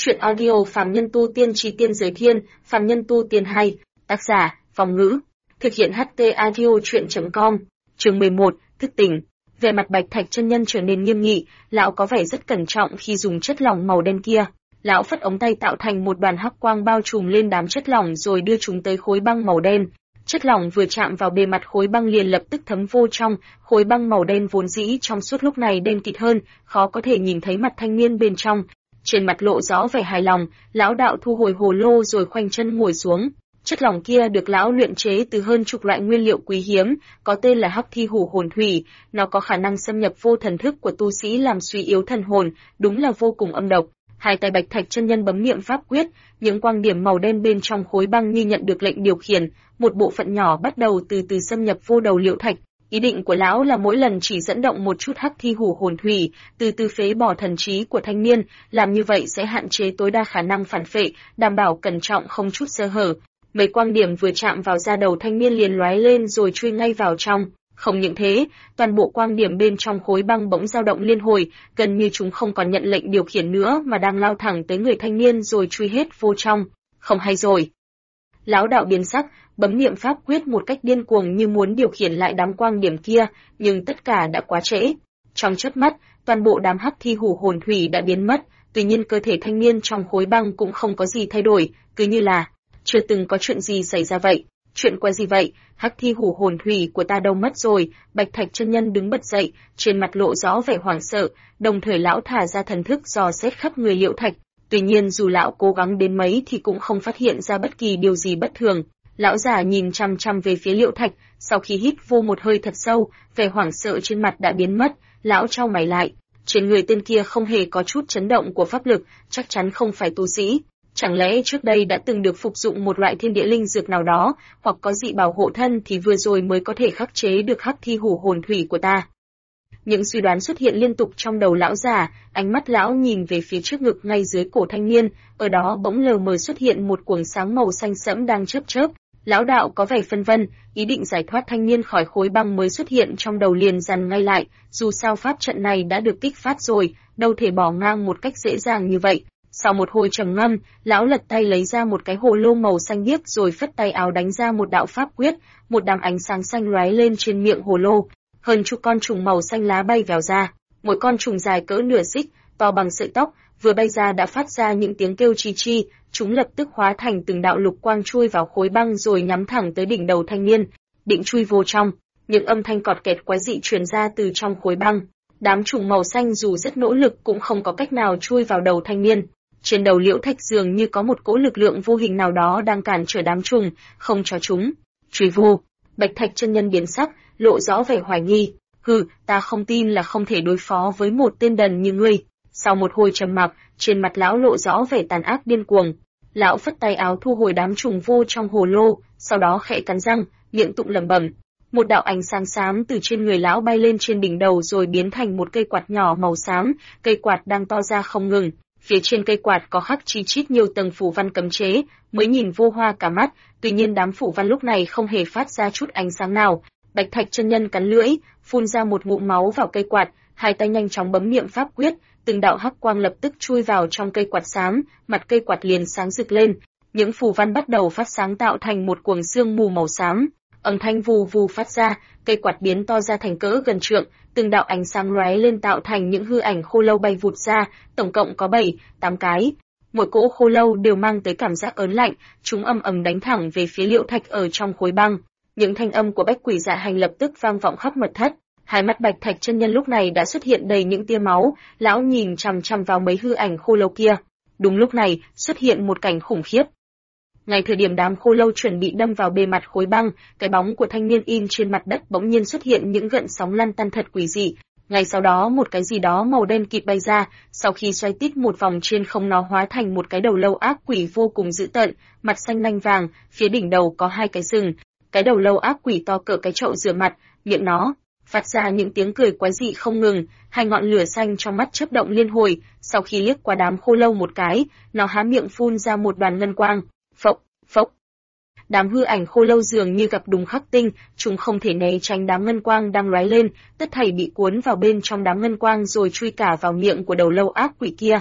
Chuyện audio Phàm Nhân Tu Tiên Chí Tiên Giới Thiên, Phàm Nhân Tu Tiên hay, tác giả, Phong Ngữ, thực hiện HT Audio Truyện.com, chương 11, thức tỉnh. Về mặt Bạch Thạch chân nhân trở nên nghiêm nghị, lão có vẻ rất cẩn trọng khi dùng chất lỏng màu đen kia. Lão phất ống tay tạo thành một đoàn hắc quang bao trùm lên đám chất lỏng rồi đưa chúng tới khối băng màu đen. Chất lỏng vừa chạm vào bề mặt khối băng liền lập tức thấm vô trong, khối băng màu đen vốn dĩ trong suốt lúc này đen kịt hơn, khó có thể nhìn thấy mặt thanh niên bên trong. Trên mặt lộ rõ vẻ hài lòng, lão đạo thu hồi hồ lô rồi khoanh chân ngồi xuống. Chất lỏng kia được lão luyện chế từ hơn chục loại nguyên liệu quý hiếm, có tên là Hắc Thi Hủ Hồn Thủy, nó có khả năng xâm nhập vô thần thức của tu sĩ làm suy yếu thần hồn, đúng là vô cùng âm độc. Hai tay Bạch Thạch chân nhân bấm niệm pháp quyết, những quang điểm màu đen bên trong khối băng như nhận được lệnh điều khiển, một bộ phận nhỏ bắt đầu từ từ xâm nhập vô đầu Liễu Thạch. Ý định của lão là mỗi lần chỉ dẫn động một chút Hắc Thi Hủ Hồn Thủy, từ từ phế bỏ thần trí của thanh niên, làm như vậy sẽ hạn chế tối đa khả năng phản phệ, đảm bảo cẩn trọng không chút sơ hở. Mấy quang điểm vừa chạm vào da đầu thanh niên liền lóe lên rồi chui ngay vào trong. Không những thế, toàn bộ quang điểm bên trong khối băng bỗng dao động liên hồi, gần như chúng không còn nhận lệnh điều khiển nữa mà đang lao thẳng tới người thanh niên rồi chui hết vô trong. Không hay rồi. Lão đạo biến sắc, bấm niệm pháp quyết một cách điên cuồng như muốn điều khiển lại đám quang điểm kia, nhưng tất cả đã quá trễ. Trong chớp mắt, toàn bộ đám Hắc Thi Hủ Hồn Thủy đã biến mất, tuy nhiên cơ thể thanh niên trong khối băng cũng không có gì thay đổi, cứ như là chưa từng có chuyện gì xảy ra vậy. Chuyện qua gì vậy? Hắc Thi Hủ Hồn Thủy của ta đâu mất rồi? Bạch Thạch chân nhân đứng bật dậy, trên mặt lộ rõ vẻ hoảng sợ, đồng thời lão thả ra thần thức dò xét khắp người Liễu Thạch. Tuy nhiên dù lão cố gắng đến mấy thì cũng không phát hiện ra bất kỳ điều gì bất thường. Lão già nhìn chăm chăm về phía Liễu Thạch, sau khi hít vô một hơi thật sâu, vẻ hoảng sợ trên mặt đã biến mất, lão chau mày lại. Trên người tên kia không hề có chút chấn động của pháp lực, chắc chắn không phải tu sĩ. Chẳng lẽ trước đây đã từng được phục dụng một loại thiên địa linh dược nào đó, hoặc có dị bảo hộ thân thì vừa rồi mới có thể khắc chế được Hắc Thi Hủ Hồn Thủy của ta. Những suy đoán xuất hiện liên tục trong đầu lão già, ánh mắt lão nhìn về phía trước ngực ngay dưới cổ thanh niên, ở đó bỗng lờ mờ xuất hiện một cuồng sáng màu xanh sẫm đang chớp chớp. Lão đạo có vẻ phân vân, ý định giải thoát thanh niên khỏi khối băng mới xuất hiện trong đầu liền dằn ngay lại, dù sao pháp trận này đã được kích phát rồi, đâu thể bỏ ngang một cách dễ dàng như vậy. Sau một hồi trầm ngâm, lão lật tay lấy ra một cái hồ lô màu xanh biếc rồi phất tay áo đánh ra một đạo pháp quyết, một đám ánh sáng xanh lóe lên trên miệng hồ lô. Hơn chục con trùng màu xanh lá bay vèo ra, mỗi con trùng dài cỡ nửa xích, to bằng sợi tóc, vừa bay ra đã phát ra những tiếng kêu chi chi, chúng lập tức hóa thành từng đạo lục quang chui vào khối băng rồi nhắm thẳng tới đỉnh đầu thanh niên, định chui vô trong. Những âm thanh cọt kẹt quái dị truyền ra từ trong khối băng. Đám trùng màu xanh dù rất nỗ lực cũng không có cách nào chui vào đầu thanh niên. Trên đầu Liễu Thạch dường như có một cỗ lực lượng vô hình nào đó đang cản trở đám trùng, không cho chúng truy vô. Bạch Thạch chân nhân biến sắc, lộ rõ vẻ hoài nghi. Hừ, ta không tin là không thể đối phó với một tên đần như ngươi. Sau một hồi trầm mặc, trên mặt lão lộ rõ vẻ tàn ác điên cuồng. Lão phất tay áo thu hồi đám trùng vô trong hồ lô, sau đó khẽ cắn răng, miệng tụng lẩm bẩm. Một đạo ánh sáng xám từ trên người lão bay lên trên đỉnh đầu rồi biến thành một cây quạt nhỏ màu xám, cây quạt đang to ra không ngừng. Phía trên cây quạt có khắc chi chít nhiều tầng phù văn cấm chế, mới nhìn vô hoa cả mắt, tuy nhiên đám phù văn lúc này không hề phát ra chút ánh sáng nào. Bạch Thạch chân nhân cắn lưỡi, phun ra một ngụm máu vào cây quạt, hai tay nhanh chóng bấm niệm pháp quyết, từng đạo hắc quang lập tức chui vào trong cây quạt xám, mặt cây quạt liền sáng rực lên, những phù văn bắt đầu phát sáng tạo thành một cuồng sương mù màu xám. Âm thanh vù vù phát ra, cây quạt biến to ra thành cỡ gần trượng, từng đạo ánh sáng lóe lên tạo thành những hư ảnh khô lâu bay vụt ra, tổng cộng có 7, 8 cái. Mỗi cỗ khô lâu đều mang tới cảm giác ớn lạnh, chúng ầm ầm đánh thẳng về phía Liễu Thạch ở trong khối băng. Những thanh âm của Bách Quỷ Dạ Hành lập tức vang vọng khắp mật thất. Hai mắt Bạch Thạch chân nhân lúc này đã xuất hiện đầy những tia máu, lão nhìn chằm chằm vào mấy hư ảnh khô lâu kia. Đúng lúc này, xuất hiện một cảnh khủng khiếp. Ngay thời điểm đám khô lâu chuẩn bị đâm vào bề mặt khối băng, cái bóng của thanh niên in trên mặt đất bỗng nhiên xuất hiện những gợn sóng lăn tăn thật quỷ dị. Ngay sau đó một cái gì đó màu đen kịt bay ra, sau khi xoay tít một vòng trên không nó hóa thành một cái đầu lâu ác quỷ vô cùng dữ tợn, mặt xanh lanh vàng, phía đỉnh đầu có hai cái sừng. Cái đầu lâu ác quỷ to cỡ cái chậu rửa mặt, miệng nó phát ra những tiếng cười quái dị không ngừng, hai ngọn lửa xanh trong mắt chớp động liên hồi, sau khi liếc qua đám khô lâu một cái, nó há miệng phun ra một đoàn ngân quang. Phốc, phốc. Đám hư ảnh khô lâu dường như gặp đùng khắc tinh, chúng không thể né tránh đám ngân quang đang lóe lên, tất thảy bị cuốn vào bên trong đám ngân quang rồi chui cả vào miệng của đầu lâu ác quỷ kia.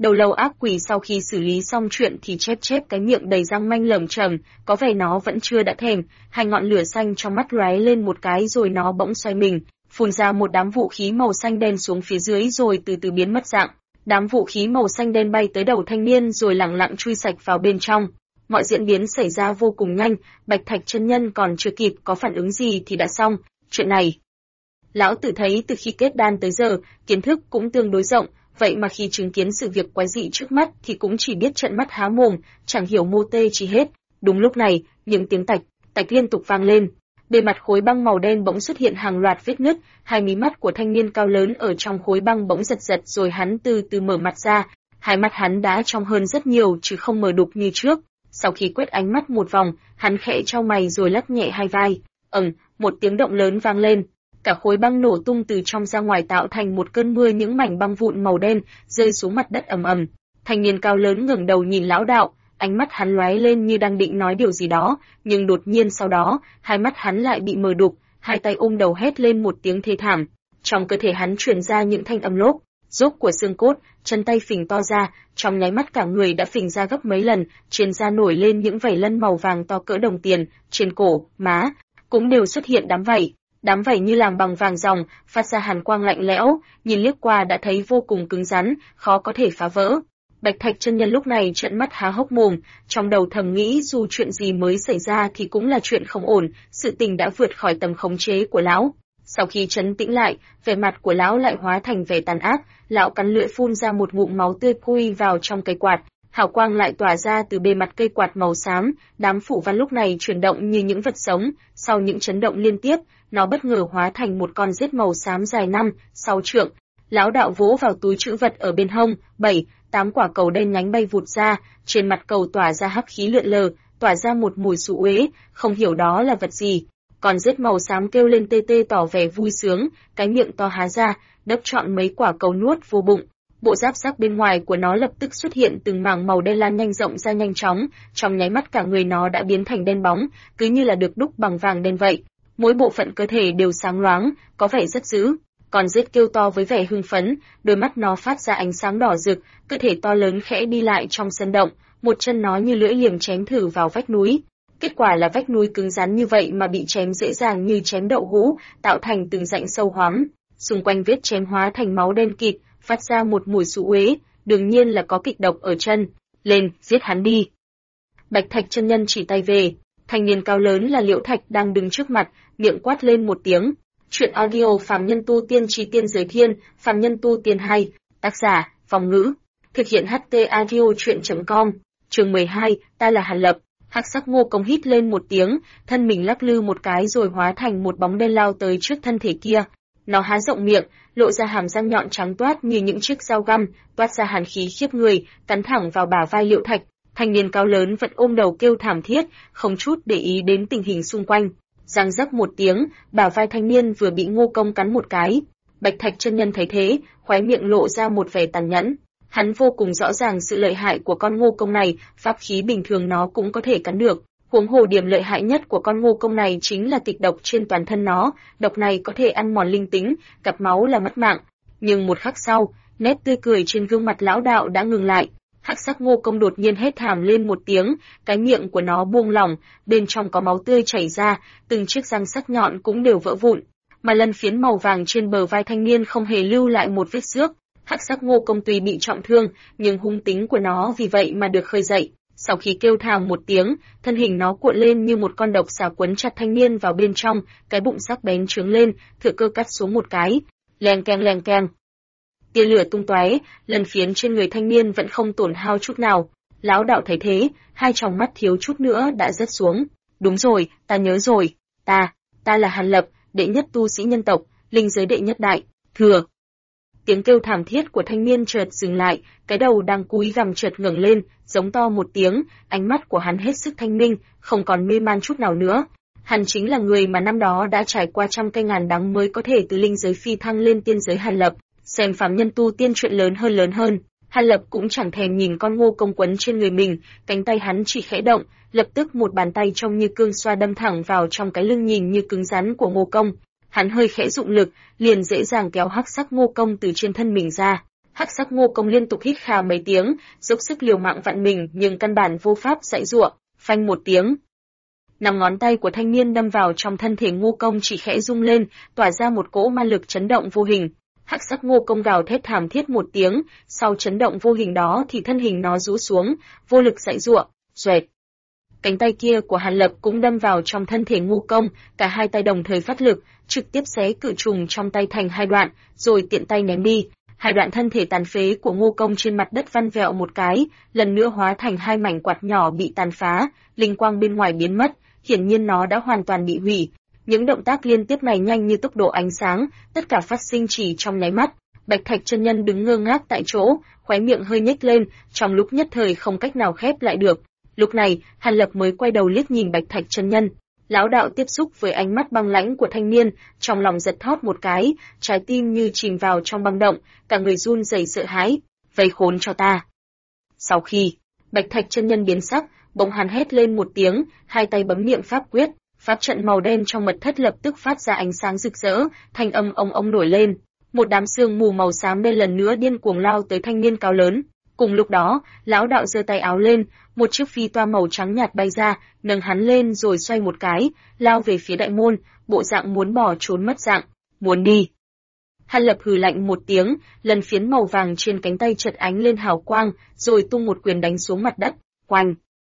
Đầu lâu ác quỷ sau khi xử lý xong chuyện thì chép chép cái miệng đầy răng manh lởm chởm, có vẻ nó vẫn chưa đã thèm, hai ngọn lửa xanh trong mắt lóe lên một cái rồi nó bỗng xoay mình, phun ra một đám vũ khí màu xanh đen xuống phía dưới rồi từ từ biến mất dạng. Đám vũ khí màu xanh đen bay tới đầu thanh niên rồi lẳng lặng chui sạch vào bên trong. Mọi diễn biến xảy ra vô cùng nhanh, Bạch Thạch chân nhân còn chưa kịp có phản ứng gì thì đã xong. Chuyện này, lão tử thấy từ khi kết đan tới giờ, kiến thức cũng tương đối rộng, vậy mà khi chứng kiến sự việc quái dị trước mắt thì cũng chỉ biết trợn mắt há mồm, chẳng hiểu mô tê chi hết. Đúng lúc này, những tiếng tạch, tạch liên tục vang lên. Bề mặt khối băng màu đen bỗng xuất hiện hàng loạt vết nứt, hai mí mắt của thanh niên cao lớn ở trong khối băng bỗng giật giật rồi hắn từ từ mở mặt ra, hai mắt hắn đã trong hơn rất nhiều chứ không mờ đục như trước. Sau khi quét ánh mắt một vòng, hắn khẽ chau mày rồi lắc nhẹ hai vai. Một tiếng động lớn vang lên. Cả khối băng nổ tung từ trong ra ngoài tạo thành một cơn mưa những mảnh băng vụn màu đen rơi xuống mặt đất ầm ầm. Thanh niên cao lớn ngẩng đầu nhìn lão đạo, ánh mắt hắn lóe lên như đang định nói điều gì đó, nhưng đột nhiên sau đó, hai mắt hắn lại bị mờ đục, hai tay ôm đầu hét lên một tiếng thê thảm. Trong cơ thể hắn truyền ra những thanh âm lốp, rốp của xương cốt, chân tay phình to ra, trong nháy mắt cả người đã phình ra gấp mấy lần, trên da nổi lên những vảy lân màu vàng to cỡ đồng tiền, trên cổ, má cũng đều xuất hiện đám vảy. Đám vảy như làm bằng vàng ròng, phát ra hàn quang lạnh lẽo, nhìn liếc qua đã thấy vô cùng cứng rắn, khó có thể phá vỡ. Bạch Thạch chân nhân lúc này trợn mắt há hốc mồm, trong đầu thầm nghĩ dù chuyện gì mới xảy ra thì cũng là chuyện không ổn, sự tình đã vượt khỏi tầm khống chế của lão. Sau khi trấn tĩnh lại, vẻ mặt của lão lại hóa thành vẻ tàn ác, lão cắn lưỡi phun ra một ngụm máu tươi chui vào trong cây quạt, hào quang lại tỏa ra từ bề mặt cây quạt màu xám, đám phủ văn lúc này chuyển động như những vật sống, sau những chấn động liên tiếp, nó bất ngờ hóa thành một con rết màu xám dài 5-6 trượng. Lão đạo vỗ vào túi trữ vật ở bên hông, 7-8 quả cầu đen nhánh bay vụt ra, trên mặt cầu tỏa ra hắc khí lượn lờ, tỏa ra một mùi xú uế, không hiểu đó là vật gì. Con rết màu xám kêu lên tê tê tỏ vẻ vui sướng, cái miệng to há ra, đấp trọn mấy quả cầu nuốt vô bụng. Bộ giáp sắc bên ngoài của nó lập tức xuất hiện từng mảng màu đen lan nhanh rộng ra nhanh chóng, trong nháy mắt cả người nó đã biến thành đen bóng, cứ như là được đúc bằng vàng đen vậy. Mỗi bộ phận cơ thể đều sáng loáng, có vẻ rất dữ. Con rết kêu to với vẻ hưng phấn, đôi mắt nó phát ra ánh sáng đỏ rực, cơ thể to lớn khẽ đi lại trong sân động, một chân nó như lưỡi liềm chém thử vào vách núi. Kết quả là vách núi cứng rắn như vậy mà bị chém dễ dàng như chém đậu hũ, tạo thành từng rãnh sâu hoắm. Xung quanh vết chém hóa thành máu đen kịt, phát ra một mùi xú uế, đương nhiên là có kịch độc ở chân. Lên, giết hắn đi. Bạch Thạch chân nhân chỉ tay về, thanh niên cao lớn là Liễu Thạch đang đứng trước mặt, miệng quát lên một tiếng. Chuyện audio Phàm Nhân Tu Tiên Chí Tiên Giới Thiên, Phàm Nhân Tu Tiên 2, tác giả, Phong Ngữ, thực hiện HT audio chuyện.com, chương 12, ta là Hàn Lập. Hắc sắc Ngô Công hít lên một tiếng, thân mình lắc lư một cái rồi hóa thành một bóng đen lao tới trước thân thể kia. Nó há rộng miệng, lộ ra hàm răng nhọn trắng toát như những chiếc dao găm, toát ra hàn khí khiếp người, cắn thẳng vào bả vai Liễu Thạch. Thanh niên cao lớn vẫn ôm đầu kêu thảm thiết, không chút để ý đến tình hình xung quanh. Răng rắc một tiếng, bả vai thanh niên vừa bị Ngô Công cắn một cái. Bạch Thạch chân nhân thấy thế, khóe miệng lộ ra một vẻ tàn nhẫn. Hắn vô cùng rõ ràng sự lợi hại của con Ngô Công này, pháp khí bình thường nó cũng có thể cắn được. Huống hồ điểm lợi hại nhất của con Ngô Công này chính là kịch độc trên toàn thân nó, độc này có thể ăn mòn linh tính, gặp máu là mất mạng. Nhưng một khắc sau, nét tươi cười trên gương mặt lão đạo đã ngừng lại. Hắc sắc Ngô Công đột nhiên hét thảm lên một tiếng, cái miệng của nó buông lỏng, bên trong có máu tươi chảy ra, từng chiếc răng sắc nhọn cũng đều vỡ vụn, mà lân phiến màu vàng trên bờ vai thanh niên không hề lưu lại một vết xước. Hắc sắc Ngô Công tuy bị trọng thương, nhưng hung tính của nó vì vậy mà được khơi dậy. Sau khi kêu thảm một tiếng, thân hình nó cuộn lên như một con độc xà quấn chặt thanh niên vào bên trong, cái bụng sắc bén trướng lên, thừa cơ cắt xuống một cái. Leng keng leng keng. Tia lửa tung tóe, lân phiến trên người thanh niên vẫn không tổn hao chút nào. Lão đạo thấy thế, hai tròng mắt thiếu chút nữa đã rớt xuống. Đúng rồi, ta nhớ rồi, ta là Hàn Lập, đệ nhất tu sĩ nhân tộc, linh giới đệ nhất đại, thừa. Tiếng kêu thảm thiết của thanh niên chợt dừng lại, cái đầu đang cúi gằm chợt ngẩng lên, giống to một tiếng, ánh mắt của hắn hết sức thanh minh, không còn mê man chút nào nữa. Hắn chính là người mà năm đó đã trải qua trăm cây ngàn đắng mới có thể từ linh giới phi thăng lên tiên giới Hàn Lập. Xem phàm nhân tu tiên chuyện lớn hơn. Hàn Lập cũng chẳng thèm nhìn con Ngô Công quấn trên người mình, cánh tay hắn chỉ khẽ động, lập tức một bàn tay trông như cương xoa đâm thẳng vào trong cái lưng nhìn như cứng rắn của Ngô Công. Hắn hơi khẽ dụng lực, liền dễ dàng kéo hắc sắc Ngô Công từ trên thân mình ra. Hắc sắc Ngô Công liên tục hít kha mấy tiếng, dốc sức liều mạng vặn mình nhưng căn bản vô pháp giãy giụa. Phanh một tiếng, 5 ngón tay của thanh niên đâm vào trong thân thể Ngô Công chỉ khẽ rung lên, tỏa ra một cỗ ma lực chấn động vô hình. Hắc sắc Ngô Công gào thét thảm thiết một tiếng, sau chấn động vô hình đó thì thân hình nó rũ xuống, vô lực giãy giụa. Xoẹt. Cánh tay kia của Hàn Lập cũng đâm vào trong thân thể Ngô Công, cả hai tay đồng thời phát lực, trực tiếp xé cự trùng trong tay thành hai đoạn, rồi tiện tay ném đi. Hai đoạn thân thể tàn phế của Ngô Công trên mặt đất vặn vẹo một cái, lần nữa hóa thành hai mảnh quạt nhỏ bị tàn phá, linh quang bên ngoài biến mất, hiển nhiên nó đã hoàn toàn bị hủy. Những động tác liên tiếp này nhanh như tốc độ ánh sáng, tất cả phát sinh chỉ trong nháy mắt. Bạch Thạch chân nhân đứng ngơ ngác tại chỗ, khóe miệng hơi nhếch lên, trong lúc nhất thời không cách nào khép lại được. Lúc này, Hàn Lập mới quay đầu liếc nhìn Bạch Thạch chân nhân. Lão đạo tiếp xúc với ánh mắt băng lãnh của thanh niên, trong lòng giật thót một cái, trái tim như chìm vào trong băng động, cả người run rẩy sợ hãi. Vây khốn cho ta. Sau khi Bạch Thạch chân nhân biến sắc, bỗng hắn hét lên một tiếng, hai tay bấm niệm pháp quyết, pháp trận màu đen trong mật thất lập tức phát ra ánh sáng rực rỡ, thanh âm ong ong nổi lên. Một đám sương mù màu xám đen lần nữa điên cuồng lao tới thanh niên cao lớn. Cùng lúc đó, lão đạo giơ tay áo lên, một chiếc phi toa màu trắng nhạt bay ra, nâng hắn lên rồi xoay một cái, lao về phía đại môn, bộ dạng muốn bỏ trốn mất dạng. Muốn đi. Hàn Lập hừ lạnh một tiếng, lần phiến màu vàng trên cánh tay chợt ánh lên hào quang, rồi tung một quyền đánh xuống mặt đất. Oanh!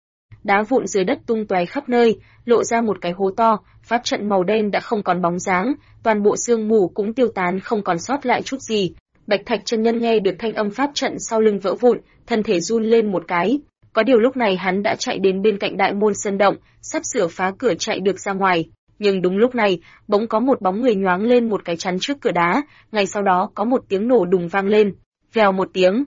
Đá vụn dưới đất tung tóe khắp nơi, lộ ra một cái hố to, pháp trận màu đen đã không còn bóng dáng, toàn bộ sương mù cũng tiêu tán không còn sót lại chút gì. Bạch Thạch chân nhân nghe được thanh âm pháp trận sau lưng vỡ vụn, thân thể run lên một cái. Có điều lúc này hắn đã chạy đến bên cạnh đại môn sơn động, sắp sửa phá cửa chạy được ra ngoài. Nhưng đúng lúc này, bỗng có một bóng người nhoáng lên một cái chắn trước cửa đá, ngay sau đó có một tiếng nổ đùng vang lên. Vèo một tiếng.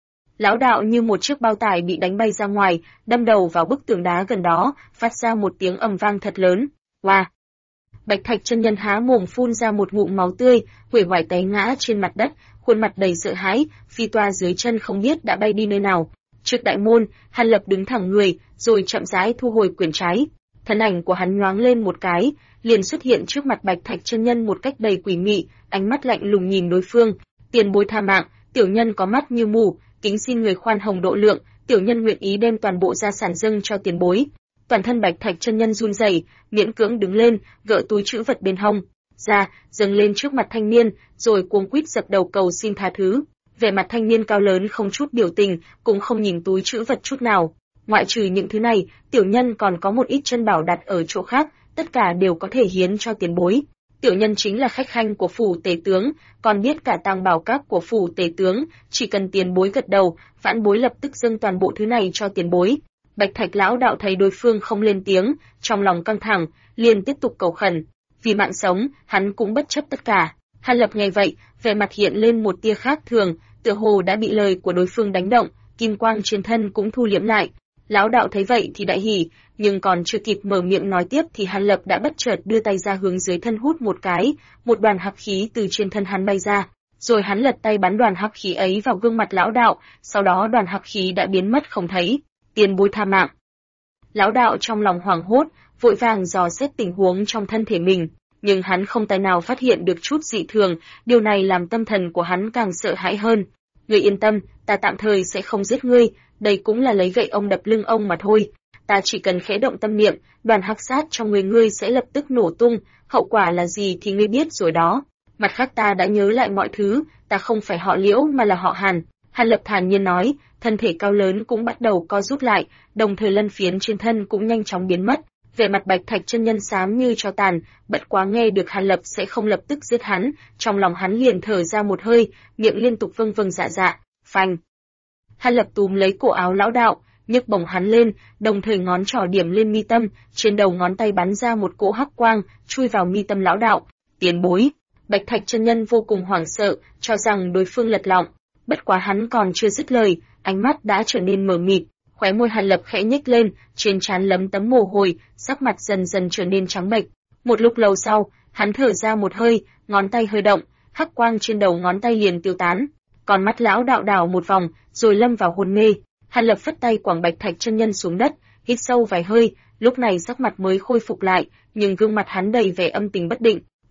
Lão đạo như một chiếc bao tải bị đánh bay ra ngoài, đâm đầu vào bức tường đá gần đó, phát ra một tiếng ầm vang thật lớn. Oa! Bạch Thạch chân nhân há mồm phun ra một ngụm máu tươi, uể oải té ngã trên mặt đất, khuôn mặt đầy sợ hãi, phi toa dưới chân không biết đã bay đi nơi nào. Trước đại môn, Hàn Lập đứng thẳng người, rồi chậm rãi thu hồi quyền trái. Thân ảnh của hắn nhoáng lên một cái, liền xuất hiện trước mặt Bạch Thạch chân nhân một cách đầy quỷ mị, ánh mắt lạnh lùng nhìn đối phương. Tiền bối tha mạng, tiểu nhân có mắt như mù, kính xin người khoan hồng độ lượng, tiểu nhân nguyện ý đem toàn bộ gia sản dâng cho tiền bối. Toàn thân Bạch Thạch chân nhân run rẩy, miễn cưỡng đứng lên, gỡ túi trữ vật bên hông ra, dâng lên trước mặt thanh niên, rồi cuống quýt dập đầu cầu xin tha thứ. Vẻ mặt thanh niên cao lớn không chút biểu tình, cũng không nhìn túi trữ vật chút nào. Ngoại trừ những thứ này, tiểu nhân còn có một ít chân bảo đặt ở chỗ khác, tất cả đều có thể hiến cho tiền bối. Tiểu nhân chính là khách khanh của phủ tể tướng, còn biết cả tàng bảo các của phủ tể tướng, chỉ cần tiền bối gật đầu, vãn bối lập tức dâng toàn bộ thứ này cho tiền bối. Bạch Thạch lão đạo thấy đối phương không lên tiếng, trong lòng căng thẳng, liền tiếp tục cầu khẩn. Vì mạng sống, hắn cũng bất chấp tất cả. Hàn Lập nghe vậy, vẻ mặt hiện lên một tia khác thường, tựa hồ đã bị lời của đối phương đánh động, kim quang trên thân cũng thu liễm lại. Lão đạo thấy vậy thì đại hỉ, nhưng còn chưa kịp mở miệng nói tiếp thì Hàn Lập đã bất chợt đưa tay ra hướng dưới thân hút một cái, một đoàn hắc khí từ trên thân hắn bay ra, rồi hắn lật tay bắn đoàn hắc khí ấy vào gương mặt lão đạo, sau đó đoàn hắc khí đã biến mất không thấy. Tiền bối tha mạng. Lão đạo trong lòng hoảng hốt, vội vàng dò xét tình huống trong thân thể mình, nhưng hắn không tài nào phát hiện được chút dị thường, điều này làm tâm thần của hắn càng sợ hãi hơn. Ngươi yên tâm, ta tạm thời sẽ không giết ngươi, đây cũng là lấy gậy ông đập lưng ông mà thôi. Ta chỉ cần khẽ động tâm niệm, đoàn hắc sát trong người ngươi sẽ lập tức nổ tung, hậu quả là gì thì ngươi biết rồi đó. Mặt khác ta đã nhớ lại mọi thứ, ta không phải họ Liễu mà là họ Hàn. Hàn Lập thản nhiên nói, thân thể cao lớn cũng bắt đầu co rút lại, đồng thời lân phiến trên thân cũng nhanh chóng biến mất. Vẻ mặt Bạch Thạch chân nhân xám như tro tàn, bất quá nghe được Hàn Lập sẽ không lập tức giết hắn, trong lòng hắn liền thở ra một hơi, miệng liên tục vâng vâng dạ dạ. Phanh! Hàn Lập túm lấy cổ áo lão đạo, nhấc bổng hắn lên, đồng thời ngón trỏ điểm lên mi tâm, trên đầu ngón tay bắn ra một cỗ hắc quang, chui vào mi tâm lão đạo. Tiền bối! Bạch Thạch chân nhân vô cùng hoảng sợ, cho rằng đối phương lật lọng. Bất quá hắn còn chưa dứt lời, ánh mắt đã trở nên mờ mịt, khóe môi Hàn Lập khẽ nhếch lên, trên trán lấm tấm mồ hôi, sắc mặt dần dần trở nên trắng bệch. Một lúc lâu sau, hắn thở ra một hơi, ngón tay hơi động, hắc quang trên đầu ngón tay liền tiêu tán. Còn mắt lão đạo đảo một vòng, rồi lâm vào hôn mê. Hàn Lập phất tay quẳng Bạch Thạch chân nhân xuống đất, hít sâu vài hơi, lúc này sắc mặt mới khôi phục lại, nhưng gương mặt hắn đầy vẻ âm tình bất định.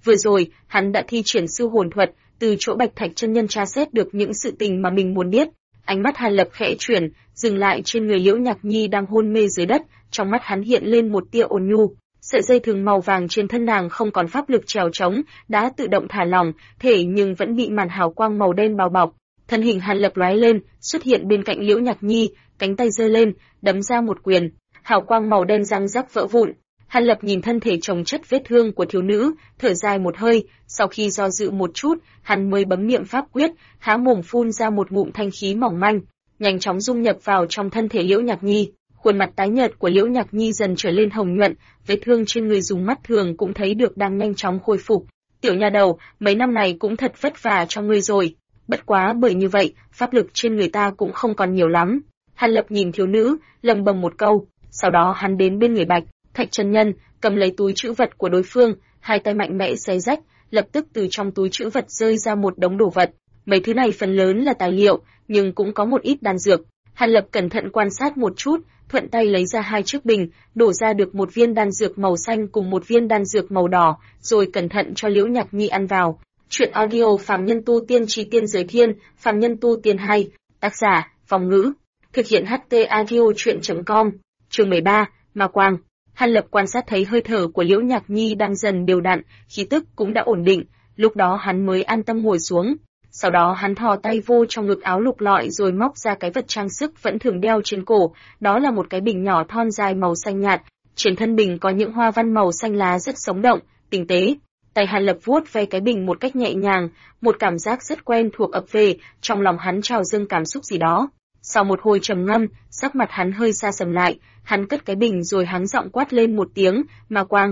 Vừa rồi, hắn đã thi triển sư hồn thuật, từ chỗ Bạch Thạch chân nhân tra xét được những sự tình mà mình muốn biết. Ánh mắt Hàn Lập khẽ chuyển, dừng lại trên người Liễu Nhạc Nhi đang hôn mê dưới đất, trong mắt hắn hiện lên một tia ôn nhu. Sợi dây thừng màu vàng trên thân nàng không còn pháp lực trèo trống, đã tự động thả lỏng, thể nhưng vẫn bị màn hào quang màu đen bao bọc. Thân hình Hàn Lập lóe lên, xuất hiện bên cạnh Liễu Nhạc Nhi, cánh tay giơ lên, đấm ra một quyền, hào quang màu đen răng rắc vỡ vụn. Hàn Lập nhìn thân thể chồng chất vết thương của thiếu nữ, thở dài một hơi, sau khi do dự một chút, hắn mới bấm niệm pháp quyết, há mồm phun ra một ngụm thanh khí mỏng manh, nhanh chóng dung nhập vào trong thân thể Liễu Nhạc Nhi. Khuôn mặt tái nhợt của Liễu Nhạc Nhi dần trở lên hồng nhuận, vết thương trên người dùng mắt thường cũng thấy được đang nhanh chóng khôi phục. Tiểu nha đầu, mấy năm này cũng thật vất vả cho ngươi rồi. Bất quá bởi như vậy, pháp lực trên người ta cũng không còn nhiều lắm. Hàn Lập nhìn thiếu nữ, lầm bầm một câu, sau đó hắn đến bên người Bạch Thạch chân nhân, cầm lấy túi trữ vật của đối phương, hai tay mạnh mẽ xé rách, lập tức từ trong túi trữ vật rơi ra một đống đồ vật. Mấy thứ này phần lớn là tài liệu, nhưng cũng có một ít đan dược. Hàn Lập cẩn thận quan sát một chút, thuận tay lấy ra hai chiếc bình, đổ ra được một viên đan dược màu xanh cùng một viên đan dược màu đỏ, rồi cẩn thận cho Liễu Nhạc Nhi ăn vào. Chuyện audio Phàm Nhân Tu Tiên Chi Tiên Giới Thiên, Phàm Nhân Tu Tiên 2, tác giả, Vong Ngữ, thực hiện HT audio chuyện.com, chương 13, Ma Quang. Hàn Lập quan sát thấy hơi thở của Liễu Nhạc Nhi đang dần đều đặn, khí tức cũng đã ổn định, lúc đó hắn mới an tâm ngồi xuống. Sau đó hắn thò tay vô trong ngực áo lục lọi rồi móc ra cái vật trang sức vẫn thường đeo trên cổ, đó là một cái bình nhỏ thon dài màu xanh nhạt, trên thân bình có những hoa văn màu xanh lá rất sống động, tinh tế. Tay Hàn Lập vuốt ve cái bình một cách nhẹ nhàng, một cảm giác rất quen thuộc ập về, trong lòng hắn trào dâng cảm xúc gì đó. Sau một hồi trầm ngâm, sắc mặt hắn hơi xa sầm lại, hắn cất cái bình rồi hắn giọng quát lên một tiếng, Ma Quang.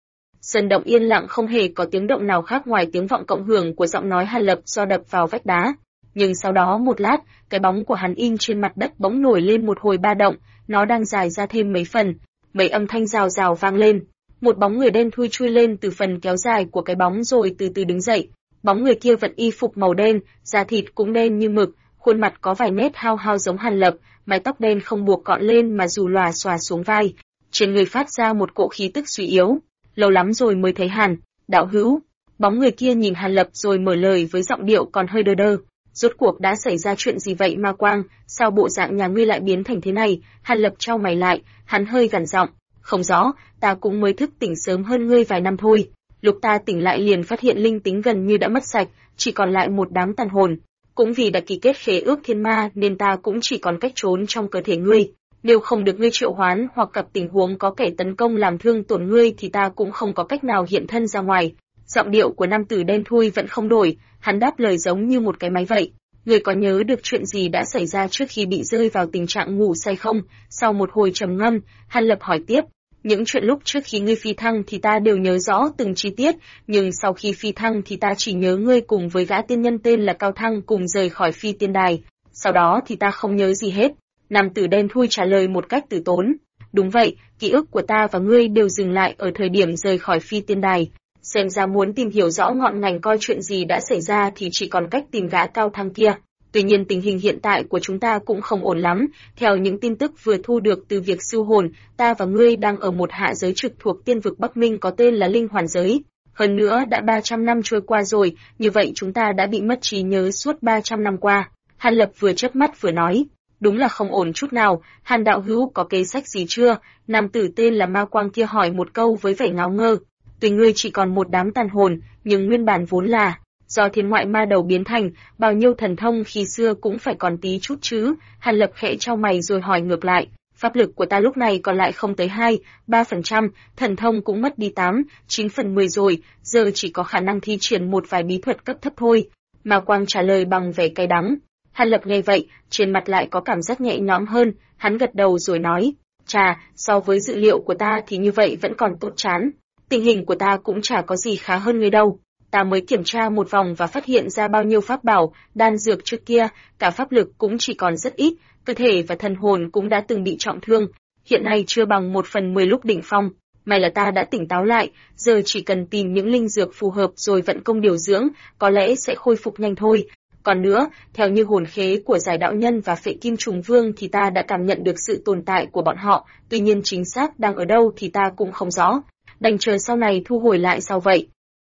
Sơn động yên lặng không hề có tiếng động nào khác ngoài tiếng vọng cộng hưởng của giọng nói Hàn Lập do đập vào vách đá. Nhưng sau đó một lát, cái bóng của hắn in trên mặt đất bỗng nổi lên một hồi ba động, nó đang dài ra thêm mấy phần, mấy âm thanh rào rào vang lên. Một bóng người đen thui chui lên từ phần kéo dài của cái bóng rồi từ từ đứng dậy. Bóng người kia vận y phục màu đen, da thịt cũng đen như mực, khuôn mặt có vài nét hao hao giống Hàn Lập, mái tóc đen không buộc cọn lên mà dù lòa xòa xuống vai, trên người phát ra một cỗ khí tức suy yếu. Lâu lắm rồi mới thấy Hàn đạo hữu. Bóng người kia nhìn Hàn Lập rồi mở lời với giọng điệu còn hơi đơ đơ. Rốt cuộc đã xảy ra chuyện gì vậy Ma Quang, sao bộ dạng nhà ngươi lại biến thành thế này? Hàn Lập chau mày lại, hắn hơi gằn giọng, không rõ, ta cũng mới thức tỉnh sớm hơn ngươi vài năm thôi. Lúc ta tỉnh lại liền phát hiện linh tính gần như đã mất sạch, chỉ còn lại một đám tàn hồn. Cũng vì đã ký kết khế ước thiên ma nên ta cũng chỉ còn cách trốn trong cơ thể ngươi. Nếu không được ngươi triệu hoán hoặc gặp tình huống có kẻ tấn công làm thương tổn ngươi thì ta cũng không có cách nào hiện thân ra ngoài. Giọng điệu của nam tử đen thui vẫn không đổi, hắn đáp lời giống như một cái máy vậy. Ngươi có nhớ được chuyện gì đã xảy ra trước khi bị rơi vào tình trạng ngủ say không? Sau một hồi trầm ngâm, Hàn Lập hỏi tiếp. Những chuyện lúc trước khi ngươi phi thăng thì ta đều nhớ rõ từng chi tiết, nhưng sau khi phi thăng thì ta chỉ nhớ ngươi cùng với gã tiên nhân tên là Cao Thăng cùng rời khỏi phi tiên đài. Sau đó thì ta không nhớ gì hết. Nam tử đen thui trả lời một cách từ tốn. Đúng vậy, ký ức của ta và ngươi đều dừng lại ở thời điểm rời khỏi phi tiên đài. Xem ra muốn tìm hiểu rõ ngọn ngành coi chuyện gì đã xảy ra thì chỉ còn cách tìm gã Cao Thăng kia. Tuy nhiên tình hình hiện tại của chúng ta cũng không ổn lắm, theo những tin tức vừa thu được từ việc siêu hồn, ta và ngươi đang ở một hạ giới trực thuộc tiên vực Bắc Minh có tên là Linh Hoàn giới. Hơn nữa đã 300 năm trôi qua rồi, như vậy chúng ta đã bị mất trí nhớ suốt 300 năm qua. Hàn Lập vừa chớp mắt vừa nói, đúng là không ổn chút nào, Hàn đạo hữu có kế sách gì chưa? Nam tử tên là Ma Quang kia hỏi một câu với vẻ ngáo ngơ. Tuy ngươi chỉ còn một đám tàn hồn, nhưng nguyên bản vốn là do thiên ngoại ma đầu biến thành, bao nhiêu thần thông khi xưa cũng phải còn tí chút chứ. Hàn Lập khẽ chau mày rồi hỏi ngược lại, pháp lực của ta lúc này còn lại không tới 2-3%, thần thông cũng mất đi 8-9/10 rồi, giờ chỉ có khả năng thi triển một vài bí thuật cấp thấp thôi. Ma Quang trả lời bằng vẻ cay đắng. Hàn Lập nghe vậy, trên mặt lại có cảm giác nhẹ nhõm hơn, hắn gật đầu rồi nói, chà, so với dự liệu của ta thì như vậy vẫn còn tốt chán. Tình hình của ta cũng chả có gì khá hơn ngươi đâu. Ta mới kiểm tra một vòng và phát hiện ra bao nhiêu pháp bảo, đan dược trước kia, cả pháp lực cũng chỉ còn rất ít, cơ thể và thần hồn cũng đã từng bị trọng thương, hiện nay chưa bằng 1/10 lúc đỉnh phong. May là ta đã tỉnh táo lại, giờ chỉ cần tìm những linh dược phù hợp rồi vận công điều dưỡng, có lẽ sẽ khôi phục nhanh thôi. Còn nữa, theo như hồn khế của Giải Đạo Nhân và Phệ Kim Trùng Vương thì ta đã cảm nhận được sự tồn tại của bọn họ, tuy nhiên chính xác đang ở đâu thì ta cũng không rõ. Đành chờ sau này thu hồi lại sau vậy.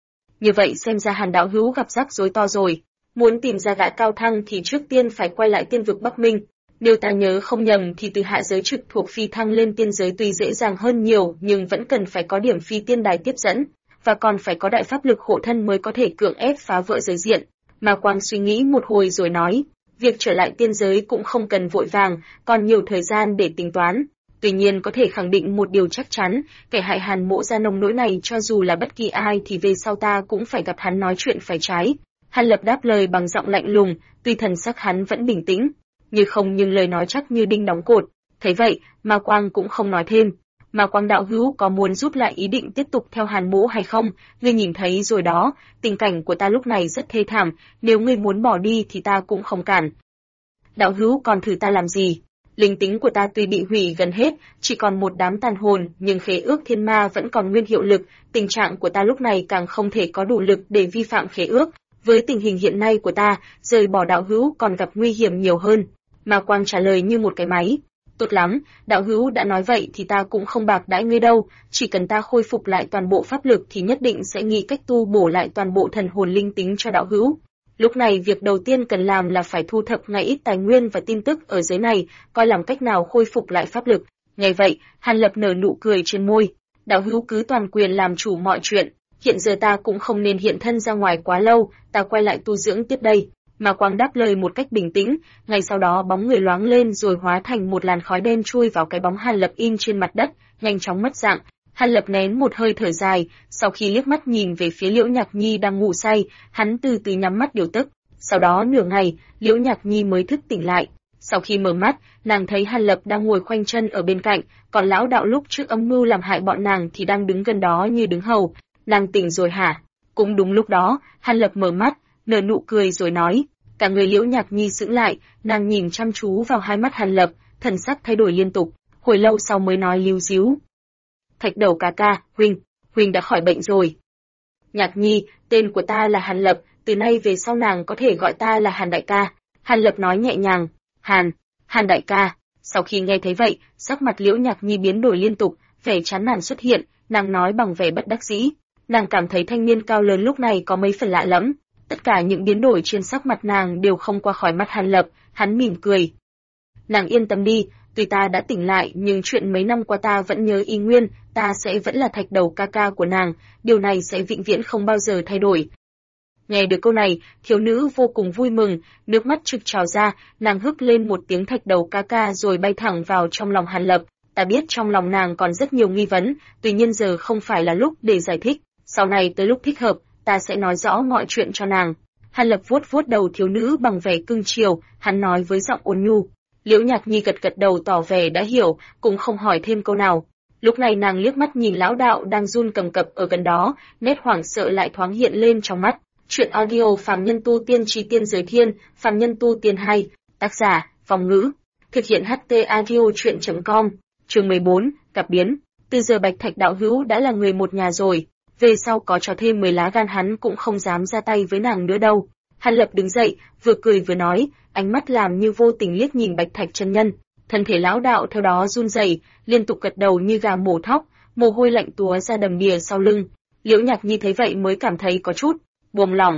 Như vậy xem ra Hàn đạo hữu gặp rắc rối to rồi. Muốn tìm ra gã cao thăng thì trước tiên phải quay lại tiên vực Bắc Minh. Nếu ta nhớ không nhầm thì từ hạ giới trực thuộc phi thăng lên tiên giới tuy dễ dàng hơn nhiều nhưng vẫn cần phải có điểm phi tiên đài tiếp dẫn, và còn phải có đại pháp lực hộ thân mới có thể cưỡng ép phá vỡ giới diện. Mà Quang suy nghĩ một hồi rồi nói, việc trở lại tiên giới cũng không cần vội vàng, còn nhiều thời gian để tính toán. Tuy nhiên có thể khẳng định một điều chắc chắn, kẻ hại Hàn Mỗ ra nông nỗi này cho dù là bất kỳ ai thì về sau ta cũng phải gặp hắn nói chuyện phải trái. Hàn Lập đáp lời bằng giọng lạnh lùng, tuy thần sắc hắn vẫn bình tĩnh, nhưng lời nói chắc như đinh đóng cột. Thấy vậy, Ma Quang cũng không nói thêm. Ma Quang đạo hữu có muốn rút lại ý định tiếp tục theo Hàn Mỗ hay không? Ngươi nhìn thấy rồi đó, tình cảnh của ta lúc này rất thê thảm, nếu ngươi muốn bỏ đi thì ta cũng không cản. Đạo hữu còn thử ta làm gì? Linh tính của ta tuy bị hủy gần hết, chỉ còn một đám tàn hồn, nhưng khế ước thiên ma vẫn còn nguyên hiệu lực, tình trạng của ta lúc này càng không thể có đủ lực để vi phạm khế ước. Với tình hình hiện nay của ta, rời bỏ đạo hữu còn gặp nguy hiểm nhiều hơn. Ma Quang trả lời như một cái máy. Tốt lắm, đạo hữu đã nói vậy thì ta cũng không bạc đãi ngươi đâu, chỉ cần ta khôi phục lại toàn bộ pháp lực thì nhất định sẽ nghĩ cách tu bổ lại toàn bộ thần hồn linh tính cho đạo hữu. Lúc này việc đầu tiên cần làm là phải thu thập ngay ít tài nguyên và tin tức ở giới này, coi làm cách nào khôi phục lại pháp lực. Nghe vậy, Hàn Lập nở nụ cười trên môi. Đạo hữu cứ toàn quyền làm chủ mọi chuyện, hiện giờ ta cũng không nên hiện thân ra ngoài quá lâu, ta quay lại tu dưỡng tiếp đây. Mà Quang đáp lời một cách bình tĩnh, ngay sau đó bóng người loáng lên rồi hóa thành một làn khói đen chui vào cái bóng Hàn Lập in trên mặt đất, nhanh chóng mất dạng. Hàn Lập nén một hơi thở dài, sau khi liếc mắt nhìn về phía Liễu Nhạc Nhi đang ngủ say, hắn từ từ nhắm mắt điều tức. Sau đó nửa ngày, Liễu Nhạc Nhi mới thức tỉnh lại. Sau khi mở mắt, nàng thấy Hàn Lập đang ngồi khoanh chân ở bên cạnh, còn lão đạo lúc trước âm mưu làm hại bọn nàng thì đang đứng gần đó như đứng hầu. Nàng tỉnh rồi hả? Cũng đúng lúc đó, Hàn Lập mở mắt, nở nụ cười rồi nói. Cả người Liễu Nhạc Nhi sững lại, nàng nhìn chăm chú vào hai mắt Hàn Lập, thần sắc thay đổi liên tục, hồi lâu sau mới nói líu díu. Thạch Đầu ca ca, huynh đã khỏi bệnh rồi. Nhạc Nhi, tên của ta là Hàn Lập, từ nay về sau nàng có thể gọi ta là Hàn đại ca. Hàn Lập nói nhẹ nhàng. Hàn đại ca. Sau khi nghe thấy vậy, sắc mặt Liễu Nhạc Nhi biến đổi liên tục, vẻ chán nản xuất hiện, nàng nói bằng vẻ bất đắc dĩ. Nàng cảm thấy thanh niên cao lớn lúc này có mấy phần lạ lẫm. Tất cả những biến đổi trên sắc mặt nàng đều không qua khỏi mắt Hàn Lập, hắn mỉm cười. Nàng yên tâm đi, tuy ta đã tỉnh lại nhưng chuyện mấy năm qua ta vẫn nhớ y nguyên, ta sẽ vẫn là Thạch Đầu ca ca của nàng, điều này sẽ vĩnh viễn không bao giờ thay đổi. Nghe được câu này, thiếu nữ vô cùng vui mừng, nước mắt trực trào ra, nàng hức lên một tiếng Thạch Đầu ca ca rồi bay thẳng vào trong lòng Hàn Lập. Ta biết trong lòng nàng còn rất nhiều nghi vấn, tuy nhiên giờ không phải là lúc để giải thích, sau này tới lúc thích hợp, ta sẽ nói rõ mọi chuyện cho nàng. Hàn Lập vuốt vuốt đầu thiếu nữ bằng vẻ cưng chiều, hắn nói với giọng ôn nhu. Liễu Nhạc Nhi gật gật đầu tỏ vẻ đã hiểu, cũng không hỏi thêm câu nào. Lúc này nàng liếc mắt nhìn lão đạo đang run cầm cập ở gần đó, nét hoảng sợ lại thoáng hiện lên trong mắt. Chuyện audio Phàm Nhân Tu Tiên Chi Tiên Giới Thiên, Phàm Nhân Tu Tiên 2, tác giả, Phong Ngữ, thực hiện HT audio chuyện.com, chương 14, gặp biến. Từ giờ Bạch Thạch đạo hữu đã là người một nhà rồi, về sau có cho thêm 10 lá gan hắn cũng không dám ra tay với nàng nữa đâu. Hàn Lập đứng dậy, vừa cười vừa nói, ánh mắt làm như vô tình liếc nhìn Bạch Thạch chân nhân. Thân thể lão đạo theo đó run rẩy, liên tục gật đầu như gà mổ thóc, mồ hôi lạnh túa ra đầm đìa sau lưng. Liễu Nhạc Nhi thấy vậy mới cảm thấy có chút buông lỏng.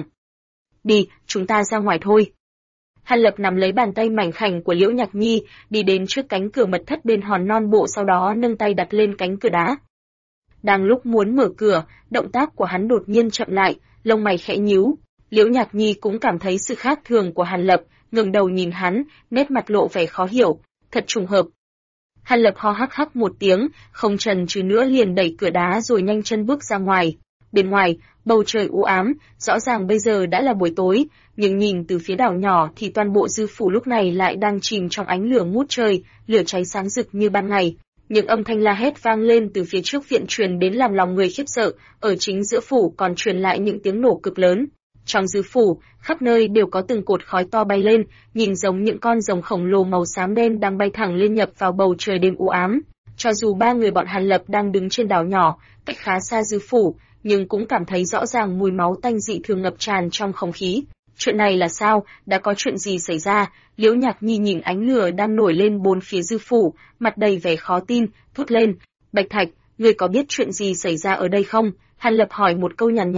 Đi, chúng ta ra ngoài thôi. Hàn Lập nắm lấy bàn tay mảnh khảnh của Liễu Nhạc Nhi, đi đến trước cánh cửa mật thất bên hòn non bộ, sau đó nâng tay đặt lên cánh cửa đá. Đang lúc muốn mở cửa, động tác của hắn đột nhiên chậm lại, lông mày khẽ nhíu. Liễu Nhạc Nhi cũng cảm thấy sự khác thường của Hàn Lập, ngẩng đầu nhìn hắn, nét mặt lộ vẻ khó hiểu, thật trùng hợp. Hàn Lập ho hắc hắc một tiếng, không chần chừ nữa liền đẩy cửa đá rồi nhanh chân bước ra ngoài. Bên ngoài, bầu trời u ám, rõ ràng bây giờ đã là buổi tối, nhưng nhìn từ phía đảo nhỏ thì toàn bộ dư phủ lúc này lại đang chìm trong ánh lửa ngút trời, lửa cháy sáng rực như ban ngày. Những âm thanh la hét vang lên từ phía trước viện truyền đến làm lòng người khiếp sợ, ở chính giữa phủ còn truyền lại những tiếng nổ cực lớn. Trong dư phủ, khắp nơi đều có từng cột khói to bay lên, nhìn giống những con rồng khổng lồ màu xám đen đang bay thẳng lên nhập vào bầu trời đêm u ám. Cho dù ba người bọn Hàn Lập đang đứng trên đảo nhỏ, cách khá xa dư phủ, nhưng cũng cảm thấy rõ ràng mùi máu tanh dị thường ngập tràn trong không khí. Chuyện này là sao? Đã có chuyện gì xảy ra? Liễu Nhạc Nhi nhìn ánh lửa đang nổi lên bốn phía dư phủ, mặt đầy vẻ khó tin, thốt lên. Bạch Thạch, ngươi có biết chuyện gì xảy ra ở đây không? Hàn Lập hỏi một câu nhàn nhạt.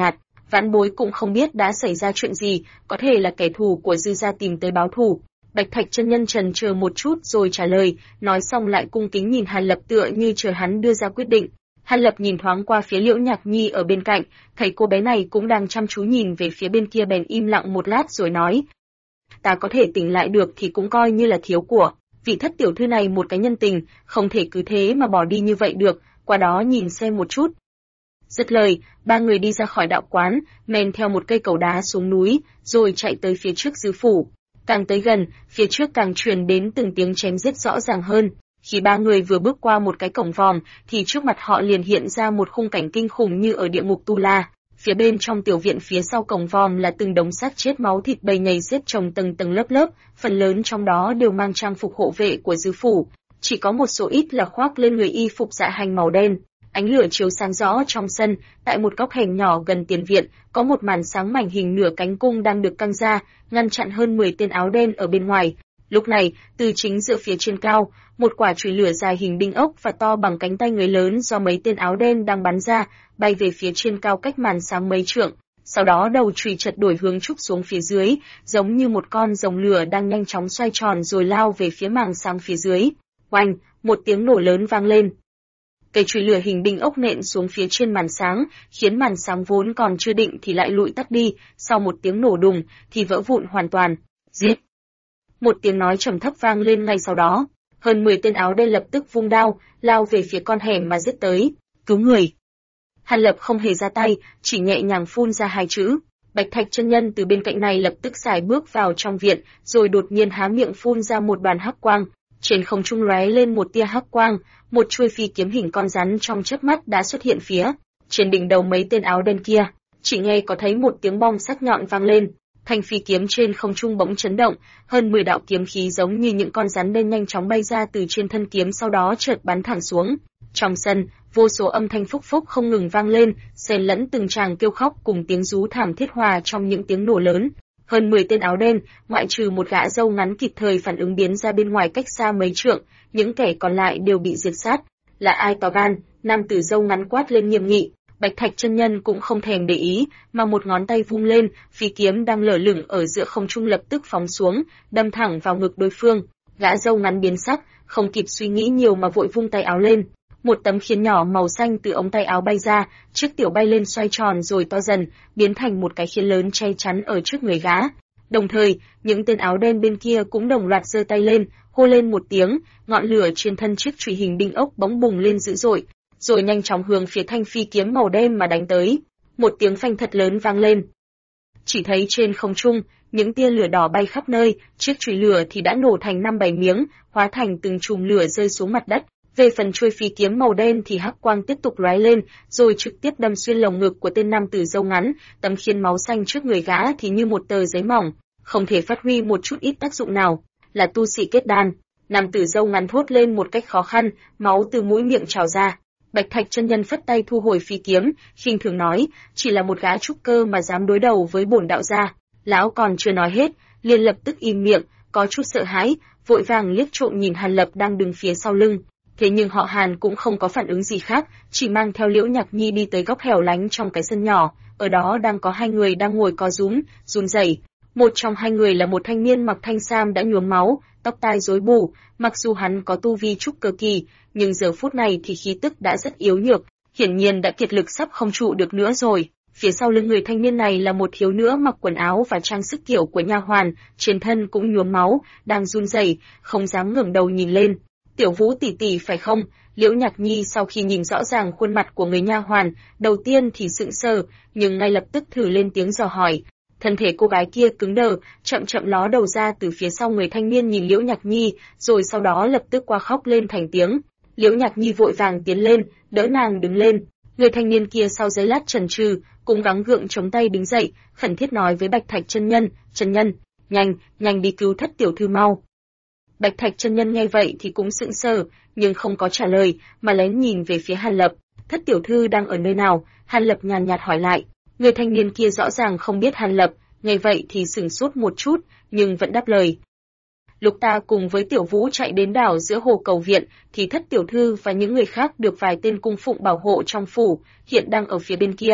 Vãn bối cũng không biết đã xảy ra chuyện gì, có thể là kẻ thù của Dư gia tìm tới báo thù. Bạch Thạch chân nhân chần chờ một chút rồi trả lời, nói xong lại cung kính nhìn Hàn Lập tựa như chờ hắn đưa ra quyết định. Hàn Lập nhìn thoáng qua phía Liễu Nhạc Nhi ở bên cạnh, thấy cô bé này cũng đang chăm chú nhìn về phía bên kia bèn im lặng một lát rồi nói. Ta có thể tỉnh lại được thì cũng coi như là thiếu của vị thất tiểu thư này một cái nhân tình, không thể cứ thế mà bỏ đi như vậy được, qua đó nhìn xem một chút. Dứt lời, ba người đi ra khỏi đạo quán, men theo một cây cầu đá xuống núi, rồi chạy tới phía trước Dư phủ. Càng tới gần, phía trước càng truyền đến từng tiếng chém giết rõ ràng hơn. Khi ba người vừa bước qua một cái cổng vòm, thì trước mặt họ liền hiện ra một khung cảnh kinh khủng như ở địa ngục Tu La. Phía bên trong tiểu viện phía sau cổng vòm là từng đống xác chết máu thịt bầy nhầy giết chồng tầng tầng lớp lớp, phần lớn trong đó đều mang trang phục hộ vệ của Dư phủ, chỉ có một số ít là khoác lên người y phục dạ hành màu đen. Ánh lửa chiếu sáng rõ trong sân, tại một góc hẻm nhỏ gần tiền viện, có một màn sáng mảnh hình nửa cánh cung đang được căng ra, ngăn chặn hơn 10 tên áo đen ở bên ngoài. Lúc này, từ chính giữa phía trên cao, một quả chùy lửa dài hình đinh ốc và to bằng cánh tay người lớn do mấy tên áo đen đang bắn ra, bay về phía trên cao cách màn sáng mấy trượng. Sau đó đầu chùy chật đổi hướng trúc xuống phía dưới, giống như một con rồng lửa đang nhanh chóng xoay tròn rồi lao về phía màn sáng phía dưới. Oanh, một tiếng nổ lớn vang lên. Cây chùy lửa hình đinh ốc nện xuống phía trên màn sáng, khiến màn sáng vốn còn chưa định thì lại lụi tắt đi, sau một tiếng nổ đùng thì vỡ vụn hoàn toàn. Giết! Một tiếng nói trầm thấp vang lên ngay sau đó. Hơn 10 tên áo đen lập tức vung đao, lao về phía con hẻm mà giết tới. Cứu người! Hàn Lập không hề ra tay, chỉ nhẹ nhàng phun ra hai chữ. Bạch Thạch chân nhân từ bên cạnh này lập tức xài bước vào trong viện, rồi đột nhiên há miệng phun ra một đoàn hắc quang. Trên không trung lóe lên một tia hắc quang, một chuôi phi kiếm hình con rắn trong chớp mắt đã xuất hiện phía trên đỉnh đầu mấy tên áo đen kia. Chỉ nghe có thấy một tiếng bom sắc nhọn vang lên, thanh phi kiếm trên không trung bỗng chấn động, hơn 10 đạo kiếm khí giống như những con rắn đen nhanh chóng bay ra từ trên thân kiếm, sau đó chợt bắn thẳng xuống. Trong sân, vô số âm thanh phúc phúc không ngừng vang lên, xen lẫn từng tràng kêu khóc cùng tiếng rú thảm thiết hòa trong những tiếng nổ lớn. Hơn 10 tên áo đen, ngoại trừ một gã râu ngắn kịp thời phản ứng biến ra bên ngoài cách xa mấy trượng, những kẻ còn lại đều bị diệt sát. Là ai to gan? Nam tử râu ngắn quát lên nghiêm nghị. Bạch Thạch chân nhân cũng không thèm để ý, mà một ngón tay vung lên, phi kiếm đang lơ lửng ở giữa không trung lập tức phóng xuống, đâm thẳng vào ngực đối phương. Gã râu ngắn biến sắc, không kịp suy nghĩ nhiều mà vội vung tay áo lên. Một tấm khiên nhỏ màu xanh từ ống tay áo bay ra, chiếc tiểu bay lên xoay tròn rồi to dần, biến thành một cái khiên lớn che chắn ở trước người gã. Đồng thời, những tên áo đen bên kia cũng đồng loạt giơ tay lên, hô lên một tiếng, ngọn lửa trên thân chiếc chùy hình đinh ốc bỗng bùng lên dữ dội, rồi nhanh chóng hướng phía thanh phi kiếm màu đen mà đánh tới. Một tiếng phanh thật lớn vang lên. Chỉ thấy trên không trung, những tia lửa đỏ bay khắp nơi, chiếc chùy lửa thì đã nổ thành 5-7 miếng, hóa thành từng chùm lửa rơi xuống mặt đất. Về phần chuôi phi kiếm màu đen thì hắc quang tiếp tục lóe lên, rồi trực tiếp đâm xuyên lồng ngực của tên nam tử râu ngắn, tấm khiên máu xanh trước người gã thì như một tờ giấy mỏng, không thể phát huy một chút ít tác dụng nào. Là tu sĩ kết đan. Nam tử râu ngắn thốt lên một cách khó khăn, máu từ mũi miệng trào ra. Bạch Thạch chân nhân phất tay thu hồi phi kiếm, khinh thường nói, chỉ là một gã trúc cơ mà dám đối đầu với bổn đạo gia. Lão còn chưa nói hết, liền lập tức im miệng, có chút sợ hãi, vội vàng liếc trộm nhìn Hàn Lập đang đứng phía sau lưng. Thế nhưng họ Hàn cũng không có phản ứng gì khác, chỉ mang theo Liễu Nhạc Nhi đi tới góc hẻo lánh trong cái sân nhỏ, ở đó đang có hai người đang ngồi co rúm, run rẩy. Một trong hai người là một thanh niên mặc thanh sam đã nhuốm máu, tóc tai rối bù, mặc dù hắn có tu vi trúc cơ kỳ, nhưng giờ phút này thì khí tức đã rất yếu nhược, hiển nhiên đã kiệt lực sắp không trụ được nữa rồi. Phía sau lưng người thanh niên này là một thiếu nữ mặc quần áo và trang sức kiểu của nha hoàn, trên thân cũng nhuốm máu, đang run rẩy, không dám ngẩng đầu nhìn lên. Tiểu Vũ tỷ tỷ phải không? Liễu Nhạc Nhi sau khi nhìn rõ ràng khuôn mặt của người nha hoàn, đầu tiên thì sững sờ, nhưng ngay lập tức thử lên tiếng dò hỏi. Thân thể cô gái kia cứng đờ, chậm chậm ló đầu ra từ phía sau người thanh niên nhìn Liễu Nhạc Nhi, rồi sau đó lập tức qua khóc lên thành tiếng. Liễu Nhạc Nhi vội vàng tiến lên, đỡ nàng đứng lên. Người thanh niên kia sau giây lát chần chừ, cũng gắng gượng chống tay đứng dậy, khẩn thiết nói với Bạch Thạch chân nhân, "Chân nhân, nhanh đi cứu Thất tiểu thư mau." Bạch Thạch chân nhân nghe vậy thì cũng sững sờ, nhưng không có trả lời, mà lén nhìn về phía Hàn Lập. "Thất tiểu thư đang ở nơi nào?" Hàn Lập nhàn nhạt hỏi lại. Người thanh niên kia rõ ràng không biết Hàn Lập, nghe vậy thì sửng sốt một chút, nhưng vẫn đáp lời. "Lúc ta cùng với Tiểu Vũ chạy đến đảo giữa hồ cầu viện, thì Thất tiểu thư và những người khác được vài tên cung phụng bảo hộ trong phủ, hiện đang ở phía bên kia."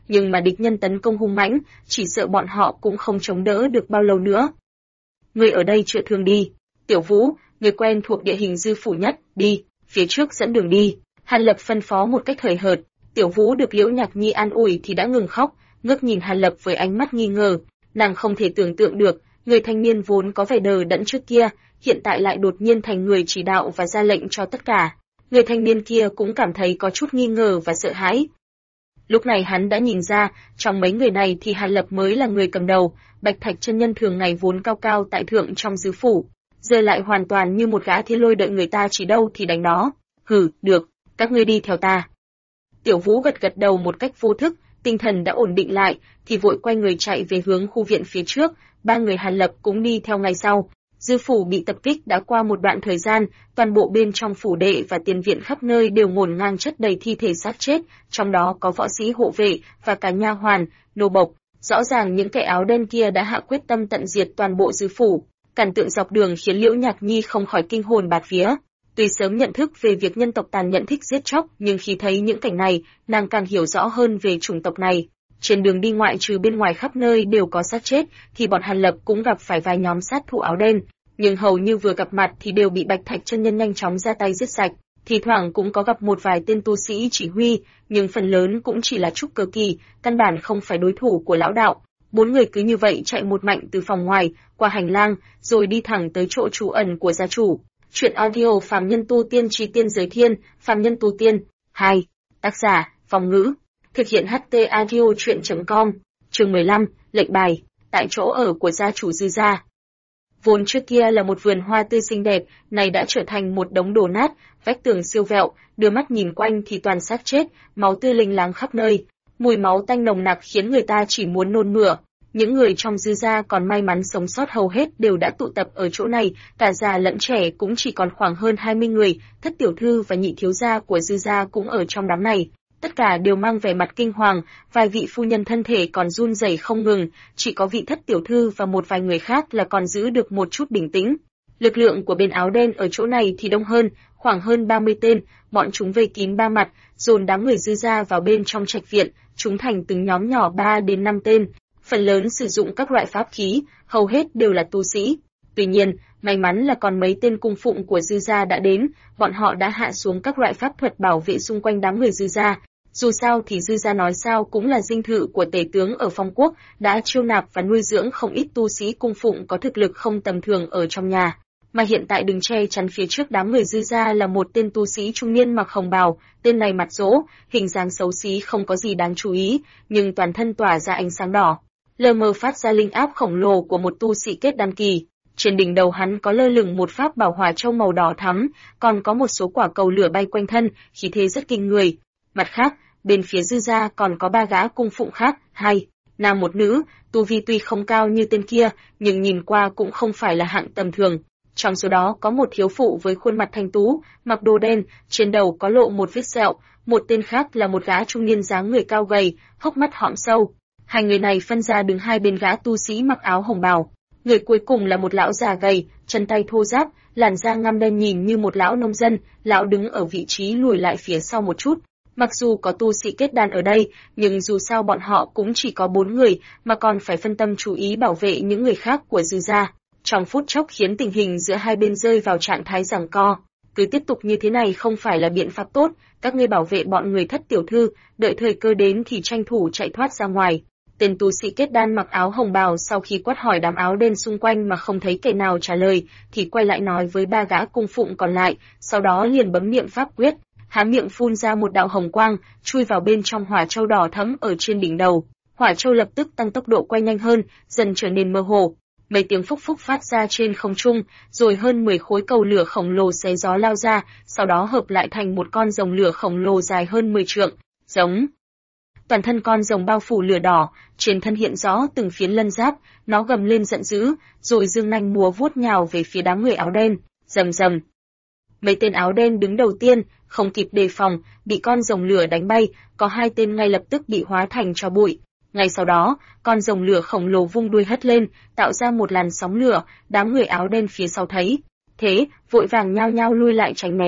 nhưng mà địch nhân tấn công hung mãnh, chỉ sợ bọn họ cũng không chống đỡ được bao lâu nữa. Ngươi ở đây chữa thương đi. Tiểu Vũ, người quen thuộc địa hình Dư phủ nhất, đi, phía trước dẫn đường đi. Hàn Lập phân phó một cách hời hợt. Tiểu Vũ được Liễu Nhạc Nhi an ủi thì đã ngừng khóc, ngước nhìn Hàn Lập với ánh mắt nghi ngờ. Nàng không thể tưởng tượng được, người thanh niên vốn có vẻ đờ đẫn trước kia, hiện tại lại đột nhiên thành người chỉ đạo và ra lệnh cho tất cả. Người thanh niên kia cũng cảm thấy có chút nghi ngờ và sợ hãi. Lúc này hắn đã nhìn ra, trong mấy người này thì Hàn Lập mới là người cầm đầu. Bạch Thạch chân nhân thường ngày vốn cao cao tại thượng trong Dư phủ, giờ lại hoàn toàn như một gã thiên lôi đợi người ta chỉ đâu thì đánh đó. Hừ, được, các ngươi đi theo ta. Tiểu Vũ gật gật đầu một cách vô thức, tinh thần đã ổn định lại, thì vội quay người chạy về hướng khu viện phía trước. Ba người Hàn Lập cũng đi theo ngay sau. Dư phủ bị tập kích đã qua một đoạn thời gian, toàn bộ bên trong phủ đệ và tiền viện khắp nơi đều ngổn ngang chất đầy thi thể xác chết, trong đó có võ sĩ hộ vệ và cả nha hoàn, nô bộc. Rõ ràng những kẻ áo đen kia đã hạ quyết tâm tận diệt toàn bộ Dư phủ. Cảnh tượng dọc đường khiến Liễu Nhạc Nhi không khỏi kinh hồn bạt vía. Tuy sớm nhận thức về việc nhân tộc tàn nhẫn thích giết chóc, nhưng khi thấy những cảnh này, nàng càng hiểu rõ hơn về chủng tộc này. Trên đường đi ngoại trừ bên ngoài khắp nơi đều có xác chết, thì bọn Hàn Lập cũng gặp phải vài nhóm sát thủ áo đen, nhưng hầu như vừa gặp mặt thì đều bị Bạch Thạch chân nhân nhanh chóng ra tay giết sạch. Thì thoảng cũng có gặp một vài tên tu sĩ chỉ huy, nhưng phần lớn cũng chỉ là trúc cơ kỳ, căn bản không phải đối thủ của lão đạo. Bốn người cứ như vậy chạy một mạch từ phòng ngoài, qua hành lang, rồi đi thẳng tới chỗ trú ẩn của gia chủ. Chuyện audio Phàm Nhân Tu Tiên Chí Tiên Giới Thiên, Phàm Nhân Tu Tiên 2. Tác giả, Phong Ngữ. Thực hiện HT Audio Chuyện.com. Chương 15, lệnh bài, tại chỗ ở của gia chủ Dư gia. Vốn trước kia là một vườn hoa tươi xinh đẹp, này đã trở thành một đống đổ nát, vách tường siêu vẹo, đưa mắt nhìn quanh thì toàn xác chết, máu tươi lênh láng khắp nơi. Mùi máu tanh nồng nặc khiến người ta chỉ muốn nôn mửa. Những người trong Dư gia còn may mắn sống sót hầu hết đều đã tụ tập ở chỗ này, cả già lẫn trẻ cũng chỉ còn khoảng hơn 20 người, thất tiểu thư và nhị thiếu gia của Dư gia cũng ở trong đám này. Tất cả đều mang vẻ mặt kinh hoàng, vài vị phu nhân thân thể còn run rẩy không ngừng, chỉ có vị thất tiểu thư và một vài người khác là còn giữ được một chút bình tĩnh. Lực lượng của bên áo đen ở chỗ này thì đông hơn, khoảng hơn 30 tên, bọn chúng vây kín ba mặt, dồn đám người Dư gia vào bên trong trạch viện, chúng thành từng nhóm nhỏ 3 đến 5 tên, phần lớn sử dụng các loại pháp khí, hầu hết đều là tu sĩ. Tuy nhiên, may mắn là còn mấy tên cung phụng của Dư gia đã đến, bọn họ đã hạ xuống các loại pháp thuật bảo vệ xung quanh đám người Dư gia. Dù sao thì Dư gia nói sao cũng là dinh thự của tể tướng ở Phong Quốc, đã chiêu nạp và nuôi dưỡng không ít tu sĩ cung phụng có thực lực không tầm thường ở trong nhà. Mà hiện tại đứng che chắn phía trước đám người Dư gia là một tên tu sĩ trung niên mặc hồng bào, tên này mặt rỗ, hình dáng xấu xí không có gì đáng chú ý, nhưng toàn thân tỏa ra ánh sáng đỏ, lờ mờ phát ra linh áp khổng lồ của một tu sĩ kết đan kỳ. Trên đỉnh đầu hắn có lơ lửng một pháp bảo hỏa châu màu đỏ thắm, còn có một số quả cầu lửa bay quanh thân, khí thế rất kinh người. Mặt khác, bên phía Dư gia còn có 3 gã cung phụng khác, 2 nam một nữ, tu vi tuy không cao như tên kia, nhưng nhìn qua cũng không phải là hạng tầm thường. Trong số đó có một thiếu phụ với khuôn mặt thanh tú, mặc đồ đen, trên đầu có lộ một vết sẹo, một tên khác là một gã trung niên dáng người cao gầy, hốc mắt hõm sâu. Hai người này phân ra đứng hai bên gã tu sĩ mặc áo hồng bào. Người cuối cùng là một lão già gầy, chân tay thô ráp, làn da ngăm đen nhìn như một lão nông dân, lão đứng ở vị trí lùi lại phía sau một chút. Mặc dù có tu sĩ kết đan ở đây, nhưng dù sao bọn họ cũng chỉ có 4 người, mà còn phải phân tâm chú ý bảo vệ những người khác của Dư gia. Trong phút chốc khiến tình hình giữa hai bên rơi vào trạng thái giằng co. Cứ tiếp tục như thế này không phải là biện pháp tốt, các ngươi bảo vệ bọn người thất tiểu thư, đợi thời cơ đến thì tranh thủ chạy thoát ra ngoài. Tên tu sĩ kết đan mặc áo hồng bào sau khi quát hỏi đám áo đen xung quanh mà không thấy kẻ nào trả lời, thì quay lại nói với 3 gã cung phụng còn lại, sau đó liền bấm niệm pháp quyết, há miệng phun ra một đạo hồng quang, chui vào bên trong hỏa châu đỏ thẫm ở trên đỉnh đầu. Hỏa châu lập tức tăng tốc độ quay nhanh hơn, dần trở nên mơ hồ. Mấy tiếng phúc phúc phát ra trên không trung, rồi hơn 10 khối cầu lửa khổng lồ xé gió lao ra, sau đó hợp lại thành một con rồng lửa khổng lồ dài hơn 10 trượng, giống. Toàn thân con rồng bao phủ lửa đỏ, trên thân hiện rõ từng phiến lân giáp, nó gầm lên giận dữ, rồi dương nanh múa vuốt nhào về phía đám người áo đen, rầm rầm. Mấy tên áo đen đứng đầu tiên, không kịp đề phòng, bị con rồng lửa đánh bay, có 2 tên ngay lập tức bị hóa thành tro bụi. Ngay sau đó, con rồng lửa khổng lồ vung đuôi hất lên, tạo ra một làn sóng lửa, đám người áo đen phía sau thấy thế, vội vàng nhao nhao lui lại tránh né.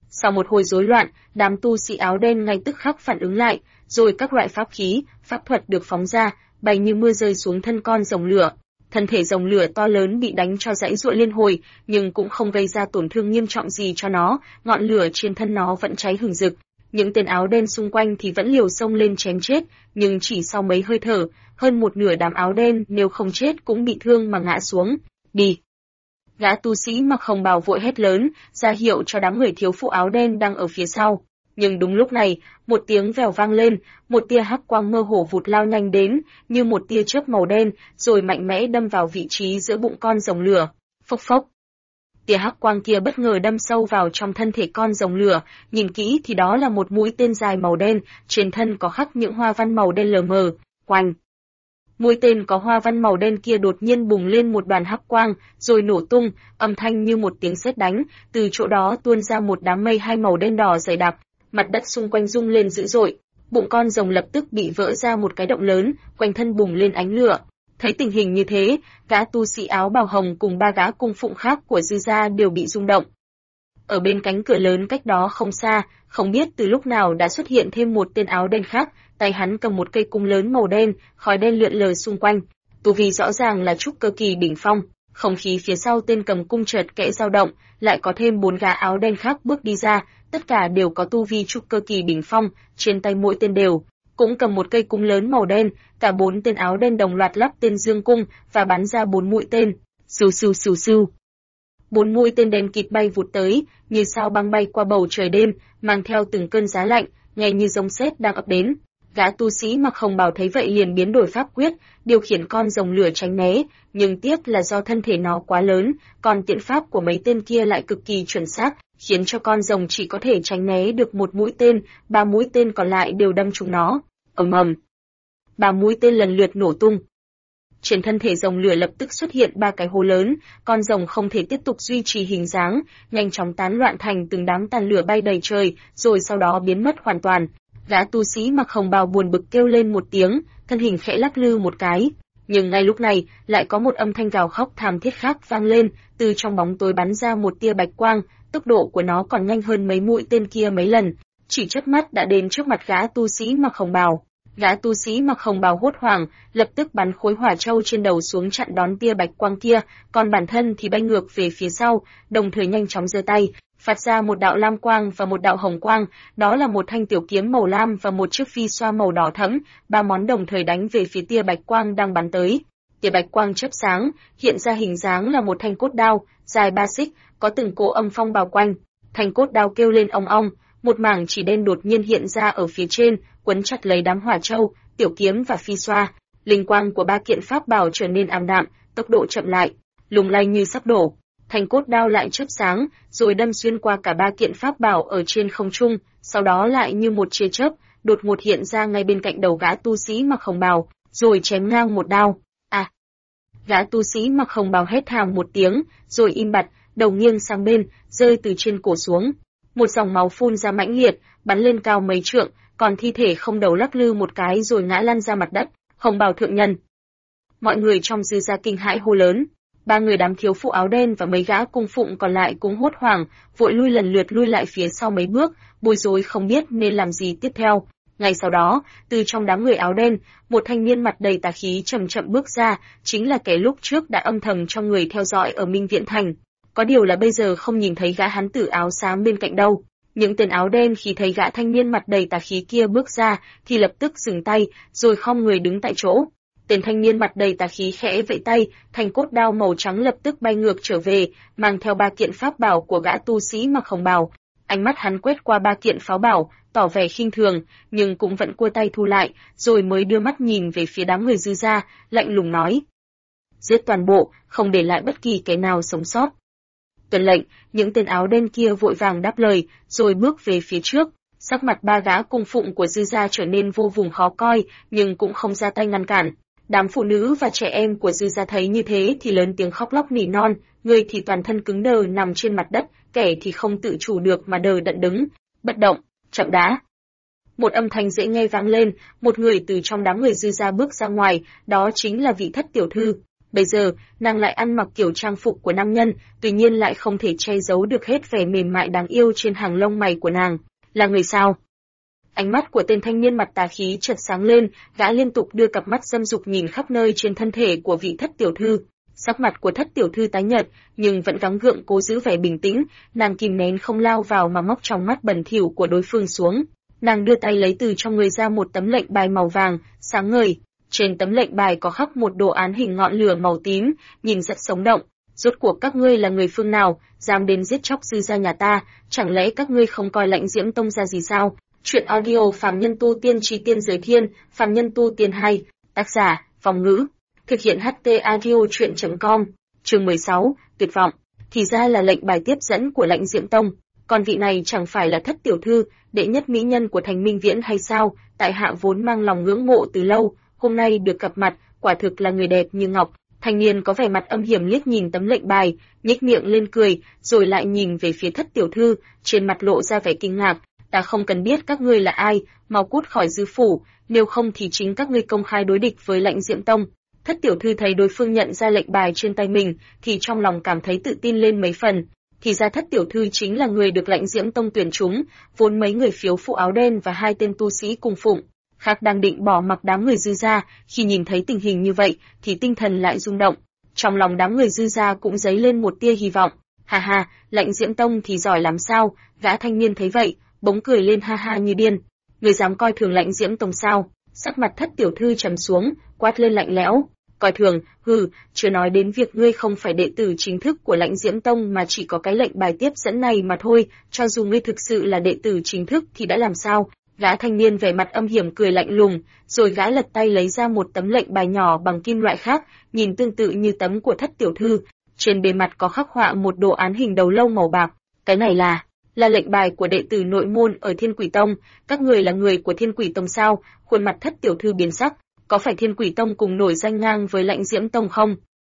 Sau một hồi rối loạn, đám tu sĩ áo đen ngay tức khắc phản ứng lại, rồi các loại pháp khí, pháp thuật được phóng ra, bay như mưa rơi xuống thân con rồng lửa. Thân thể rồng lửa to lớn bị đánh cho giãy giụa liên hồi, nhưng cũng không gây ra tổn thương nghiêm trọng gì cho nó, ngọn lửa trên thân nó vẫn cháy hừng rực. Những tên áo đen xung quanh thì vẫn liều xông lên chém chết, nhưng chỉ sau mấy hơi thở, hơn một nửa đám áo đen nếu không chết cũng bị thương mà ngã xuống. Đi! Gã tu sĩ mặc hồng bào vội hét lớn, ra hiệu cho đám người thiếu phụ áo đen đang ở phía sau. Nhưng đúng lúc này, một tiếng vèo vang lên, một tia hắc quang mơ hồ vụt lao nhanh đến, như một tia chớp màu đen, rồi mạnh mẽ đâm vào vị trí giữa bụng con rồng lửa. Phốc phốc. Tia hắc quang kia bất ngờ đâm sâu vào trong thân thể con rồng lửa, nhìn kỹ thì đó là một mũi tên dài màu đen, trên thân có khắc những hoa văn màu đen lờ mờ. Oanh! Mũi tên có hoa văn màu đen kia đột nhiên bùng lên một đoàn hắc quang, rồi nổ tung, âm thanh như một tiếng sét đánh, từ chỗ đó tuôn ra một đám mây hai màu đen đỏ dày đặc, mặt đất xung quanh rung lên dữ dội, bụng con rồng lập tức bị vỡ ra một cái động lớn, quanh thân bùng lên ánh lửa. Thấy tình hình như thế, gã tu sĩ áo bào hồng cùng ba gã cung phụng khác của Dư gia đều bị rung động. Ở bên cánh cửa lớn cách đó không xa, không biết từ lúc nào đã xuất hiện thêm một tên áo đen khác, tay hắn cầm một cây cung lớn màu đen, khói đen lượn lờ xung quanh. Tu vi rõ ràng là trúc cơ kỳ đỉnh phong, không khí phía sau tên cầm cung chợt kẽ dao động, lại có thêm 4 gã áo đen khác bước đi ra, tất cả đều có tu vi trúc cơ kỳ đỉnh phong, trên tay mỗi tên đều cũng cầm một cây cung lớn màu đen, cả 4 tên áo đen đồng loạt lắp tên dương cung và bắn ra 4 mũi tên. Sưu sưu sưu sưu. 4 mũi tên đen kịt bay vụt tới, như sao băng bay qua bầu trời đêm, mang theo từng cơn giá lạnh, nghe như giông sét đang ập đến. Gã tu sĩ mặc hồng bào thấy vậy liền biến đổi pháp quyết, điều khiển con rồng lửa tránh né, nhưng tiếc là do thân thể nó quá lớn, còn tiện pháp của mấy tên kia lại cực kỳ chuẩn xác, khiến cho con rồng chỉ có thể tránh né được một mũi tên, 3 mũi tên còn lại đều đâm trúng nó. Ầm ầm. 3 mũi tên lần lượt nổ tung. Trên thân thể rồng lửa lập tức xuất hiện 3 cái hố lớn, con rồng không thể tiếp tục duy trì hình dáng, nhanh chóng tán loạn thành từng đám tàn lửa bay đầy trời, rồi sau đó biến mất hoàn toàn. Gã tu sĩ mặc hồng bào buồn bực kêu lên một tiếng, thân hình khẽ lắc lư một cái. Nhưng ngay lúc này, lại có một âm thanh gào khóc thảm thiết khác vang lên, từ trong bóng tối bắn ra một tia bạch quang, tốc độ của nó còn nhanh hơn mấy mũi tên kia mấy lần, chỉ chớp mắt đã đến trước mặt gã tu sĩ mặc hồng bào. Gã tu sĩ mặc hồng bào hốt hoảng, lập tức bắn khối hỏa châu trên đầu xuống chặn đón tia bạch quang kia, còn bản thân thì bay ngược về phía sau, đồng thời nhanh chóng giơ tay, phát ra một đạo lam quang và một đạo hồng quang, đó là một thanh tiểu kiếm màu lam và một chiếc phi xoa màu đỏ thẫm, 3 món đồng thời đánh về phía tia bạch quang đang bắn tới. Tia bạch quang chớp sáng, hiện ra hình dáng là một thanh cốt đao, dài 3 xích, có từng cỗ âm phong bao quanh. Thanh cốt đao kêu lên ong ong, một mảng chỉ đen đột nhiên hiện ra ở phía trên, quấn chặt lấy đám hỏa châu, tiểu kiếm và phi xoa. Linh quang của 3 kiện pháp bảo trở nên ảm đạm, tốc độ chậm lại, lung lay như sắp đổ. Thanh cốt đao lại chớp sáng, rồi đâm xuyên qua cả 3 kiện pháp bảo ở trên không trung, sau đó lại như một tia chớp, đột ngột hiện ra ngay bên cạnh đầu gã tu sĩ mặc hồng bào, rồi chém ngang một đao. À! Gã tu sĩ mặc hồng bào hét thảm một tiếng, rồi im bặt, đầu nghiêng sang bên, rơi từ trên cổ xuống. Một dòng máu phun ra mãnh liệt, bắn lên cao mấy trượng, còn thi thể không đầu lắc lư một cái rồi ngã lăn ra mặt đất. Hồng bào thượng nhân! Mọi người trong Dư gia kinh hãi hô lớn. 3 người đám thiếu phụ áo đen và mấy gã cung phụng còn lại cũng hốt hoảng, vội lần lượt lui lại phía sau mấy bước, bối rối không biết nên làm gì tiếp theo. Ngay sau đó, từ trong đám người áo đen, một thanh niên mặt đầy tà khí chậm chậm bước ra, chính là kẻ lúc trước đã âm thầm cho người theo dõi ở Minh Viễn Thành. Có điều là bây giờ không nhìn thấy gã hán tử áo xám bên cạnh đâu. Những tên áo đen khi thấy gã thanh niên mặt đầy tà khí kia bước ra, thì lập tức dừng tay, rồi khom người đứng tại chỗ. Tên thanh niên mặt đầy tà khí khẽ vẫy tay, thanh cốt đao màu trắng lập tức bay ngược trở về, mang theo 3 kiện pháp bảo của gã tu sĩ mặc hồng bào. Ánh mắt hắn quét qua 3 kiện pháo bảo, tỏ vẻ khinh thường, nhưng cũng vẫn cua tay thu lại, rồi mới đưa mắt nhìn về phía đám người Dư gia, lạnh lùng nói: giết toàn bộ, không để lại bất kỳ kẻ nào sống sót. Tuân lệnh, những tên áo đen kia vội vàng đáp lời, rồi bước về phía trước. Sắc mặt 3 gã cung phụng của Dư gia trở nên vô cùng khó coi, nhưng cũng không ra tay ngăn cản. Đám phụ nữ và trẻ em của Dư gia thấy như thế thì lớn tiếng khóc lóc nỉ non, người thì toàn thân cứng đờ nằm trên mặt đất, kẻ thì không tự chủ được mà đờ đẫn đứng, bất động, chậm đá. Một âm thanh dễ nghe vang lên, một người từ trong đám người Dư gia bước ra ngoài, đó chính là vị thất tiểu thư. Bây giờ, nàng lại ăn mặc kiểu trang phục của nam nhân, tuy nhiên lại không thể che giấu được hết vẻ mềm mại đáng yêu trên hàng lông mày của nàng. Là người sao? Ánh mắt của tên thanh niên mặt tà khí chợt sáng lên, gã liên tục đưa cặp mắt dâm dục nhìn khắp nơi trên thân thể của vị thất tiểu thư. Sắc mặt của thất tiểu thư tái nhợt, nhưng vẫn gắng gượng cố giữ vẻ bình tĩnh, nàng kìm nén không lao vào mà móc trong mắt bẩn thỉu của đối phương xuống. Nàng đưa tay lấy từ trong người ra một tấm lệnh bài màu vàng, sáng ngời. Trên tấm lệnh bài có khắc một đồ án hình ngọn lửa màu tím, nhìn rất sống động. Rốt cuộc các ngươi là người phương nào, dám đến giết chóc dư gia nhà ta, chẳng lẽ các ngươi không coi Lãnh Diễm Tông ra gì sao? Chuyện audio Phàm Nhân Tu Tiên Chí Tiên Giới Thiên, Phàm Nhân Tu Tiên 2, tác giả, Vong Ngữ, thực hiện HT Audio Chuyện.com, chương 16, tuyệt vọng. Thì ra là lệnh bài tiếp dẫn của Lãnh Diễm Tông, còn vị này chẳng phải là thất tiểu thư, đệ nhất mỹ nhân của Thành Minh Viễn hay sao? Tại hạ vốn mang lòng ngưỡng mộ từ lâu, hôm nay được gặp mặt, quả thực là người đẹp như ngọc. Thanh niên có vẻ mặt âm hiểm liếc nhìn tấm lệnh bài, nhếch miệng lên cười, rồi lại nhìn về phía thất tiểu thư, trên mặt lộ ra vẻ kinh ngạc. Ta không cần biết các ngươi là ai, mau cút khỏi dư phủ, nếu không thì chính các ngươi công khai đối địch với Lãnh Diễm Tông. Thất tiểu thư thấy đối phương nhận ra lệnh bài trên tay mình, thì trong lòng cảm thấy tự tin lên mấy phần. Thì ra thất tiểu thư chính là người được Lãnh Diễm Tông tuyển trúng, vốn mấy người phiếu phụ áo đen và hai tên tu sĩ cùng phụng khác đang định bỏ mặc đám người dư gia, khi nhìn thấy tình hình như vậy thì tinh thần lại rung động. Trong lòng đám người dư gia cũng dấy lên một tia hy vọng. Ha ha, Lãnh Diễm Tông thì giỏi lắm sao? Gã thanh niên thấy vậy, bỗng cười lên ha ha như điên. Người dám coi thường Lãnh Diễm Tông sao? Sắc mặt thất tiểu thư trầm xuống, quát lên lạnh lẽo. Coi thường, hừ, chưa nói đến việc ngươi không phải đệ tử chính thức của Lãnh Diễm Tông mà chỉ có cái lệnh bài tiếp dẫn này mà thôi, cho dù ngươi thực sự là đệ tử chính thức thì đã làm sao? Gã thanh niên vẻ mặt âm hiểm cười lạnh lùng, rồi gã lật tay lấy ra một tấm lệnh bài nhỏ bằng kim loại khác, nhìn tương tự như tấm của thất tiểu thư. Trên bề mặt có khắc họa một đồ án hình đầu lâu màu bạc. Cái này là lệnh bài của đệ tử nội môn ở Thiên Quỷ Tông. Các người là người của Thiên Quỷ Tông sao? Khuôn mặt thất tiểu thư biến sắc. Có phải Thiên Quỷ Tông cùng nổi danh ngang với Lãnh Diễm Tông không?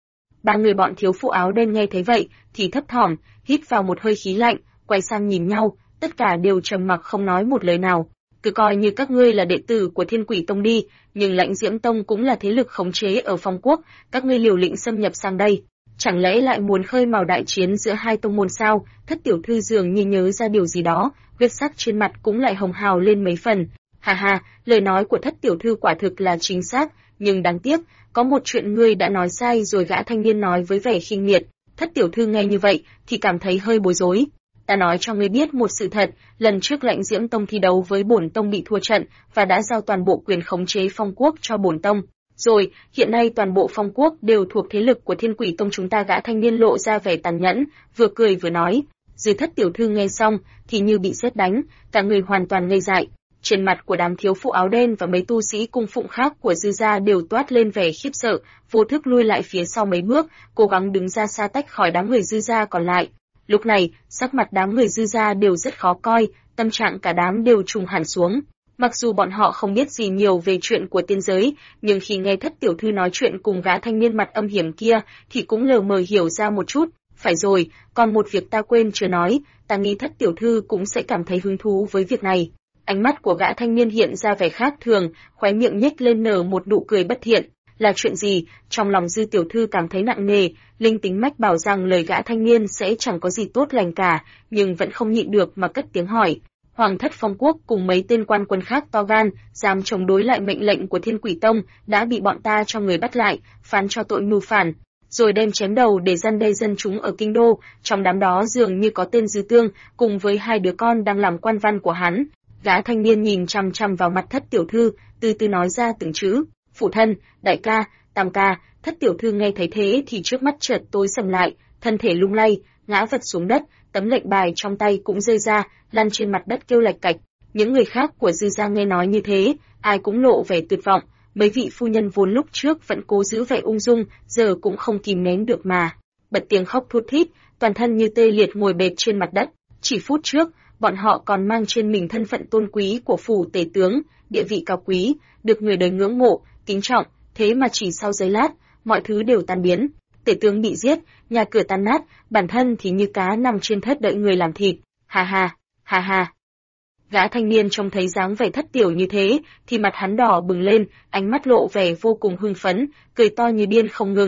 Ba người bọn thiếu phụ áo đen nghe thấy vậy thì thấp thỏm, hít vào một hơi khí lạnh, quay sang nhìn nhau, tất cả đều trầm mặc không nói một lời nào. Cứ coi như các ngươi là đệ tử của Thiên Quỷ Tông đi, nhưng Lãnh Diễm Tông cũng là thế lực khống chế ở Phong Quốc, các ngươi liều lĩnh xâm nhập sang đây, chẳng lẽ lại muốn khơi mào đại chiến giữa hai tông môn sao? Thất tiểu thư dường như nhớ ra điều gì đó, huyết sắc trên mặt cũng lại hồng hào lên mấy phần. Ha ha, lời nói của thất tiểu thư quả thực là chính xác, nhưng đáng tiếc, có một chuyện ngươi đã nói sai rồi. Gã thanh niên nói với vẻ khinh miệt. Thất tiểu thư nghe như vậy thì cảm thấy hơi bối rối. Ta nói cho ngươi biết một sự thật, lần trước Lãnh Diễm Tông thi đấu với bổn tông bị thua trận và đã giao toàn bộ quyền khống chế Phong Quốc cho bổn tông. Rồi, hiện nay toàn bộ Phong Quốc đều thuộc thế lực của Thiên Quỷ Tông chúng ta. Gã thanh niên lộ ra vẻ tàn nhẫn, vừa cười vừa nói. Dư thất tiểu thư nghe xong thì như bị sét đánh, cả người hoàn toàn ngây dại. Trên mặt của đám thiếu phụ áo đen và mấy tu sĩ cung phụng khác của dư gia đều toát lên vẻ khiếp sợ, vô thức lui lại phía sau mấy bước, cố gắng đứng ra xa tách khỏi đám người dư gia còn lại. Lúc này, sắc mặt đám người dư gia đều rất khó coi, tâm trạng cả đám đều trùng hẳn xuống. Mặc dù bọn họ không biết gì nhiều về chuyện của tiên giới, nhưng khi nghe thất tiểu thư nói chuyện cùng gã thanh niên mặt âm hiểm kia, thì cũng lờ mờ hiểu ra một chút. Phải rồi, còn một việc ta quên chưa nói, ta nghĩ thất tiểu thư cũng sẽ cảm thấy hứng thú với việc này. Ánh mắt của gã thanh niên hiện ra vẻ khác thường, khóe miệng nhếch lên nở một nụ cười bất thiện. Là chuyện gì? Trong lòng dư tiểu thư cảm thấy nặng nề, linh tính mách bảo rằng lời gã thanh niên sẽ chẳng có gì tốt lành cả, nhưng vẫn không nhịn được mà cất tiếng hỏi. Hoàng thất Phong Quốc cùng mấy tên quan quân khác to gan, dám chống đối lại mệnh lệnh của Thiên Quỷ Tông, đã bị bọn ta cho người bắt lại, phán cho tội mưu phản, rồi đem chém đầu để răn đe dân chúng ở kinh đô. Trong đám đó dường như có tên Dư Tương, cùng với hai đứa con đang làm quan văn của hắn. Gã thanh niên nhìn chằm chằm vào mặt thất tiểu thư, từ từ nói ra từng chữ. Phụ thân, đại ca, tam ca. Thất tiểu thư nghe thấy thế thì trước mắt chợt tối sầm lại, thân thể lung lay, ngã vật xuống đất, tấm lệnh bài trong tay cũng rơi ra, lăn trên mặt đất kêu lạch cạch. Những người khác của dư gia nghe nói như thế, ai cũng lộ vẻ tuyệt vọng. Mấy vị phu nhân vốn lúc trước vẫn cố giữ vẻ ung dung, giờ cũng không kìm nén được mà bật tiếng khóc thút thít, toàn thân như tê liệt ngồi bệt trên mặt đất. Chỉ phút trước, bọn họ còn mang trên mình thân phận tôn quý của phủ tể tướng, địa vị cao quý, được người đời ngưỡng mộ, kính trọng, thế mà chỉ sau giây lát, mọi thứ đều tan biến. Tể tướng bị giết, nhà cửa tan nát, bản thân thì như cá nằm trên thớt đợi người làm thịt. Ha ha, ha ha. Gã thanh niên trông thấy dáng vẻ thất tiểu như thế, thì mặt hắn đỏ bừng lên, ánh mắt lộ vẻ vô cùng hưng phấn, cười to như điên không ngừng.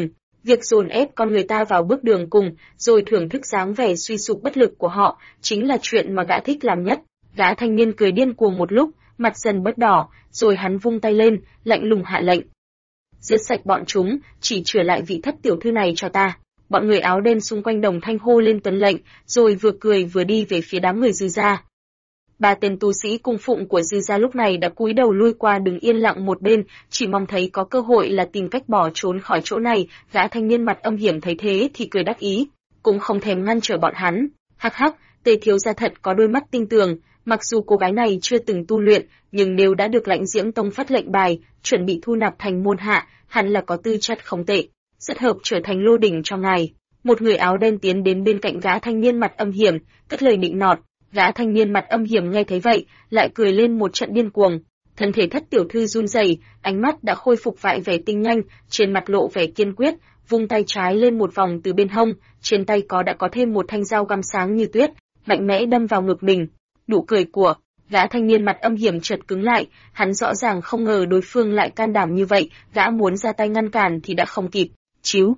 Việc dồn ép con người ta vào bước đường cùng, rồi thưởng thức dáng vẻ suy sụp bất lực của họ, chính là chuyện mà gã thích làm nhất. Gã thanh niên cười điên cuồng một lúc, mặt dần bớt đỏ, rồi hắn vung tay lên, lạnh lùng hạ lệnh. Giết sạch bọn chúng, chỉ trừ lại vị thất tiểu thư này cho ta. Bọn người áo đen xung quanh đồng thanh hô lên tuân lệnh, rồi vừa cười vừa đi về phía đám người Dư gia. Ba tên tu sĩ cung phụng của Dư gia lúc này đã cúi đầu lui qua đứng yên lặng một bên, chỉ mong thấy có cơ hội là tìm cách bỏ trốn khỏi chỗ này. Gã thanh niên mặt âm hiểm thấy thế thì cười đắc ý, cũng không thèm ngăn trở bọn hắn. Hắc hắc, Tề thiếu gia thật có đôi mắt tinh tường, mặc dù cô gái này chưa từng tu luyện, nhưng nếu đã được Lãnh Diễm Tông phát lệnh bài, chuẩn bị thu nạp thành môn hạ, hẳn là có tư chất không tệ, rất hợp trở thành lô đỉnh cho ngài. Một người áo đen tiến đến bên cạnh gã thanh niên mặt âm hiểm, cất lời nịnh nọt. Gã thanh niên mặt âm hiểm nghe thấy vậy, lại cười lên một trận điên cuồng. Thân thể thất tiểu thư run rẩy, ánh mắt đã khôi phục vại vẻ tinh nhanh, trên mặt lộ vẻ kiên quyết, vung tay trái lên một vòng từ bên hông, trên tay đã có thêm một thanh dao găm sáng như tuyết, mạnh mẽ đâm vào ngực mình. Nụ cười của gã thanh niên mặt âm hiểm chợt cứng lại, hắn rõ ràng không ngờ đối phương lại can đảm như vậy, gã muốn ra tay ngăn cản thì đã không kịp. Chíu,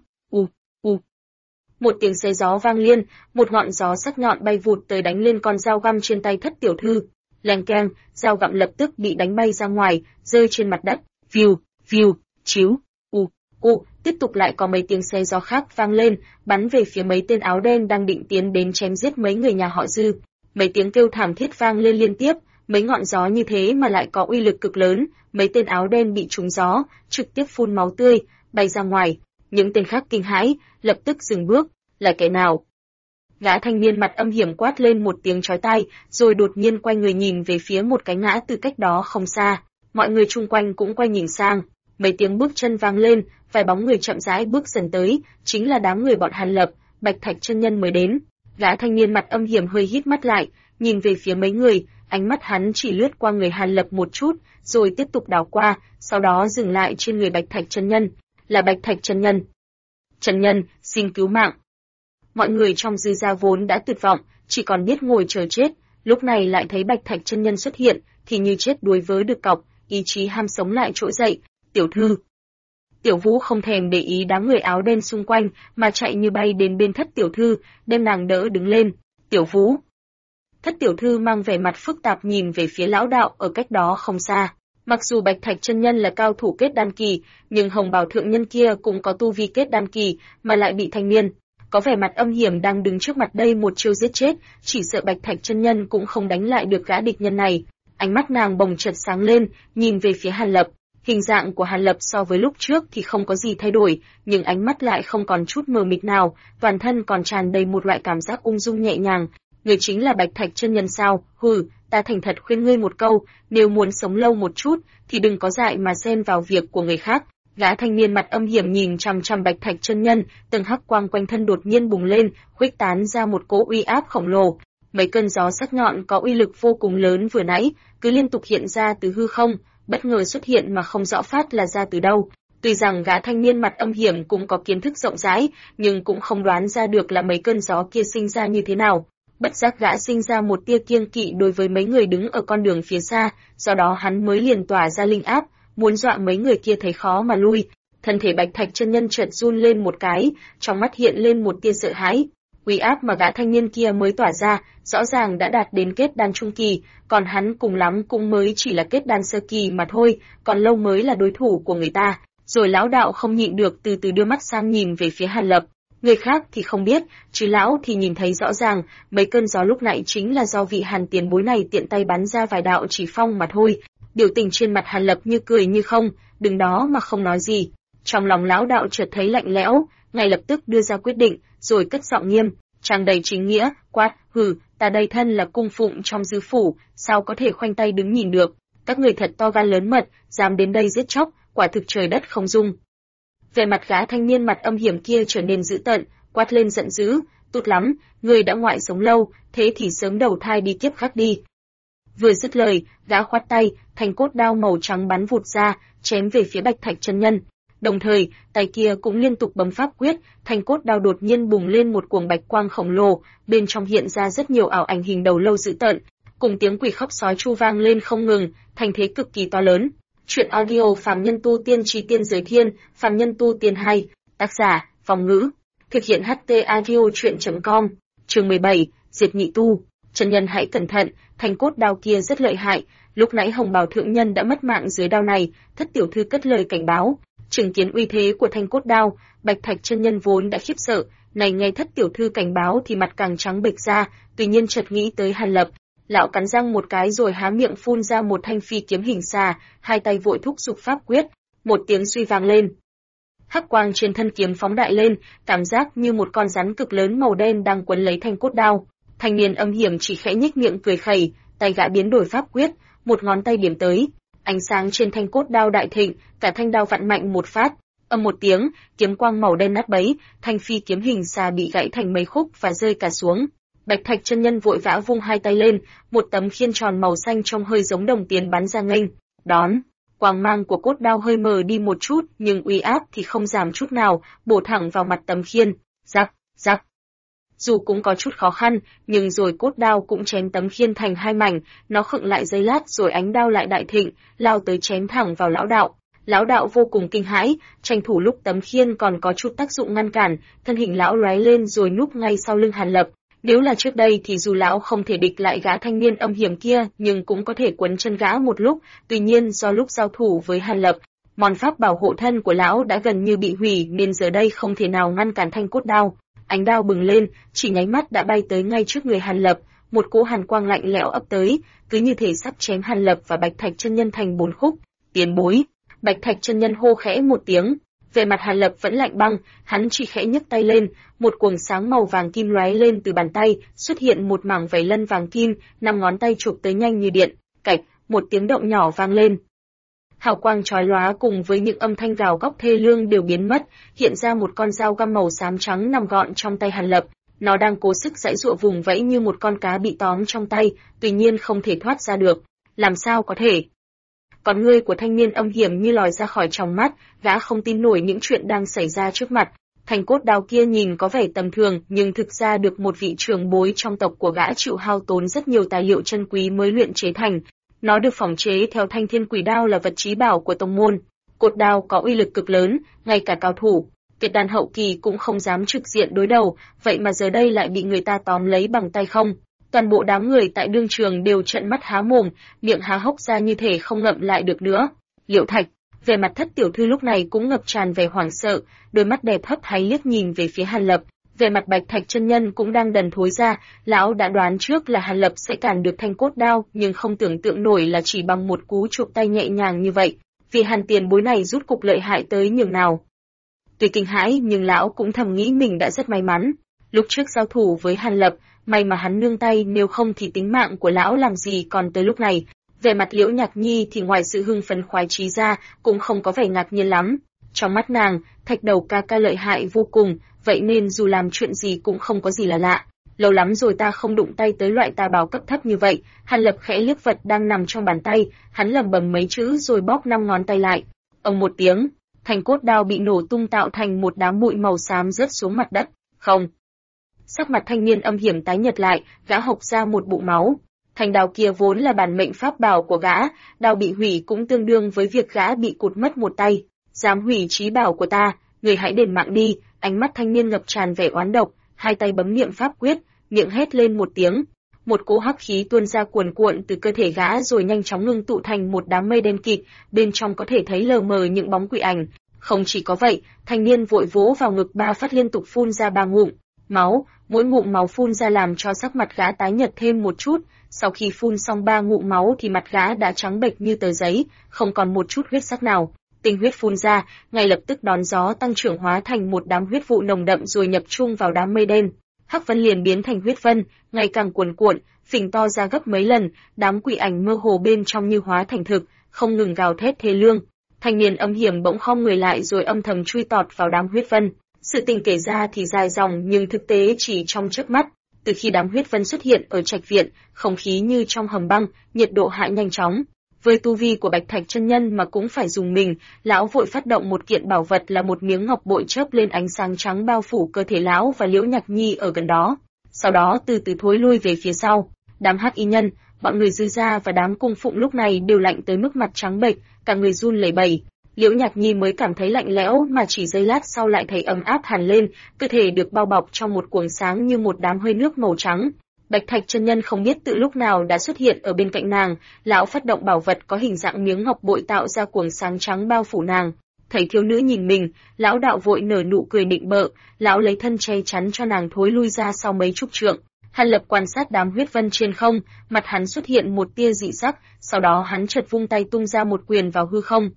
một tiếng xé gió vang liên, một ngọn gió sắc nhọn bay vụt tới đánh lên con dao găm trên tay thất tiểu thư. Leng keng, dao găm lập tức bị đánh bay ra ngoài, rơi trên mặt đất. Viu, chíu, tiếp tục lại có mấy tiếng xé gió khác vang lên, bắn về phía mấy tên áo đen đang định tiến đến chém giết mấy người nhà họ Dư. Mấy tiếng kêu thảm thiết vang lên liên tiếp, mấy ngọn gió như thế mà lại có uy lực cực lớn, mấy tên áo đen bị trúng gió, trực tiếp phun máu tươi, bay ra ngoài. Những tên khác kinh hãi, lập tức dừng bước. Là kẻ nào? Gã thanh niên mặt âm hiểm quát lên một tiếng chói tai, rồi đột nhiên quay người nhìn về phía một cái ngã từ cách đó không xa. Mọi người chung quanh cũng quay nhìn sang. Mấy tiếng bước chân vang lên, vài bóng người chậm rãi bước dần tới, chính là đám người bọn Hàn Lập. Bạch Thạch chân nhân mới đến. Gã thanh niên mặt âm hiểm hơi hít mắt lại, nhìn về phía mấy người, ánh mắt hắn chỉ lướt qua người Hàn Lập một chút, rồi tiếp tục đảo qua, sau đó dừng lại trên người Bạch Thạch chân nhân. Là Bạch Thạch chân nhân. Chân nhân, xin cứu mạng. Mọi người trong Dư gia vốn đã tuyệt vọng, chỉ còn biết ngồi chờ chết, lúc này lại thấy Bạch Thạch chân nhân xuất hiện, thì như chết đuối với được cọc, ý chí ham sống lại trỗi dậy. Tiểu thư. Tiểu Vũ không thèm để ý đám người áo đen xung quanh, mà chạy như bay đến bên thất tiểu thư, đem nàng đỡ đứng lên. Tiểu Vũ. Thất tiểu thư mang vẻ mặt phức tạp nhìn về phía lão đạo ở cách đó không xa. Mặc dù Bạch Thạch chân nhân là cao thủ kết đan kỳ, nhưng Hồng Bào thượng nhân kia cũng có tu vi kết đan kỳ, mà lại bị thanh niên có vẻ mặt âm hiểm đang đứng trước mặt đây một chiêu giết chết, chỉ sợ Bạch Thạch chân nhân cũng không đánh lại được gã địch nhân này. Ánh mắt nàng bồng chợt sáng lên, nhìn về phía Hàn Lập. Hình dạng của Hàn Lập so với lúc trước thì không có gì thay đổi, nhưng ánh mắt lại không còn chút mờ mịt nào, toàn thân còn tràn đầy một loại cảm giác ung dung nhẹ nhàng. Người chính là Bạch Thạch chân nhân sao? Hừ, ta thành thật khuyên ngươi một câu, nếu muốn sống lâu một chút thì đừng có dại mà xen vào việc của người khác. Gã thanh niên mặt âm hiểm nhìn chằm chằm Bạch Thạch chân nhân, từng hắc quang quanh thân đột nhiên bùng lên, khuếch tán ra một cỗ uy áp khổng lồ. Mấy cơn gió sắc nhọn có uy lực vô cùng lớn vừa nãy, cứ liên tục hiện ra từ hư không, bất ngờ xuất hiện mà không rõ phát là ra từ đâu. Tuy rằng gã thanh niên mặt âm hiểm cũng có kiến thức rộng rãi, nhưng cũng không đoán ra được là mấy cơn gió kia sinh ra như thế nào. Bất giác gã sinh ra một tia kiêng kỵ đối với mấy người đứng ở con đường phía xa, do đó hắn mới liền tỏa ra linh áp, muốn dọa mấy người kia thấy khó mà lui. Thân thể Bạch Thạch chân nhân chợt run lên một cái, trong mắt hiện lên một tia sợ hãi. Uy áp mà gã thanh niên kia mới tỏa ra, rõ ràng đã đạt đến kết đan trung kỳ, còn hắn cùng lắm cũng mới chỉ là kết đan sơ kỳ mà thôi, còn lâu mới là đối thủ của người ta. Rồi lão đạo không nhịn được từ từ đưa mắt sang nhìn về phía Hàn Lập. Người khác thì không biết, chứ lão thì nhìn thấy rõ ràng, mấy cơn gió lúc nãy chính là do vị Hàn tiền bối này tiện tay bắn ra vài đạo chỉ phong mà thôi. Biểu tình trên mặt Hàn Lập như cười như không, đứng đó mà không nói gì. Trong lòng lão đạo chợt thấy lạnh lẽo, ngay lập tức đưa ra quyết định, rồi cất giọng nghiêm, tràn đầy chính nghĩa, quát, hừ, ta đây thân là cung phụng trong Dư phủ, sao có thể khoanh tay đứng nhìn được, các người thật to gan lớn mật, dám đến đây giết chóc, quả thực trời đất không dung. Về mặt gã thanh niên mặt âm hiểm kia trở nên dữ tợn, quát lên giận dữ, tốt lắm, người đã ngoại sống lâu, thế thì sớm đầu thai đi kiếp khác đi. Vừa dứt lời, gã khoát tay, thanh cốt đao màu trắng bắn vụt ra, chém về phía Bạch Thạch chân nhân. Đồng thời, tay kia cũng liên tục bấm pháp quyết, thanh cốt đao đột nhiên bùng lên một cuồng bạch quang khổng lồ, bên trong hiện ra rất nhiều ảo ảnh hình đầu lâu dữ tợn, cùng tiếng quỷ khóc sói chu vang lên không ngừng, thành thế cực kỳ to lớn. Chuyện audio Phàm Nhân Tu Tiên Chí Tiên Giới Thiên, Phàm Nhân Tu Tiên 2, tác giả Phòng ngữ. Thực hiện HT Audio truyện.com. Chương 17, Diệt nhị tu. Chân nhân hãy cẩn thận, thanh cốt đao kia rất lợi hại, lúc nãy Hồng Bào thượng nhân đã mất mạng dưới đao này, Thất tiểu thư cất lời cảnh báo. Chứng kiến uy thế của thanh cốt đao, Bạch Thạch chân nhân vốn đã khiếp sợ, này nghe Thất tiểu thư cảnh báo thì mặt càng trắng bệch ra, tuy nhiên chợt nghĩ tới Hàn Lập, lão cắn răng một cái rồi há miệng phun ra một thanh phi kiếm hình xà, hai tay vội thúc giục pháp quyết, một tiếng suy vang lên. Hắc quang trên thân kiếm phóng đại lên, cảm giác như một con rắn cực lớn màu đen đang quấn lấy thanh cốt đao. Thanh niên âm hiểm chỉ khẽ nhếch miệng cười khẩy, tay gã biến đổi pháp quyết, một ngón tay điểm tới, ánh sáng trên thanh cốt đao đại thịnh, cả thanh đao vặn mạnh một phát, âm một tiếng, kiếm quang màu đen nát bấy, thanh phi kiếm hình xà bị gãy thành mấy khúc và rơi cả xuống. Bạch Thạch chân nhân vội vã vung hai tay lên, một tấm khiên tròn màu xanh trông hơi giống đồng tiền bắn ra nghênh đón. Quang mang của cốt đao hơi mờ đi một chút, nhưng uy áp thì không giảm chút nào, bổ thẳng vào mặt tấm khiên. Rắc, rắc. Dù cũng có chút khó khăn, nhưng rồi cốt đao cũng chém tấm khiên thành hai mảnh, nó khựng lại giây lát rồi ánh đao lại đại thịnh, lao tới chém thẳng vào lão đạo. Lão đạo vô cùng kinh hãi, tranh thủ lúc tấm khiên còn có chút tác dụng ngăn cản, thân hình lão lóe lên rồi núp ngay sau lưng Hàn Lập. Nếu là trước đây thì dù lão không thể địch lại gã thanh niên âm hiểm kia, nhưng cũng có thể quấn chân gã một lúc, tuy nhiên do lúc giao thủ với Hàn Lập, món pháp bảo hộ thân của lão đã gần như bị hủy nên giờ đây không thể nào ngăn cản thanh cốt đao. Ánh đao bừng lên, chỉ nháy mắt đã bay tới ngay trước người Hàn Lập, một cỗ hàn quang lạnh lẽo ập tới, cứ như thể sắp chém Hàn Lập và Bạch Thạch chân nhân thành bốn khúc. Tiền bối. Bạch Thạch chân nhân hô khẽ một tiếng, về mặt Hàn Lập vẫn lạnh băng, hắn chỉ khẽ nhấc tay lên, một quầng sáng màu vàng kim lóe lên từ bàn tay, xuất hiện một mảng vảy lân vàng kim, năm ngón tay chụp tới nhanh như điện, cạch, một tiếng động nhỏ vang lên. Hào quang chói lóa cùng với những âm thanh gào góc thê lương đều biến mất, hiện ra một con dao găm màu xám trắng nằm gọn trong tay Hàn Lập, nó đang cố sức giãy giụa vùng vẫy như một con cá bị tóm trong tay, tuy nhiên không thể thoát ra được. Làm sao có thể? Con ngươi của thanh niên âm hiểm như lòi ra khỏi tròng mắt, gã không tin nổi những chuyện đang xảy ra trước mặt. Thanh cốt đao kia nhìn có vẻ tầm thường, nhưng thực ra được một vị trưởng bối trong tộc của gã chịu hao tốn rất nhiều tài liệu chân quý mới luyện chế thành. Nó được phỏng chế theo Thanh Thiên Quỷ Đao là vật chí bảo của tông môn. Cốt đao có uy lực cực lớn, ngay cả cao thủ Kiệt đan hậu kỳ cũng không dám trực diện đối đầu, vậy mà giờ đây lại bị người ta tóm lấy bằng tay không. Toàn bộ đám người tại đương trường đều trợn mắt há mồm, miệng há hốc ra như thể không ngậm lại được nữa. Liễu Thạch, về mặt Thất tiểu thư lúc này cũng ngập tràn vẻ hoảng sợ, đôi mắt đẹp hấp háy liếc nhìn về phía Hàn Lập. Về mặt Bạch Thạch chân nhân cũng đang đần thối ra, lão đã đoán trước là Hàn Lập sẽ cản được thanh cốt đao, nhưng không tưởng tượng nổi là chỉ bằng một cú chụp tay nhẹ nhàng như vậy, vì Hàn tiền bối này rút cục lợi hại tới nhường nào. Tuy kinh hãi nhưng lão cũng thầm nghĩ mình đã rất may mắn. Lúc trước giao thủ với Hàn Lập, may mà hắn nương tay, nếu không thì tính mạng của lão làm gì còn tới lúc này. Về mặt Liễu Nhạc Nhi thì ngoài sự hưng phấn khoái chí ra, cũng không có vẻ ngạc nhiên lắm. Trong mắt nàng, Thạch Đầu ca ca lợi hại vô cùng, vậy nên dù làm chuyện gì cũng không có gì là lạ. Lâu lắm rồi ta không đụng tay tới loại tà bảo cấp thấp như vậy. Hàn Lập khẽ liếc vật đang nằm trong bàn tay, hắn lẩm bẩm mấy chữ rồi bóp 5 ngón tay lại. Ầm một tiếng, thanh cốt đao bị nổ tung tạo thành một đám bụi màu xám rớt xuống mặt đất. Không. Sắc mặt thanh niên âm hiểm tái nhợt lại, gã hộc ra một bụng máu. Thanh đao kia vốn là bản mệnh pháp bảo của gã, đao bị hủy cũng tương đương với việc gã bị cụt mất một tay. Dám hủy chí bảo của ta, người hãy đền mạng đi. Ánh mắt thanh niên ngập tràn vẻ oán độc, hai tay bấm niệm pháp quyết, miệng hét lên một tiếng. Một cỗ hắc khí tuôn ra cuồn cuộn từ cơ thể gã rồi nhanh chóng ngưng tụ thành một đám mây đen kịt, bên trong có thể thấy lờ mờ những bóng quỷ ảnh. Không chỉ có vậy, thanh niên vội vỗ vào ngực 3 phát liên tục phun ra 3 ngụm máu, mỗi ngụm máu phun ra làm cho sắc mặt gã tái nhợt thêm một chút. Sau khi phun xong 3 ngụm máu thì mặt gã đã trắng bệch như tờ giấy, không còn một chút huyết sắc nào. Tinh huyết phun ra, ngay lập tức đón gió tăng trưởng hóa thành một đám huyết vụ nồng đậm rồi nhập chung vào đám mây đen. Hắc vân liền biến thành huyết vân, ngày càng cuồn cuộn, phình to ra gấp mấy lần, đám quỷ ảnh mơ hồ bên trong như hóa thành thực, không ngừng gào thét thê lương. Thanh niên âm hiểm bỗng khom người lại rồi âm thầm chui tọt vào đám huyết vân. Sự tình kể ra thì dài dòng nhưng thực tế chỉ trong chớp mắt. Từ khi đám huyết vân xuất hiện ở trạch viện, không khí như trong hầm băng, nhiệt độ hạ nhanh chóng. Với tu vi của Bạch Thạch chân nhân mà cũng phải dùng mình, lão vội phát động một kiện bảo vật là một miếng ngọc bội chớp lên ánh sáng trắng bao phủ cơ thể lão và Liễu Nhạc Nhi ở gần đó. Sau đó từ từ thối lui về phía sau. Đám hắc y nhân, bọn người dư gia và đám cung phụng lúc này đều lạnh tới mức mặt trắng bệch, cả người run lẩy bẩy. Liễu Nhạc Nhi mới cảm thấy lạnh lẽo mà chỉ giây lát sau lại thấy ấm áp hẳn lên, cơ thể được bao bọc trong một cuồng sáng như một đám hơi nước màu trắng. Bạch Thạch chân nhân không biết từ lúc nào đã xuất hiện ở bên cạnh nàng, lão phát động bảo vật có hình dạng miếng ngọc bội tạo ra cuồng sáng trắng bao phủ nàng. Thấy thiếu nữ nhìn mình, lão đạo vội nở nụ cười định bợ, lão lấy thân che chắn cho nàng thối lui ra sau mấy chục trượng. Hàn Lập quan sát đám huyết vân trên không, mặt hắn xuất hiện một tia dị sắc, sau đó hắn chợt vung tay tung ra một quyền vào hư không.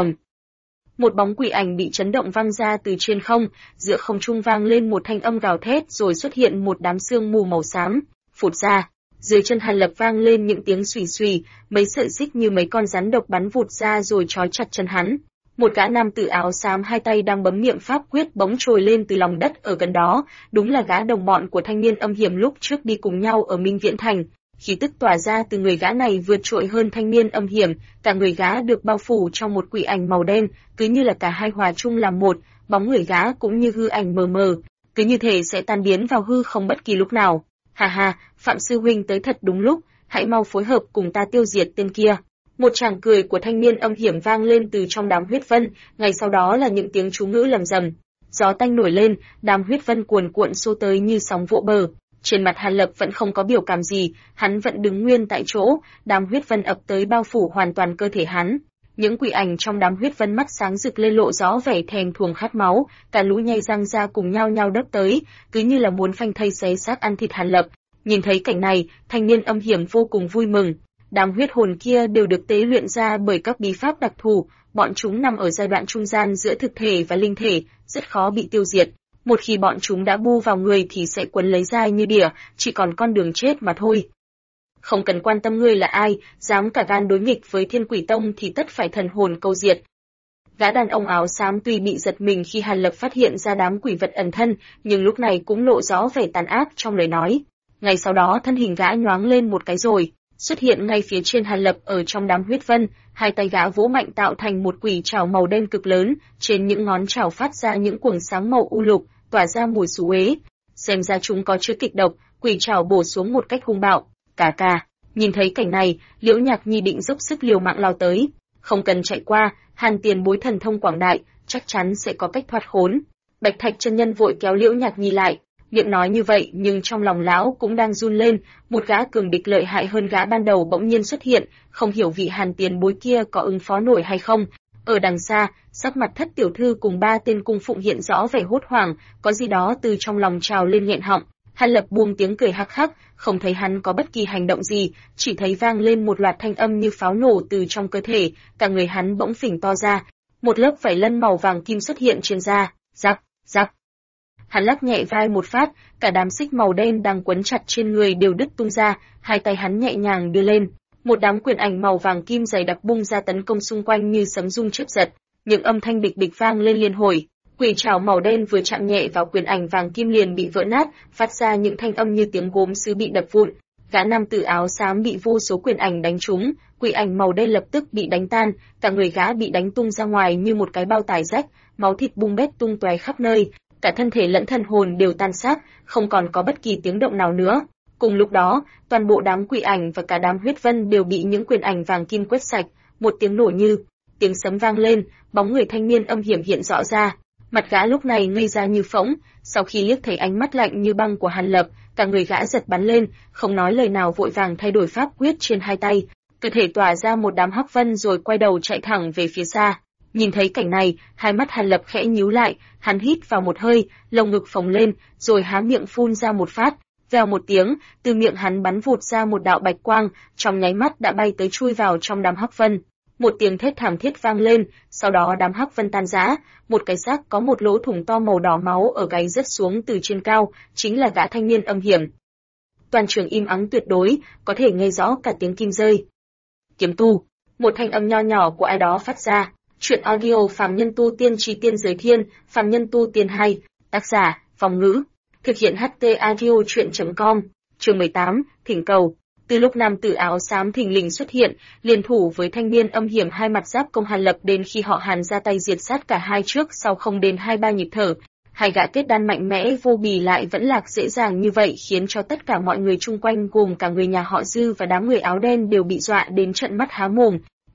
Một bóng quỷ ảnh bị chấn động văng ra từ trên không, giữa không trung vang lên một thanh âm gào thét rồi xuất hiện một đám sương mù màu xám, phụt ra. Dưới chân Hàn Lập vang lên những tiếng xùy xùy, mấy sợi xích như mấy con rắn độc bắn vụt ra rồi trói chặt chân hắn. Một gã nam tử áo xám hai tay đang bấm niệm pháp quyết bỗng trồi lên từ lòng đất ở gần đó, đúng là gã đồng bọn của thanh niên âm hiểm lúc trước đi cùng nhau ở Minh Viễn Thành. Khí tức tỏa ra từ người gã này vượt trội hơn thanh niên âm hiểm, cả người gã được bao phủ trong một quỷ ảnh màu đen, cứ như là cả hai hòa chung làm một, bóng người gã cũng như hư ảnh mờ mờ, cứ như thể sẽ tan biến vào hư không bất kỳ lúc nào. Ha ha, Phạm sư huynh tới thật đúng lúc, hãy mau phối hợp cùng ta tiêu diệt tên kia. Một tràng cười của thanh niên âm hiểm vang lên từ trong đám huyết vân, ngay sau đó là những tiếng chú ngữ lầm rầm. Gió tanh nổi lên, đám huyết vân cuồn cuộn xô tới như sóng vỗ bờ. Trên mặt Hàn Lập vẫn không có biểu cảm gì, hắn vẫn đứng nguyên tại chỗ, đám huyết vân ập tới bao phủ hoàn toàn cơ thể hắn. Những quỷ ảnh trong đám huyết vân mắt sáng rực lên lộ rõ vẻ thèm thuồng khát máu, cả lũ nhây răng ra cùng nhau nhau đấp tới, cứ như là muốn phanh thây xé xác ăn thịt Hàn Lập. Nhìn thấy cảnh này, thanh niên âm hiểm vô cùng vui mừng. Đám huyết hồn kia đều được tế luyện ra bởi các bí pháp đặc thù, bọn chúng nằm ở giai đoạn trung gian giữa thực thể và linh thể, rất khó bị tiêu diệt. Một khi bọn chúng đã bu vào người thì sẽ quấn lấy dai như đỉa, chỉ còn con đường chết mà thôi. Không cần quan tâm ngươi là ai, dám cả gan đối nghịch với Thiên Quỷ Tông thì tất phải thần hồn câu diệt. Gã đàn ông áo xám tuy bị giật mình khi Hàn Lập phát hiện ra đám quỷ vật ẩn thân, nhưng lúc này cũng lộ rõ vẻ tàn ác trong lời nói. Ngay sau đó thân hình gã nhoáng lên một cái rồi xuất hiện ngay phía trên Hàn Lập ở trong đám huyết vân, hai tay gã vỗ mạnh tạo thành một quỷ trảo màu đen cực lớn, trên những ngón trảo phát ra những cuồng sáng màu u lục, tỏa ra mùi xú uế. Xem ra chúng có chứa kịch độc, quỷ trảo bổ xuống một cách hung bạo. Cà. Nhìn thấy cảnh này, Liễu Nhạc Nhi định dốc sức liều mạng lao tới. Không cần chạy qua, Hàn tiền bối thần thông quảng đại, chắc chắn sẽ có cách thoát khốn. Bạch Thạch chân nhân vội kéo Liễu Nhạc Nhi lại. Miệng nói như vậy nhưng trong lòng lão cũng đang run lên, một gã cường địch lợi hại hơn gã ban đầu bỗng nhiên xuất hiện, không hiểu vị Hàn tiền bối kia có ứng phó nổi hay không. Ở đằng xa, sắc mặt Thất tiểu thư cùng ba tên cung phụng hiện rõ vẻ hốt hoảng, có gì đó từ trong lòng trào lên nghẹn họng. Hàn Lập buông tiếng cười hắc hắc, không thấy hắn có bất kỳ hành động gì, chỉ thấy vang lên một loạt thanh âm như pháo nổ từ trong cơ thể, cả người hắn bỗng phình to ra, một lớp vảy lân màu vàng kim xuất hiện trên da, rắc. Hắn lắc nhẹ vai một phát, cả đám xích màu đen đang quấn chặt trên người đều đứt tung ra, hai tay hắn nhẹ nhàng đưa lên, một đám quyền ảnh màu vàng kim dày đặc bung ra tấn công xung quanh như sấm rung chớp giật, những âm thanh bịch bịch vang lên liên hồi. Quỷ trảo màu đen vừa chạm nhẹ vào quyền ảnh vàng kim liền bị vỡ nát, phát ra những thanh âm như tiếng gốm sứ bị đập vụn. Gã nam tử áo xám bị vô số quyền ảnh đánh trúng, quỷ ảnh màu đen lập tức bị đánh tan, cả người gã bị đánh tung ra ngoài như một cái bao tải rách, máu thịt bung bét tung tóe khắp nơi, cả thân thể lẫn thần hồn đều tan xác, không còn có bất kỳ tiếng động nào nữa. Cùng lúc đó, toàn bộ đám quỷ ảnh và cả đám huyết vân đều bị những quyền ảnh vàng kim quét sạch, một tiếng nổ như tiếng sấm vang lên, bóng người thanh niên âm hiểm hiện rõ ra. Mặt gã lúc này ngây ra như phỗng, sau khi liếc thấy ánh mắt lạnh như băng của Hàn Lập, cả người gã giật bắn lên, không nói lời nào vội vàng thay đổi pháp quyết trên hai tay, cơ thể tỏa ra một đám hắc vân rồi quay đầu chạy thẳng về phía xa. Nhìn thấy cảnh này, hai mắt Hàn Lập khẽ nhíu lại, hắn hít vào một hơi, lồng ngực phồng lên, rồi há miệng phun ra một phát, vèo một tiếng, từ miệng hắn bắn vụt ra một đạo bạch quang, trong nháy mắt đã bay tới chui vào trong đám hắc vân. Một tiếng thét thảm thiết vang lên, sau đó đám hắc vân tan rã, một cái xác có một lỗ thủng to màu đỏ máu ở gáy rớt xuống từ trên cao, chính là gã thanh niên âm hiểm. Toàn trường im ắng tuyệt đối, có thể nghe rõ cả tiếng kim rơi. Kiếm tu, một thanh âm nho nhỏ của ai đó phát ra. Truyện audio Phàm Nhân Tu Tiên Chí Tiên Giới Thiên, Phàm Nhân Tu Tiên 2, tác giả, Phong Ngữ, thực hiện HT audio truyện.com, chương 18, thỉnh cầu. Từ lúc nam tử áo xám thình lình xuất hiện, liên thủ với thanh niên âm hiểm hai mặt giáp công Hàn Lập đến khi họ Hàn ra tay diệt sát cả hai trước sau không đến 2-3 nhịp thở. Hai gã kết đan mạnh mẽ vô bì lại vẫn lạc dễ dàng như vậy khiến cho tất cả mọi người chung quanh gồm cả người nhà họ Dư và đám người áo đen đều bị dọa đến trợn mắt há mồm.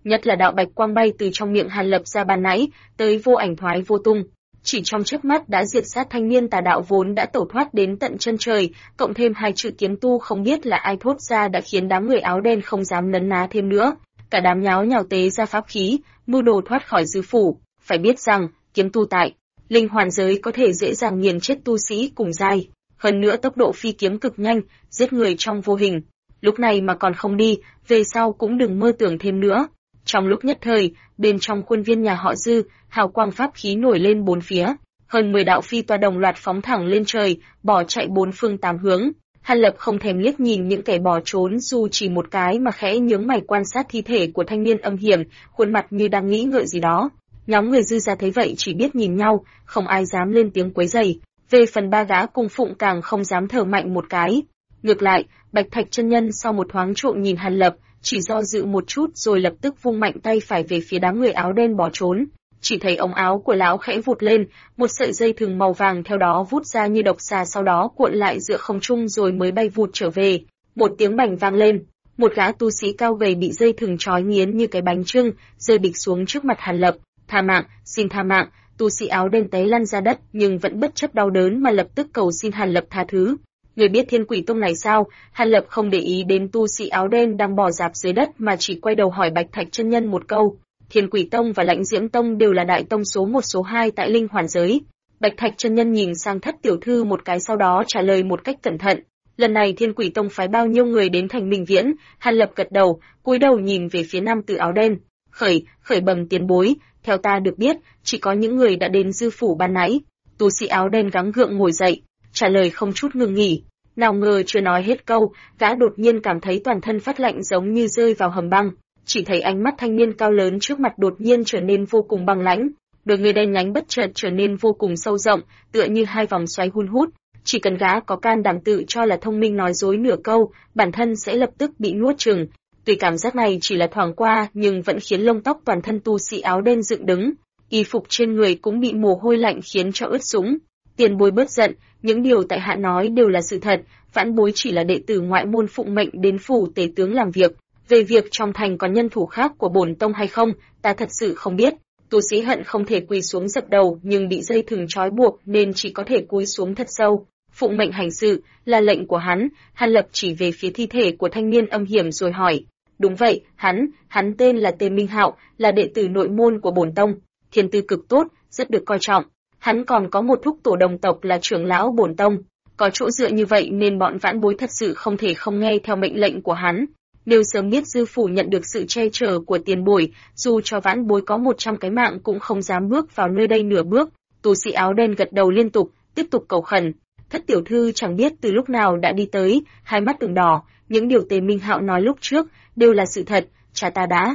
nhất là đạo bạch quang bay từ trong miệng Hàn Lập ra ban nãy, tới vô ảnh thoái vô tung. Chỉ trong chớp mắt đã diệt sát thanh niên tà đạo vốn đã tẩu thoát đến tận chân trời, cộng thêm hai chữ kiếm tu không biết là ai thốt ra đã khiến đám người áo đen không dám nấn ná thêm nữa. Cả đám nháo nhào tế ra pháp khí, mưu đồ thoát khỏi dư phủ. Phải biết rằng, kiếm tu tại linh hoàn giới có thể dễ dàng nghiền chết tu sĩ cùng giai. Hơn nữa tốc độ phi kiếm cực nhanh, giết người trong vô hình. Lúc này mà còn không đi, về sau cũng đừng mơ tưởng thêm nữa. Trong lúc nhất thời, bên trong khuôn viên nhà họ Dư, hào quang pháp khí nổi lên bốn phía. Hơn 10 đạo phi toa đồng loạt phóng thẳng lên trời, bỏ chạy bốn phương tám hướng. Hàn Lập không thèm liếc nhìn những kẻ bỏ trốn dù chỉ một cái mà khẽ nhướng mày quan sát thi thể của thanh niên âm hiểm, khuôn mặt như đang nghĩ ngợi gì đó. Nhóm người Dư gia thấy vậy chỉ biết nhìn nhau, không ai dám lên tiếng quấy rầy. Về phần ba gã cung phụng càng không dám thở mạnh một cái. Ngược lại, Bạch Thạch chân nhân sau một thoáng trộm nhìn Hàn Lập, chỉ do dự một chút rồi lập tức vung mạnh tay phải về phía đám người áo đen bỏ trốn. Chỉ thấy ống áo của lão khẽ vụt lên, một sợi dây thừng màu vàng theo đó vút ra như độc xà, sau đó cuộn lại giữa không trung rồi mới bay vụt trở về. Một tiếng bành vang lên, một gã tu sĩ cao gầy bị dây thừng trói nghiến như cái bánh chưng, rơi bịch xuống trước mặt Hàn Lập. Tha mạng, xin tha mạng. Tu sĩ áo đen té lăn ra đất nhưng vẫn bất chấp đau đớn mà lập tức cầu xin Hàn Lập tha thứ. Người biết Thiên Quỷ Tông này sao? Hàn Lập không để ý đến tu sĩ áo đen đang bò rạp dưới đất mà chỉ quay đầu hỏi Bạch Thạch chân nhân một câu. Thiên Quỷ Tông và Lãnh Diễm Tông đều là đại tông số 1 số 2 tại linh hoàn giới. Bạch Thạch chân nhân nhìn sang Thất tiểu thư một cái sau đó trả lời một cách cẩn thận. Lần này Thiên Quỷ Tông phái bao nhiêu người đến thành Minh Viễn? Hàn Lập gật đầu, cúi đầu nhìn về phía nam tử áo đen. Khởi bẩm tiền bối, theo ta được biết, chỉ có những người đã đến Dư phủ ban nãy. Tu sĩ áo đen gắng gượng ngồi dậy, trả lời không chút ngừng nghỉ. Nào ngờ chưa nói hết câu, gã đột nhiên cảm thấy toàn thân phát lạnh giống như rơi vào hầm băng. Chỉ thấy ánh mắt thanh niên cao lớn trước mặt đột nhiên trở nên vô cùng băng lãnh, đôi người đen nhánh bất chợt trở nên vô cùng sâu rộng, tựa như hai vòng xoáy hun hút. Chỉ cần gã có can đảm tự cho là thông minh nói dối nửa câu, bản thân sẽ lập tức bị nuốt chửng. Tuy cảm giác này chỉ là thoáng qua, nhưng vẫn khiến lông tóc toàn thân tu sĩ áo đen dựng đứng, y phục trên người cũng bị mồ hôi lạnh khiến cho ướt sũng. Tiền bối bớt giận, những điều tại hạ nói đều là sự thật, vãn bối chỉ là đệ tử ngoại môn phụng mệnh đến phủ tể tướng làm việc. Về việc trong thành có nhân thủ khác của bổn tông hay không, ta thật sự không biết. Tu sĩ hận không thể quỳ xuống dập đầu, nhưng bị dây thừng trói buộc nên chỉ có thể cúi xuống thật sâu. Phụng mệnh hành sự là lệnh của hắn. Hàn Lập chỉ về phía thi thể của thanh niên âm hiểm rồi hỏi. Đúng vậy, hắn tên là Tề Minh Hạo, là đệ tử nội môn của bổn tông, thiên tư cực tốt, rất được coi trọng. Hắn còn có một thúc tổ đồng tộc là trưởng lão bổn tông. Có chỗ dựa như vậy nên bọn vãn bối thật sự không thể không nghe theo mệnh lệnh của hắn. Nếu sớm biết Dư phủ nhận được sự che chở của tiền bối, dù cho vãn bối có 100 cái mạng cũng không dám bước vào nơi đây nửa bước. Tu sĩ áo đen gật đầu liên tục, tiếp tục cầu khẩn. Thất tiểu thư chẳng biết từ lúc nào đã đi tới, hai mắt ửng đỏ, những điều Tề Minh Hạo nói lúc trước đều là sự thật, cha ta đã.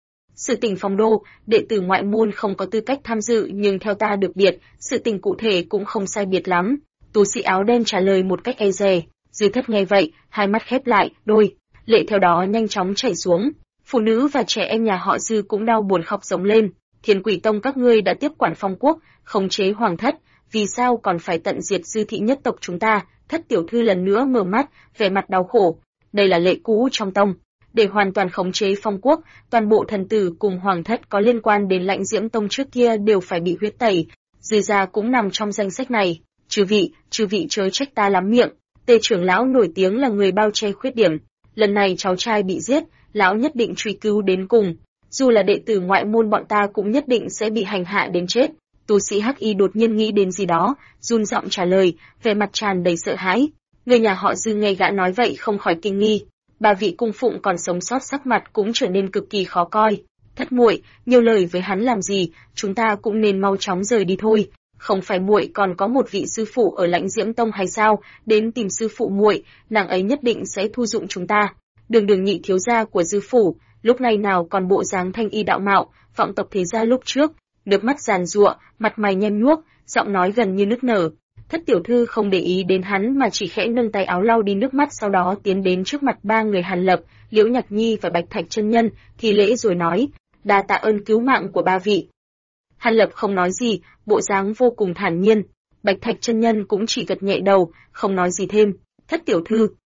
Sự tình Phong Đô, đệ tử ngoại môn không có tư cách tham dự, nhưng theo ta được biết, sự tình cụ thể cũng không sai biệt lắm. Tu sĩ áo đen trả lời một cách e dè. Dư Thất nghe vậy, hai mắt khép lại, đôi lệ theo đó nhanh chóng chảy xuống. Phụ nữ và trẻ em nhà họ Dư cũng đau buồn khóc giống lên. Thiên Quỷ Tông các ngươi đã tiếp quản Phong Quốc, khống chế hoàng thất, vì sao còn phải tận diệt Dư thị nhất tộc chúng ta? Thất tiểu thư lần nữa mở mắt, vẻ mặt đau khổ. Đây là lệ cũ trong tông. Để hoàn toàn khống chế Phong Quốc, toàn bộ thần tử cùng hoàng thất có liên quan đến Lãnh Diễm Tông trước kia đều phải bị huyết tẩy. Dư gia cũng nằm trong danh sách này. Chư vị chớ trách ta lắm miệng. Tề trưởng lão nổi tiếng là người bao che khuyết điểm. Lần này cháu trai bị giết, lão nhất định truy cứu đến cùng. Dù là đệ tử ngoại môn bọn ta cũng nhất định sẽ bị hành hạ đến chết. Tu sĩ Hắc Y đột nhiên nghĩ đến gì đó, run giọng trả lời, vẻ mặt tràn đầy sợ hãi. Người nhà họ Dư nghe gã nói vậy không khỏi kinh nghi. Ba vị cung phụng còn sống sót sắc mặt cũng trở nên cực kỳ khó coi. Thất muội, nhiều lời với hắn làm gì, chúng ta cũng nên mau chóng rời đi thôi. Không phải muội còn có một vị sư phụ ở Lãnh Diễm Tông hay sao? Đến tìm sư phụ muội, nàng ấy nhất định sẽ thu dụng chúng ta. Đường nhị thiếu gia của Dư phủ, lúc này nào còn bộ dáng thanh y đạo mạo, vọng tộc thế gia lúc trước, nước mắt giàn giụa, mặt mày nhem nhuốc, giọng nói gần như nức nở. Thất tiểu thư không để ý đến hắn mà chỉ khẽ nâng tay áo lau đi nước mắt, sau đó tiến đến trước mặt ba người Hàn Lập, Liễu Nhạc Nhi và Bạch Thạch chân nhân, thì lễ rồi nói, đa tạ ơn cứu mạng của ba vị. Hàn Lập không nói gì, bộ dáng vô cùng thản nhiên. Bạch Thạch chân nhân cũng chỉ gật nhẹ đầu, không nói gì thêm. Thất tiểu thư,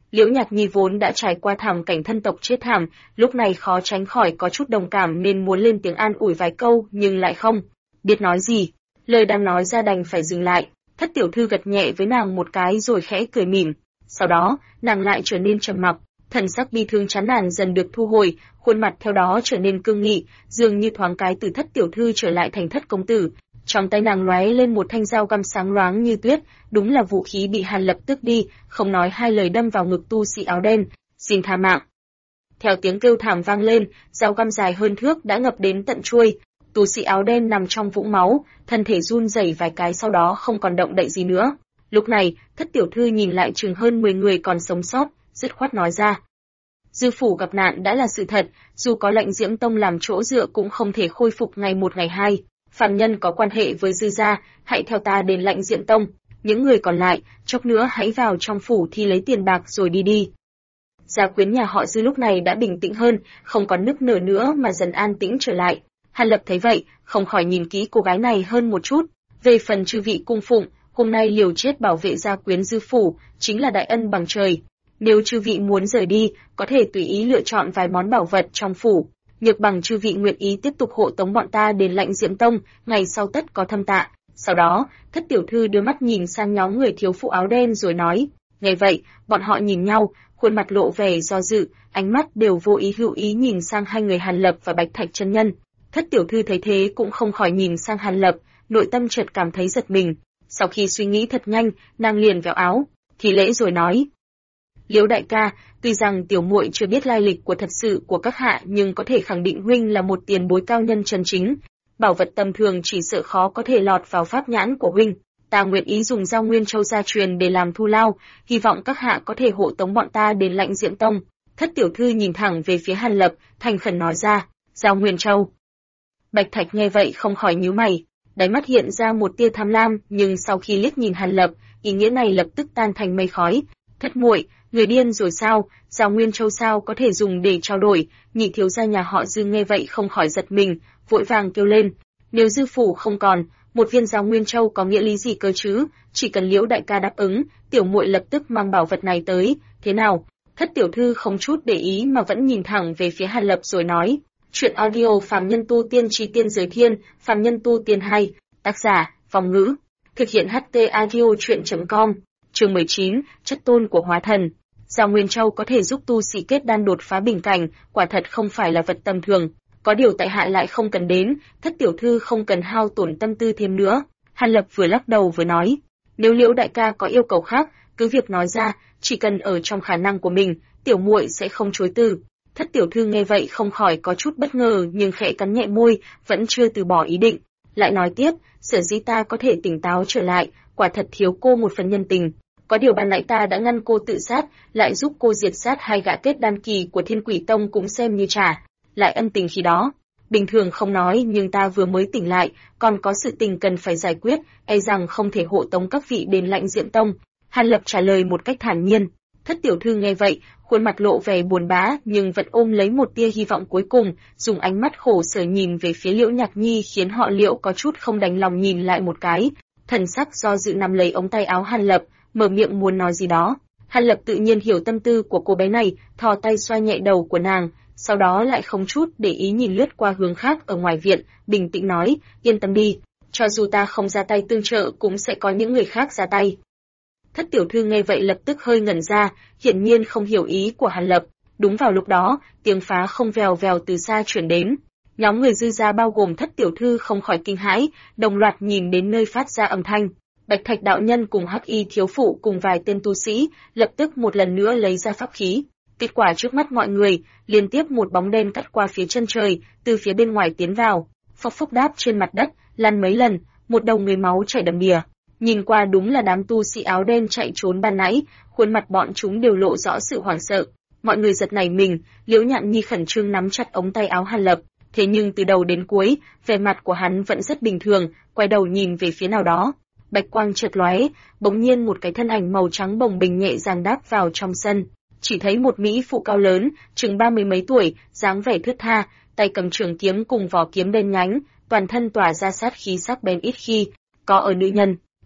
Liễu Nhạc Nhi vốn đã trải qua thảm cảnh thân tộc chết thảm, lúc này khó tránh khỏi có chút đồng cảm nên muốn lên tiếng an ủi vài câu nhưng lại không biết nói gì. Lời đang nói ra đành phải dừng lại. Thất tiểu thư gật nhẹ với nàng một cái rồi khẽ cười mỉm. Sau đó, nàng lại trở nên trầm mặc, thần sắc bi thương chán nản dần được thu hồi, khuôn mặt theo đó trở nên cương nghị, dường như thoáng cái từ thất tiểu thư trở lại thành thất công tử. Trong tay nàng lóe lên một thanh dao găm sáng loáng như tuyết, đúng là vũ khí bị Hàn Lập tước đi, không nói hai lời đâm vào ngực tu sĩ áo đen, xin tha mạng. Theo tiếng kêu thảm vang lên, dao găm dài hơn thước đã ngập đến tận chuôi. Tu sĩ áo đen nằm trong vũng máu, thân thể run rẩy vài cái sau đó không còn động đậy gì nữa. Lúc này, thất tiểu thư nhìn lại chừng hơn 10 người còn sống sót, dứt khoát nói ra. Dư phủ gặp nạn đã là sự thật, dù có lệnh Diễm Tông làm chỗ dựa cũng không thể khôi phục ngày một ngày hai. Phạm nhân có quan hệ với Dư gia, hãy theo ta đến lệnh Diễm Tông. Những người còn lại, chốc nữa hãy vào trong phủ thi lấy tiền bạc rồi đi đi. Gia quyến nhà họ Dư lúc này đã bình tĩnh hơn, không còn nức nở nữa mà dần an tĩnh trở lại. Hàn Lập thấy vậy, không khỏi nhìn kỹ cô gái này hơn một chút. Về phần chư vị cung phụng, hôm nay liều chết bảo vệ gia quyến Dư phủ, chính là đại ân bằng trời. Nếu chư vị muốn rời đi, có thể tùy ý lựa chọn vài món bảo vật trong phủ. Nhược bằng chư vị nguyện ý tiếp tục hộ tống bọn ta đến lệnh Diễm Tông, ngày sau tất có thâm tạ. Sau đó, thất tiểu thư đưa mắt nhìn sang nhóm người thiếu phụ áo đen rồi nói. Nghe vậy, bọn họ nhìn nhau, khuôn mặt lộ vẻ do dự, ánh mắt đều vô ý hữu ý nhìn sang hai người Hàn Lập và Bạch Thạch chân nhân. Thất tiểu thư thấy thế cũng không khỏi nhìn sang Hàn Lập, nội tâm chợt cảm thấy giật mình. Sau khi suy nghĩ thật nhanh, nàng liền véo áo, thì lễ rồi nói. Liễu đại ca, tuy rằng tiểu muội chưa biết lai lịch của thật sự của các hạ nhưng có thể khẳng định huynh là một tiền bối cao nhân chân chính. Bảo vật tầm thường chỉ sợ khó có thể lọt vào pháp nhãn của huynh. Ta nguyện ý dùng Giao Nguyên Châu gia truyền để làm thu lao, hy vọng các hạ có thể hộ tống bọn ta đến lệnh Diễm Tông. Thất tiểu thư nhìn thẳng về phía Hàn Lập, thành khẩn nói ra, Giao Nguyên Châu. Bạch Thạch nghe vậy không khỏi nhíu mày, đáy mắt hiện ra một tia tham lam, nhưng sau khi liếc nhìn Hàn Lập, ý nghĩa này lập tức tan thành mây khói. Thất muội, người điên rồi sao? Giao Nguyên Châu sao có thể dùng để trao đổi? Nhị thiếu gia nhà họ Dư nghe vậy không khỏi giật mình, vội vàng kêu lên, nếu Dư phủ không còn, một viên Giao Nguyên Châu có nghĩa lý gì cơ chứ? Chỉ cần Liễu đại ca đáp ứng, tiểu muội lập tức mang bảo vật này tới. Thế nào? Thất tiểu thư không chút để ý mà vẫn nhìn thẳng về phía Hàn Lập rồi nói. Chuyện audio Phàm Nhân Tu Tiên Chí Tiên Giới Thiên, Phàm Nhân Tu Tiên 2, tác giả, Vong Ngữ, thực hiện HT audio chuyện.com, chương 19, chất tôn của hóa thần. Giao Nguyên Châu có thể giúp tu sĩ kết đan đột phá bình cảnh, quả thật không phải là vật tầm thường. Có điều tại hạ lại không cần đến, thất tiểu thư không cần hao tổn tâm tư thêm nữa. Hàn Lập vừa lắc đầu vừa nói, nếu Liễu đại ca có yêu cầu khác, cứ việc nói ra, chỉ cần ở trong khả năng của mình, tiểu muội sẽ không chối từ. Thất tiểu thư nghe vậy không khỏi có chút bất ngờ nhưng khẽ cắn nhẹ môi, vẫn chưa từ bỏ ý định. Lại nói tiếp, sở dĩ ta có thể tỉnh táo trở lại, quả thật thiếu cô một phần nhân tình. Có điều ban nãy ta đã ngăn cô tự sát, lại giúp cô diệt sát hai gã kết đan kỳ của Thiên Quỷ Tông cũng xem như trả lại ân tình khi đó. Bình thường không nói nhưng ta vừa mới tỉnh lại, còn có sự tình cần phải giải quyết, e rằng không thể hộ tống các vị đến lệnh Diễm Tông. Hàn Lập trả lời một cách thản nhiên. Thất tiểu thư nghe vậy, khuôn mặt lộ vẻ buồn bã nhưng vẫn ôm lấy một tia hy vọng cuối cùng, dùng ánh mắt khổ sở nhìn về phía Liễu Nhạc Nhi khiến họ Liễu có chút không đành lòng nhìn lại một cái. Thần sắc do dự nắm lấy ống tay áo Hàn Lập, mở miệng muốn nói gì đó. Hàn Lập tự nhiên hiểu tâm tư của cô bé này, thò tay xoa nhẹ đầu của nàng, sau đó lại không chút để ý nhìn lướt qua hướng khác ở ngoài viện, bình tĩnh nói, yên tâm đi, cho dù ta không ra tay tương trợ cũng sẽ có những người khác ra tay. Thất tiểu thư nghe vậy lập tức hơi ngẩn ra, hiển nhiên không hiểu ý của Hàn Lập. Đúng vào lúc đó, tiếng phá không vèo vèo từ xa truyền đến. Nhóm người Dư gia bao gồm thất tiểu thư không khỏi kinh hãi, đồng loạt nhìn đến nơi phát ra âm thanh. Bạch Thạch đạo nhân cùng Hắc Y thiếu phụ cùng vài tên tu sĩ, lập tức một lần nữa lấy ra pháp khí. Kết quả trước mắt mọi người, liên tiếp một bóng đen cắt qua phía chân trời, từ phía bên ngoài tiến vào, phốc phốc đáp trên mặt đất, lăn mấy lần, một đầu người máu chảy đầm đìa. Nhìn qua đúng là đám tu sĩ áo đen chạy trốn ban nãy, khuôn mặt bọn chúng đều lộ rõ sự hoảng sợ. Mọi người giật nảy mình, Liễu Nhạn Nhi khẩn trương nắm chặt ống tay áo Hàn Lập, thế nhưng từ đầu đến cuối, vẻ mặt của hắn vẫn rất bình thường, quay đầu nhìn về phía nào đó. Bạch quang chợt lóe, bỗng nhiên một cái thân ảnh màu trắng bồng bềnh nhẹ nhàng đáp vào trong sân. Chỉ thấy một mỹ phụ cao lớn, chừng 30 mấy tuổi, dáng vẻ thướt tha, tay cầm trường kiếm cùng vỏ kiếm đen nhánh, toàn thân tỏa ra sát khí sắc bén ít khi có ở nữ nhân.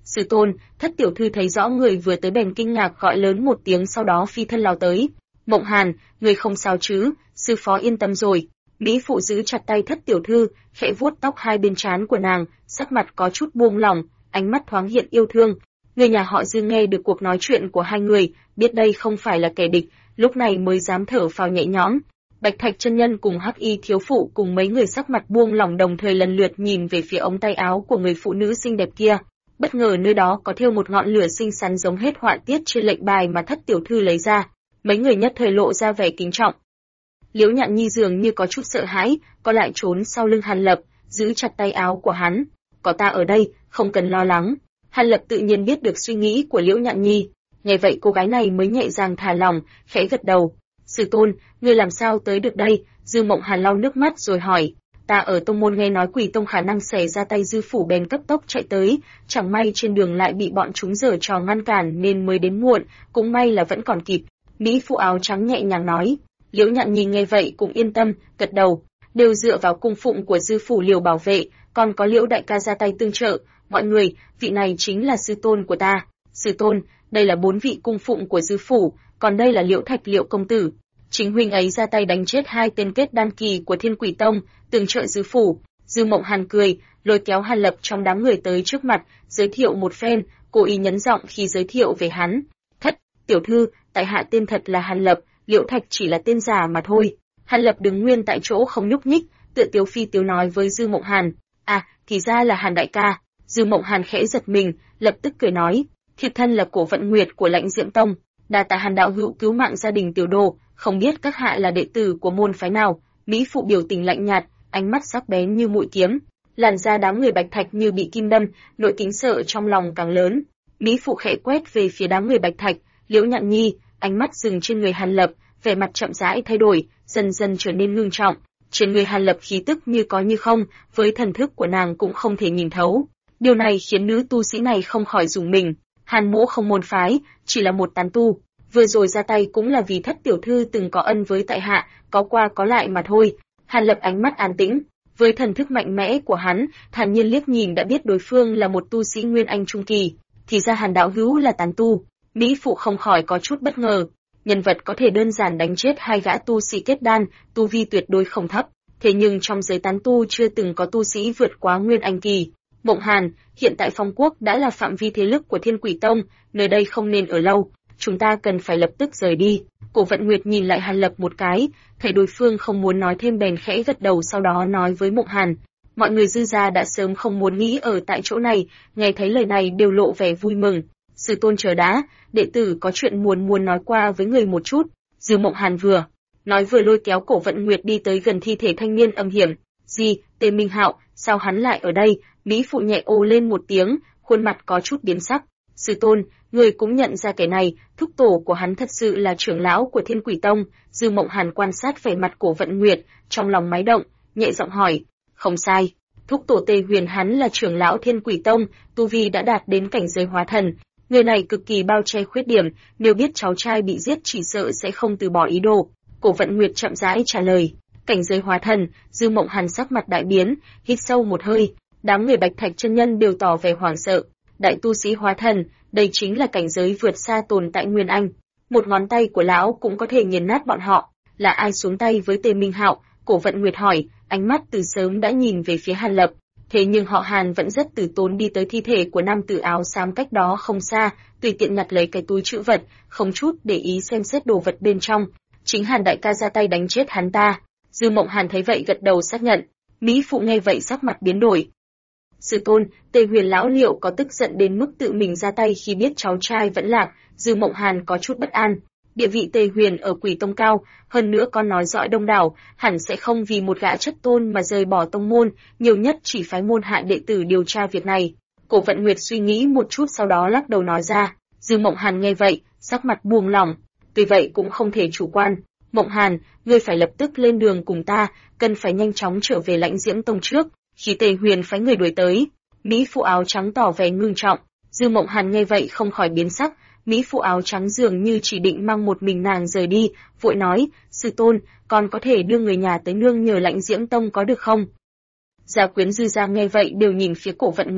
Sư tôn, Thất tiểu thư thấy rõ người vừa tới bèn kinh ngạc gọi lớn một tiếng, sau đó phi thân lao tới. Mộng Hàn, người không sao chứ? Sư phó yên tâm rồi. Mỹ phụ giữ chặt tay Thất tiểu thư, khẽ vuốt tóc hai bên trán của nàng, sắc mặt có chút buông lỏng, ánh mắt thoáng hiện yêu thương. Người nhà họ Dư nghe được cuộc nói chuyện của hai người, biết đây không phải là kẻ địch, lúc này mới dám thở phào nhẹ nhõm. Bạch Thạch chân nhân cùng Hắc Y thiếu phụ cùng mấy người sắc mặt buông lỏng đồng thời lần lượt nhìn về phía ống tay áo của người phụ nữ xinh đẹp kia. Bất ngờ nơi đó có thêu một ngọn lửa xinh xắn giống hết họa tiết trên lệnh bài mà Thất tiểu thư lấy ra. Mấy người nhất thời lộ ra vẻ kính trọng. Liễu Nhạn Nhi dường như có chút sợ hãi, có lại trốn sau lưng Hàn Lập, giữ chặt tay áo của hắn. Có ta ở đây, không cần lo lắng. Hàn Lập tự nhiên biết được suy nghĩ của Liễu Nhạn Nhi. Nghe vậy cô gái này mới nhẹ nhàng thả lòng, khẽ gật đầu. Sư tôn, ngươi làm sao tới được đây? Dư Mộng Hàn lau nước mắt rồi hỏi. Ta ở tông môn nghe nói Quỷ tông khả năng xảy ra tay Dư phủ bèn cấp tốc chạy tới, chẳng may trên đường lại bị bọn chúng giở trò ngăn cản nên mới đến muộn, cũng may là vẫn còn kịp. Mỹ phụ áo trắng nhẹ nhàng nói. Liễu Nhạn Nhi nghe vậy cũng yên tâm, gật đầu. Đều dựa vào cung phụng của Dư phủ liều bảo vệ, còn có Liễu đại ca ra tay tương trợ. Mọi người, vị này chính là sư tôn của ta. Sư tôn, đây là 4 vị cung phụng của Dư phủ, còn đây là Liễu Thạch Liễu công tử. Chính huynh ấy ra tay đánh chết 2 tên kết đan kỳ của Thiên Quỷ tông, tương trợ Dư phủ. Dư Mộng Hàn cười, lôi kéo Hàn Lập trong đám người tới trước mặt, giới thiệu một phen, cố ý nhấn giọng khi giới thiệu về hắn. Thất tiểu thư, tại hạ tên thật là Hàn Lập, Liễu Thạch chỉ là tên giả mà thôi. Hàn Lập đứng nguyên tại chỗ không nhúc nhích, tựa tiếu phi tiếu nói với Dư Mộng Hàn. À, thì ra là Hàn đại ca. Dư Mộng Hàn khẽ giật mình, lập tức cười nói. Thiếp thân là Cổ Vận Nguyệt của Lãnh Diễm tông, đa tạ Hàn đạo hữu cứu mạng gia đình tiểu đồ, không biết các hạ là đệ tử của môn phái nào. Mỹ phụ biểu tình lạnh nhạt, ánh mắt sắc bén như mũi kiếm, làn da đám người Bạch Thạch như bị kim đâm, nỗi kính sợ trong lòng càng lớn. Mỹ phụ khẽ quét về phía đám người Bạch Thạch, Liễu Nhạn Nhi, ánh mắt dừng trên người Hàn Lập, vẻ mặt chậm rãi thay đổi, dần dần trở nên ngưng trọng. Trên người Hàn Lập khí tức như có như không, với thần thức của nàng cũng không thể nhìn thấu. Điều này khiến nữ tu sĩ này không khỏi rùng mình. Hàn Mỗ không môn phái, chỉ là một tán tu, vừa rồi ra tay cũng là vì Thất tiểu thư từng có ân với tại hạ, có qua có lại mà thôi. Hàn Lập ánh mắt an tĩnh, với thần thức mạnh mẽ của hắn, thản nhiên liếc nhìn đã biết đối phương là một tu sĩ nguyên anh trung kỳ, thì ra Hàn đạo hữu là tán tu. Mỹ phụ không khỏi có chút bất ngờ, nhân vật có thể đơn giản đánh chết 2 gã tu sĩ kết đan, tu vi tuyệt đối không thấp, thế nhưng trong giới tán tu chưa từng có tu sĩ vượt quá nguyên anh kỳ. Mộng Hàn, hiện tại Phong Quốc đã là phạm vi thế lực của Thiên Quỷ tông, nơi đây không nên ở lâu, chúng ta cần phải lập tức rời đi. Cổ Vận Nguyệt nhìn lại Hàn Lập một cái, thấy đối phương không muốn nói thêm bèn khẽ gật đầu, sau đó nói với Mộng Hàn. Mọi người Dư gia đã sớm không muốn nghĩ ở tại chỗ này, nghe thấy lời này đều lộ vẻ vui mừng. Sư tôn chờ đã, đệ tử có chuyện muốn nói qua với người một chút. Dư Mộng Hàn vừa nói vừa lôi kéo Cổ Vận Nguyệt đi tới gần thi thể thanh niên âm hiểm. Gì, Tề Minh Hạo, sao hắn lại ở đây? Mỹ phụ nhẹ ồ lên một tiếng, khuôn mặt có chút biến sắc. Sư tôn, người cũng nhận ra kẻ này, thúc tổ của hắn thật sự là trưởng lão của Thiên Quỷ tông. Dư Mộng Hàn quan sát vẻ mặt Cổ Vận Nguyệt, trong lòng máy động, nhẹ giọng hỏi. Không sai, thúc tổ Tề Huyền hắn là trưởng lão Thiên Quỷ tông, tu vi đã đạt đến cảnh giới hóa thần. Người này cực kỳ bao che khuyết điểm, nếu biết cháu trai bị giết chỉ sợ sẽ không từ bỏ ý đồ. Cổ Vận Nguyệt chậm rãi trả lời. Cảnh giới hóa thần. Dư Mộng Hàn sắc mặt đại biến, hít sâu một hơi. Đám người Bạch Thạch chân nhân đều tỏ vẻ hoảng sợ. Đại tu sĩ hóa thần, đây chính là cảnh giới vượt xa tồn tại nguyên anh. Một ngón tay của lão cũng có thể nghiền nát bọn họ. Là ai xuống tay với Tề Minh Hạo? Cổ Vận Nguyệt hỏi, ánh mắt từ sớm đã nhìn về phía Hàn Lập. Thế nhưng họ Hàn vẫn rất từ tốn đi tới thi thể của nam tử áo xám cách đó không xa, tùy tiện nhặt lấy cái túi trữ vật, không chút để ý xem xét đồ vật bên trong. Chính Hàn đại ca ra tay đánh chết hắn ta. Dư Mộng Hàn thấy vậy gật đầu xác nhận. Mỹ phụ nghe vậy sắc mặt biến đổi. Sư tôn, Tề Huyền lão liệu có tức giận đến mức tự mình ra tay khi biết cháu trai vẫn lạc? Dư Mộng Hàn có chút bất an. Địa vị Tề Huyền ở Quỷ tông cao, hơn nữa con nói dõi đông đảo, hẳn sẽ không vì một gã chất tôn mà rời bỏ tông môn, nhiều nhất chỉ phái môn hạ đệ tử điều tra việc này. Cổ Vận Nguyệt suy nghĩ một chút sau đó lắc đầu nói ra. Dư Mộng Hàn nghe vậy, sắc mặt buông lỏng. Tuy vậy cũng không thể chủ quan. Mộng Hàn, ngươi phải lập tức lên đường cùng ta, cần phải nhanh chóng trở về Lãnh Diễm tông trước. Khi Tề Huyền phái người đuổi tới, Mỹ phụ áo trắng tỏ vẻ ngưng trọng. Dư Mộng Hàn nghe vậy không khỏi biến sắc. Mỹ phụ áo trắng dường như chỉ định mang một mình nàng rời đi, vội nói, sư tôn, con có thể đưa người nhà tới nương nhờ Lãnh Diễm tông có được không? Gia quyến Dư gia nghe vậy đều nhìn phía Cổ Vận Nguyệt,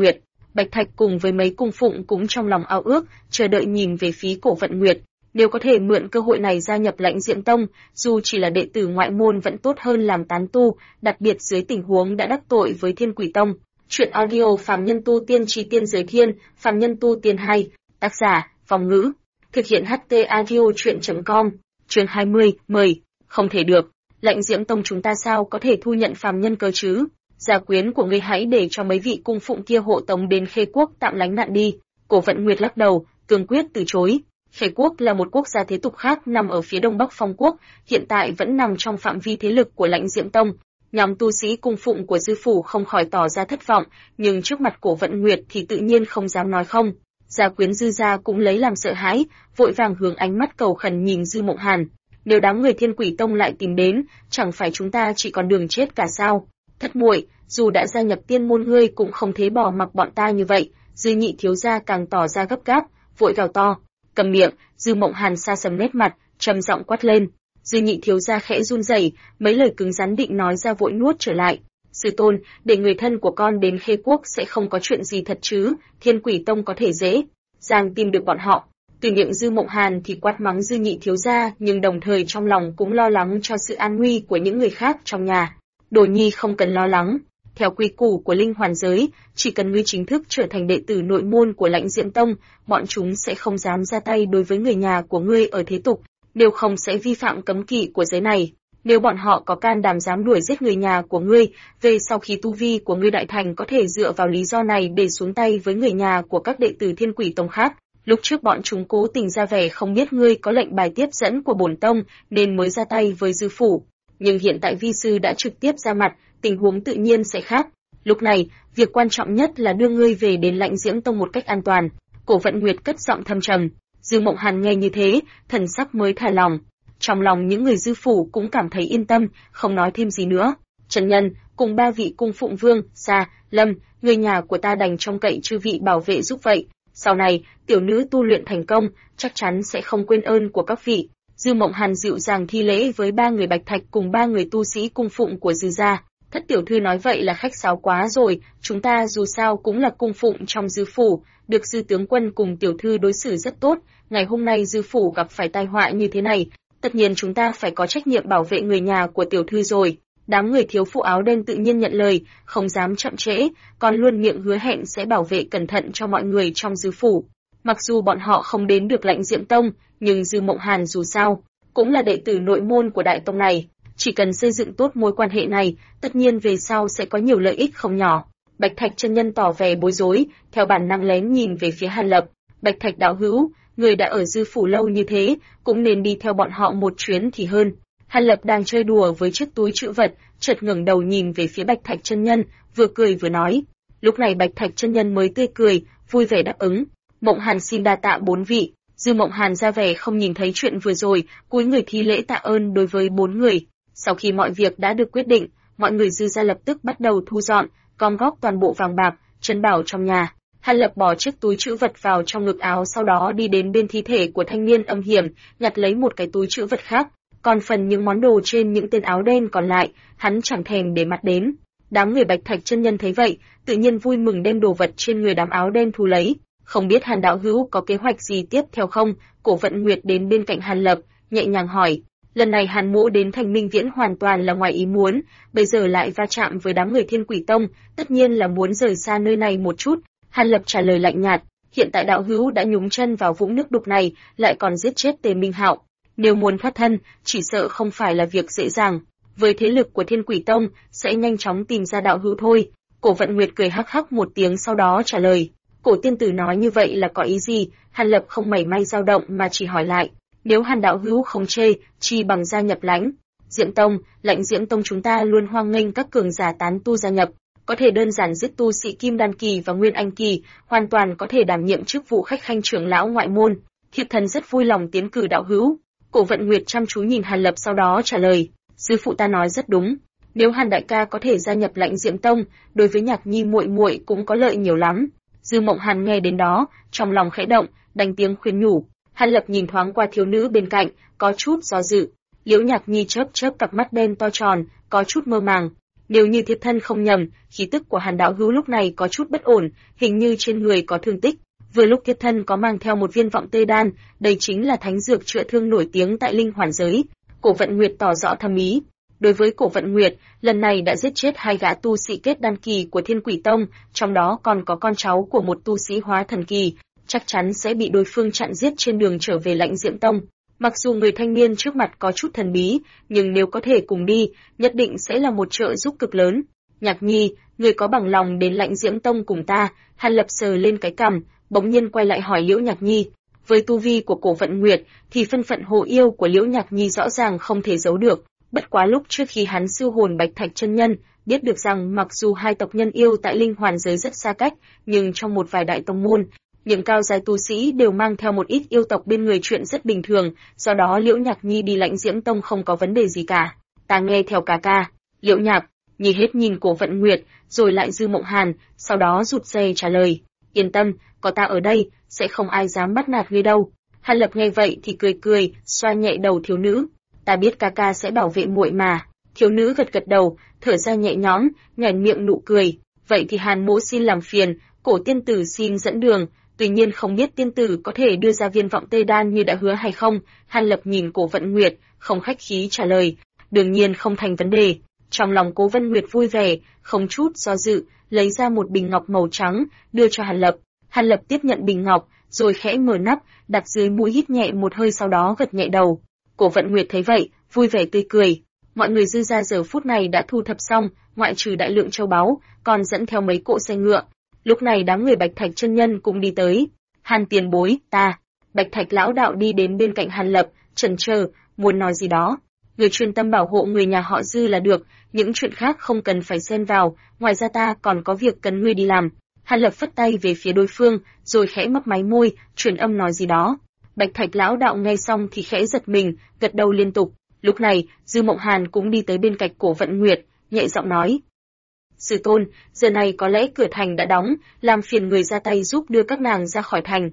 Bạch Thạch cùng với mấy cung phụng cũng trong lòng ao ước, chờ đợi nhìn về phía Cổ Vận Nguyệt. Nếu có thể mượn cơ hội này gia nhập Lãnh Diễm Tông, dù chỉ là đệ tử ngoại môn vẫn tốt hơn làm tán tu, đặc biệt dưới tình huống đã đắc tội với Thiên Quỷ Tông. Chuyện audio Phàm Nhân Tu Tiên Chí Tiên Giới Thiên, Phàm Nhân Tu Tiên hay, tác giả, Phong Ngữ. Thực hiện HT Audio Chuyện.com, chương 20, mời, không thể được. Lãnh Diễm Tông chúng ta sao có thể thu nhận phàm nhân cơ chứ? Gia quyến của ngươi hãy để cho mấy vị cung phụng kia hộ tống đến Khê Quốc tạm lánh nạn đi. Cổ Vận Nguyệt lắc đầu, cương quyết từ chối. Khê Quốc là một quốc gia thế tục khác nằm ở phía đông bắc Phong Quốc, hiện tại vẫn nằm trong phạm vi thế lực của Lãnh Diễm Tông. Nhóm tu sĩ cung phụng của Dư phủ không khỏi tỏ ra thất vọng, nhưng trước mặt Cổ Vận Nguyệt thì tự nhiên không dám nói không. Gia quyến Dư gia cũng lấy làm sợ hãi, vội vàng hướng ánh mắt cầu khẩn nhìn Dư Mộng Hàn. Nếu đám người Thiên Quỷ Tông lại tìm đến, chẳng phải chúng ta chỉ còn đường chết cả sao? Thất muội, dù đã gia nhập tiên môn ngươi cũng không thế bỏ mặc bọn ta như vậy. Dư Nhị thiếu gia càng tỏ ra gấp gáp, vội gào to. Cầm miệng, Dư Mộng Hàn sa sầm nét mặt, trầm giọng quát lên. Dư Nhị thiếu gia khẽ run rẩy, mấy lời cứng rắn định nói ra vội nuốt trở lại. Sư tôn, để người thân của con đến Khê Quốc sẽ không có chuyện gì thật chứ? Thiên Quỷ Tông có thể dễ dàng tìm được bọn họ. Từ miệng Dư Mộng Hàn thì quát mắng Dư Nhị thiếu gia, nhưng đồng thời trong lòng cũng lo lắng cho sự an nguy của những người khác trong nhà. Đồ nhi không cần lo lắng. Theo quy củ của linh hoàn giới, chỉ cần ngươi chính thức trở thành đệ tử nội môn của Lãnh Diễm Tông, bọn chúng sẽ không dám ra tay đối với người nhà của ngươi ở thế tục, nếu không sẽ vi phạm cấm kỵ của giới này. Nếu bọn họ có can đảm dám đuổi giết người nhà của ngươi, về sau khi tu vi của ngươi đại thành có thể dựa vào lý do này để xuống tay với người nhà của các đệ tử Thiên Quỷ Tông khác. Lúc trước bọn chúng cố tình ra vẻ không biết ngươi có lệnh bài tiếp dẫn của bổn tông nên mới ra tay với Dư phủ. Nhưng hiện tại vi sư đã trực tiếp ra mặt, tình huống tự nhiên sẽ khác. Lúc này, việc quan trọng nhất là đưa ngươi về đến Lãnh Diễm Tông một cách an toàn. Cổ Vận Nguyệt cất giọng thâm trầm. Dư Mộng Hàn nghe như thế, thần sắc mới thả lòng. Trong lòng những người Dư phủ cũng cảm thấy yên tâm, không nói thêm gì nữa. Trần Nhân, cùng ba vị cung phụng Vương, Sa, Lâm, người nhà của ta đành trông cậy chư vị bảo vệ giúp vậy. Sau này, tiểu nữ tu luyện thành công, chắc chắn sẽ không quên ơn của các vị. Dư Mộng Hàn dịu dàng thi lễ với ba người Bạch Thạch cùng ba người tu sĩ cung phụng của Dư gia. Thất tiểu thư nói vậy là khách sáo quá rồi, chúng ta dù sao cũng là cung phụng trong Dư phủ, được Dư tướng quân cùng tiểu thư đối xử rất tốt, ngày hôm nay Dư phủ gặp phải tai họa như thế này, tất nhiên chúng ta phải có trách nhiệm bảo vệ người nhà của tiểu thư rồi. Đám người thiếu phụ áo đen tự nhiên nhận lời, không dám chậm trễ, còn luôn miệng hứa hẹn sẽ bảo vệ cẩn thận cho mọi người trong Dư phủ. Mặc dù bọn họ không đến được Lãnh Diễm Tông, nhưng Dư Mộng Hàn dù sao cũng là đệ tử nội môn của đại tông này, chỉ cần xây dựng tốt mối quan hệ này, tất nhiên về sau sẽ có nhiều lợi ích không nhỏ. Bạch Thạch chân nhân tỏ vẻ bối rối, theo bản năng lén nhìn về phía Hàn Lập. Bạch Thạch đạo hữu, người đã ở Dư phủ lâu như thế, cũng nên đi theo bọn họ một chuyến thì hơn. Hàn Lập đang chơi đùa với chiếc túi trữ vật, chợt ngẩng đầu nhìn về phía Bạch Thạch chân nhân, vừa cười vừa nói. Lúc này Bạch Thạch chân nhân mới tươi cười, vui vẻ đáp ứng. Mộng Hàn xin đa tạ bốn vị. Dư Mộng Hàn ra vẻ không nhìn thấy chuyện vừa rồi, cúi người thi lễ tạ ơn đối với bốn người. Sau khi mọi việc đã được quyết định, mọi người Dư gia lập tức bắt đầu thu dọn, gom góp toàn bộ vàng bạc, trấn bảo trong nhà. Hàn Lập bỏ chiếc túi trữ vật vào trong ngực áo, sau đó đi đến bên thi thể của thanh niên âm hiểm, nhặt lấy một cái túi trữ vật khác. Còn phần những món đồ trên những tên áo đen còn lại, hắn chẳng thèm để mắt đến. Đám người Bạch Thạch chân nhân thấy vậy, tự nhiên vui mừng đem đồ vật trên người đám áo đen thu lấy. Không biết Hàn đạo hữu có kế hoạch gì tiếp theo không? Cổ Vận Nguyệt đến bên cạnh Hàn Lập, nhẹ nhàng hỏi. Lần này Hàn Mỗ đến Thành Minh Viễn hoàn toàn là ngoài ý muốn, bây giờ lại va chạm với đám người Thiên Quỷ Tông, tất nhiên là muốn rời xa nơi này một chút. Hàn Lập trả lời lạnh nhạt. Hiện tại đạo hữu đã nhúng chân vào vũng nước đục này, lại còn giết chết Tề Minh Hạo. Nếu muốn thoát thân, chỉ sợ không phải là việc dễ dàng. Với thế lực của Thiên Quỷ Tông, sẽ nhanh chóng tìm ra đạo hữu thôi. Cổ Vận Nguyệt cười hắc hắc một tiếng sau đó trả lời. Cổ tiên tử nói như vậy là có ý gì? Hàn Lập không mảy may dao động mà chỉ hỏi lại. Nếu Hàn đạo hữu không chê, chi bằng gia nhập Lãnh Diễm Tông, Lãnh Diễm Tông chúng ta luôn hoan nghênh các cường giả tán tu gia nhập. Có thể đơn giản giết tu sĩ Kim Đan kỳ và Nguyên Anh kỳ, hoàn toàn có thể đảm nhiệm chức vụ khách khanh trưởng lão ngoại môn. Thiếp thần rất vui lòng tiến cử đạo hữu. Cổ Vận Nguyệt chăm chú nhìn Hàn Lập sau đó trả lời. Sư phụ ta nói rất đúng. Nếu Hàn đại ca có thể gia nhập Lãnh Diễm Tông, đối với Nhạc Nhi muội muội cũng có lợi nhiều lắm. Dư Mộng Hàn nghe đến đó, trong lòng khẽ động, đành tiếng khuyên nhủ. Hàn Lập nhìn thoáng qua thiếu nữ bên cạnh, có chút do dự. Liễu Nhạc Nhi chớp chớp cặp mắt đen to tròn, có chút mơ màng. Nếu như thiếp thân không nhầm, khí tức của Hàn đạo hữu lúc này có chút bất ổn, hình như trên người có thương tích. Vừa lúc thiếp thân có mang theo một viên vọng tê đan, đây chính là thánh dược chữa thương nổi tiếng tại linh hoàn giới. Cổ Vận Nguyệt tỏ rõ thâm ý. Đối với Cổ Vận Nguyệt, lần này đã giết chết 2 gã tu sĩ kết đan kỳ của Thiên Quỷ Tông, trong đó còn có con cháu của một tu sĩ hóa thần kỳ, chắc chắn sẽ bị đối phương chặn giết trên đường trở về Lãnh Diễm Tông. Mặc dù người thanh niên trước mặt có chút thần bí, nhưng nếu có thể cùng đi, nhất định sẽ là một trợ giúp cực lớn. Nhạc Nhi, người có bằng lòng đến Lãnh Diễm Tông cùng ta? Hàn Lập sờ lên cái cằm, bỗng nhiên quay lại hỏi Liễu Nhạc Nhi. Với tu vi của Cổ Vận Nguyệt, thì thân phận hồ yêu của Liễu Nhạc Nhi rõ ràng không thể giấu được. Bất quá lúc trước khi hắn siêu hồn Bạch Thạch chân nhân, biết được rằng mặc dù hai tộc nhân yêu tại linh hoàn giới rất xa cách, nhưng trong một vài đại tông môn, những cao giai tu sĩ đều mang theo một ít yêu tộc bên người chuyện rất bình thường, do đó Liễu Nhạc Nhi đi Lãnh Diễm Tông không có vấn đề gì cả. Ta nghe theo ca ca. Liễu Nhạc Nhi hết nhìn Cổ Vận Nguyệt, rồi lại Dư Mộng Hàn, sau đó rụt rè trả lời. Yên tâm, có ta ở đây, sẽ không ai dám bắt nạt ngươi đâu. Hàn Lập nghe vậy thì cười cười, xoa nhẹ đầu thiếu nữ. Ta biết ca ca sẽ bảo vệ muội mà. Thiếu nữ gật gật đầu, thở ra nhẹ nhõm, nhoẻn miệng nụ cười. Vậy thì Hàn mỗ xin làm phiền, Cổ tiên tử xin dẫn đường. Tuy nhiên không biết tiên tử có thể đưa ra viên vọng tê đan như đã hứa hay không. Hàn Lập nhìn Cổ Vận Nguyệt, không khách khí trả lời. Đương nhiên không thành vấn đề. Trong lòng Cố Vân Nguyệt vui vẻ, không chút do dự, lấy ra một bình ngọc màu trắng, đưa cho Hàn Lập. Hàn Lập tiếp nhận bình ngọc, rồi khẽ mở nắp, đặt dưới mũi hít nhẹ một hơi sau đó gật nhẹ đầu. Cổ Vận Nguyệt thấy vậy, vui vẻ tươi cười. Mọi người dư ra giờ phút này đã thu thập xong, ngoại trừ đại lượng châu báu, còn dẫn theo mấy cỗ xe ngựa. Lúc này đám người Bạch Thạch chân nhân cũng đi tới. Hàn tiền bối, ta. Bạch Thạch lão đạo đi đến bên cạnh Hàn Lập, chần chờ, muốn nói gì đó. Người chuyên tâm bảo hộ người nhà họ Dư là được, những chuyện khác không cần phải xen vào, ngoài ra ta còn có việc cần ngươi đi làm. Hàn Lập phất tay về phía đối phương, rồi khẽ mấp máy môi, truyền âm nói gì đó. Bạch Thạch lão đạo nghe xong thì khẽ giật mình, gật đầu liên tục. Lúc này, Dư Mộng Hàn cũng đi tới bên cạnh Cổ Vận Nguyệt, nhẹ giọng nói: Sư tôn, giờ này có lẽ cửa thành đã đóng, làm phiền người ra tay giúp đưa các nàng ra khỏi thành.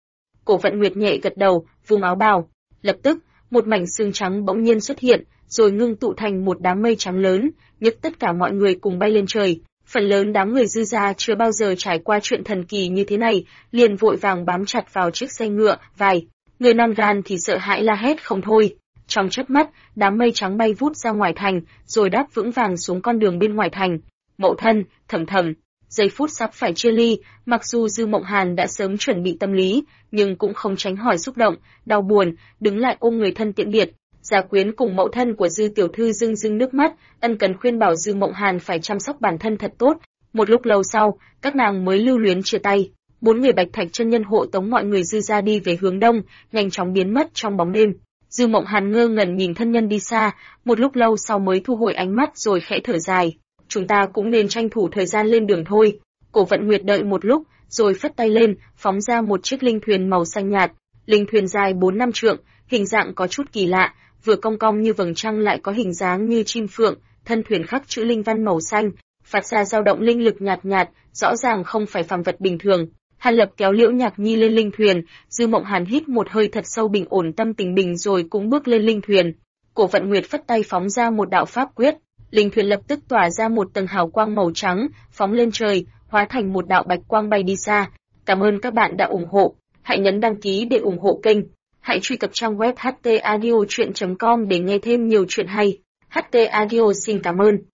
Cổ Vận Nguyệt nhẹ gật đầu, vung áo bào. Lập tức, một mảnh sương trắng bỗng nhiên xuất hiện, rồi ngưng tụ thành một đám mây trắng lớn, nhấc tất cả mọi người cùng bay lên trời. Phần lớn đám người dư gia chưa bao giờ trải qua chuyện thần kỳ như thế này, liền vội vàng bám chặt vào chiếc xe ngựa, vài người non gan thì sợ hãi la hét không thôi. Trong chớp mắt, đám mây trắng bay vút ra ngoài thành, rồi đáp vững vàng xuống con đường bên ngoài thành. Mậu thân, Thầm Thầm, giây phút sắp phải chia ly, mặc dù Dư Mộng Hàn đã sớm chuẩn bị tâm lý, nhưng cũng không tránh khỏi xúc động, đau buồn, đứng lại ôm người thân tiễn biệt. Gia Quyến cùng mẫu thân của Dư tiểu thư rưng rưng nước mắt, ân cần khuyên bảo Dư Mộng Hàn phải chăm sóc bản thân thật tốt. Một lúc lâu sau, các nàng mới lưu luyến chia tay. 4 người Bạch Thạch chân nhân hộ tống mọi người Dư gia đi về hướng đông, nhanh chóng biến mất trong bóng đêm. Dư Mộng Hàn ngơ ngẩn nhìn thân nhân đi xa, một lúc lâu sau mới thu hồi ánh mắt rồi khẽ thở dài. Chúng ta cũng nên tranh thủ thời gian lên đường thôi. Cổ Vận Nguyệt đợi một lúc, rồi phất tay lên, phóng ra một chiếc linh thuyền màu xanh nhạt. Linh thuyền dài 4-5 trượng, hình dạng có chút kỳ lạ, vừa cong cong như vầng trăng lại có hình dáng như chim phượng, thân thuyền khắc chữ linh văn màu xanh, phát ra dao động linh lực nhạt nhạt, rõ ràng không phải phàm vật bình thường. Hàn Lập kéo Liễu Nhạc Nhi lên linh thuyền, Dư Mộng Hàn hít một hơi thật sâu bình ổn tâm tình bình rồi cũng bước lên linh thuyền. Cổ Vận Nguyệt phất tay phóng ra một đạo pháp quyết, linh thuyền lập tức tỏa ra một tầng hào quang màu trắng, phóng lên trời, hóa thành một đạo bạch quang bay đi xa. Cảm ơn các bạn đã ủng hộ, hãy nhấn đăng ký để ủng hộ kênh. Hãy truy cập trang web htaudio.com để nghe thêm nhiều chuyện hay. HT Audio xin cảm ơn.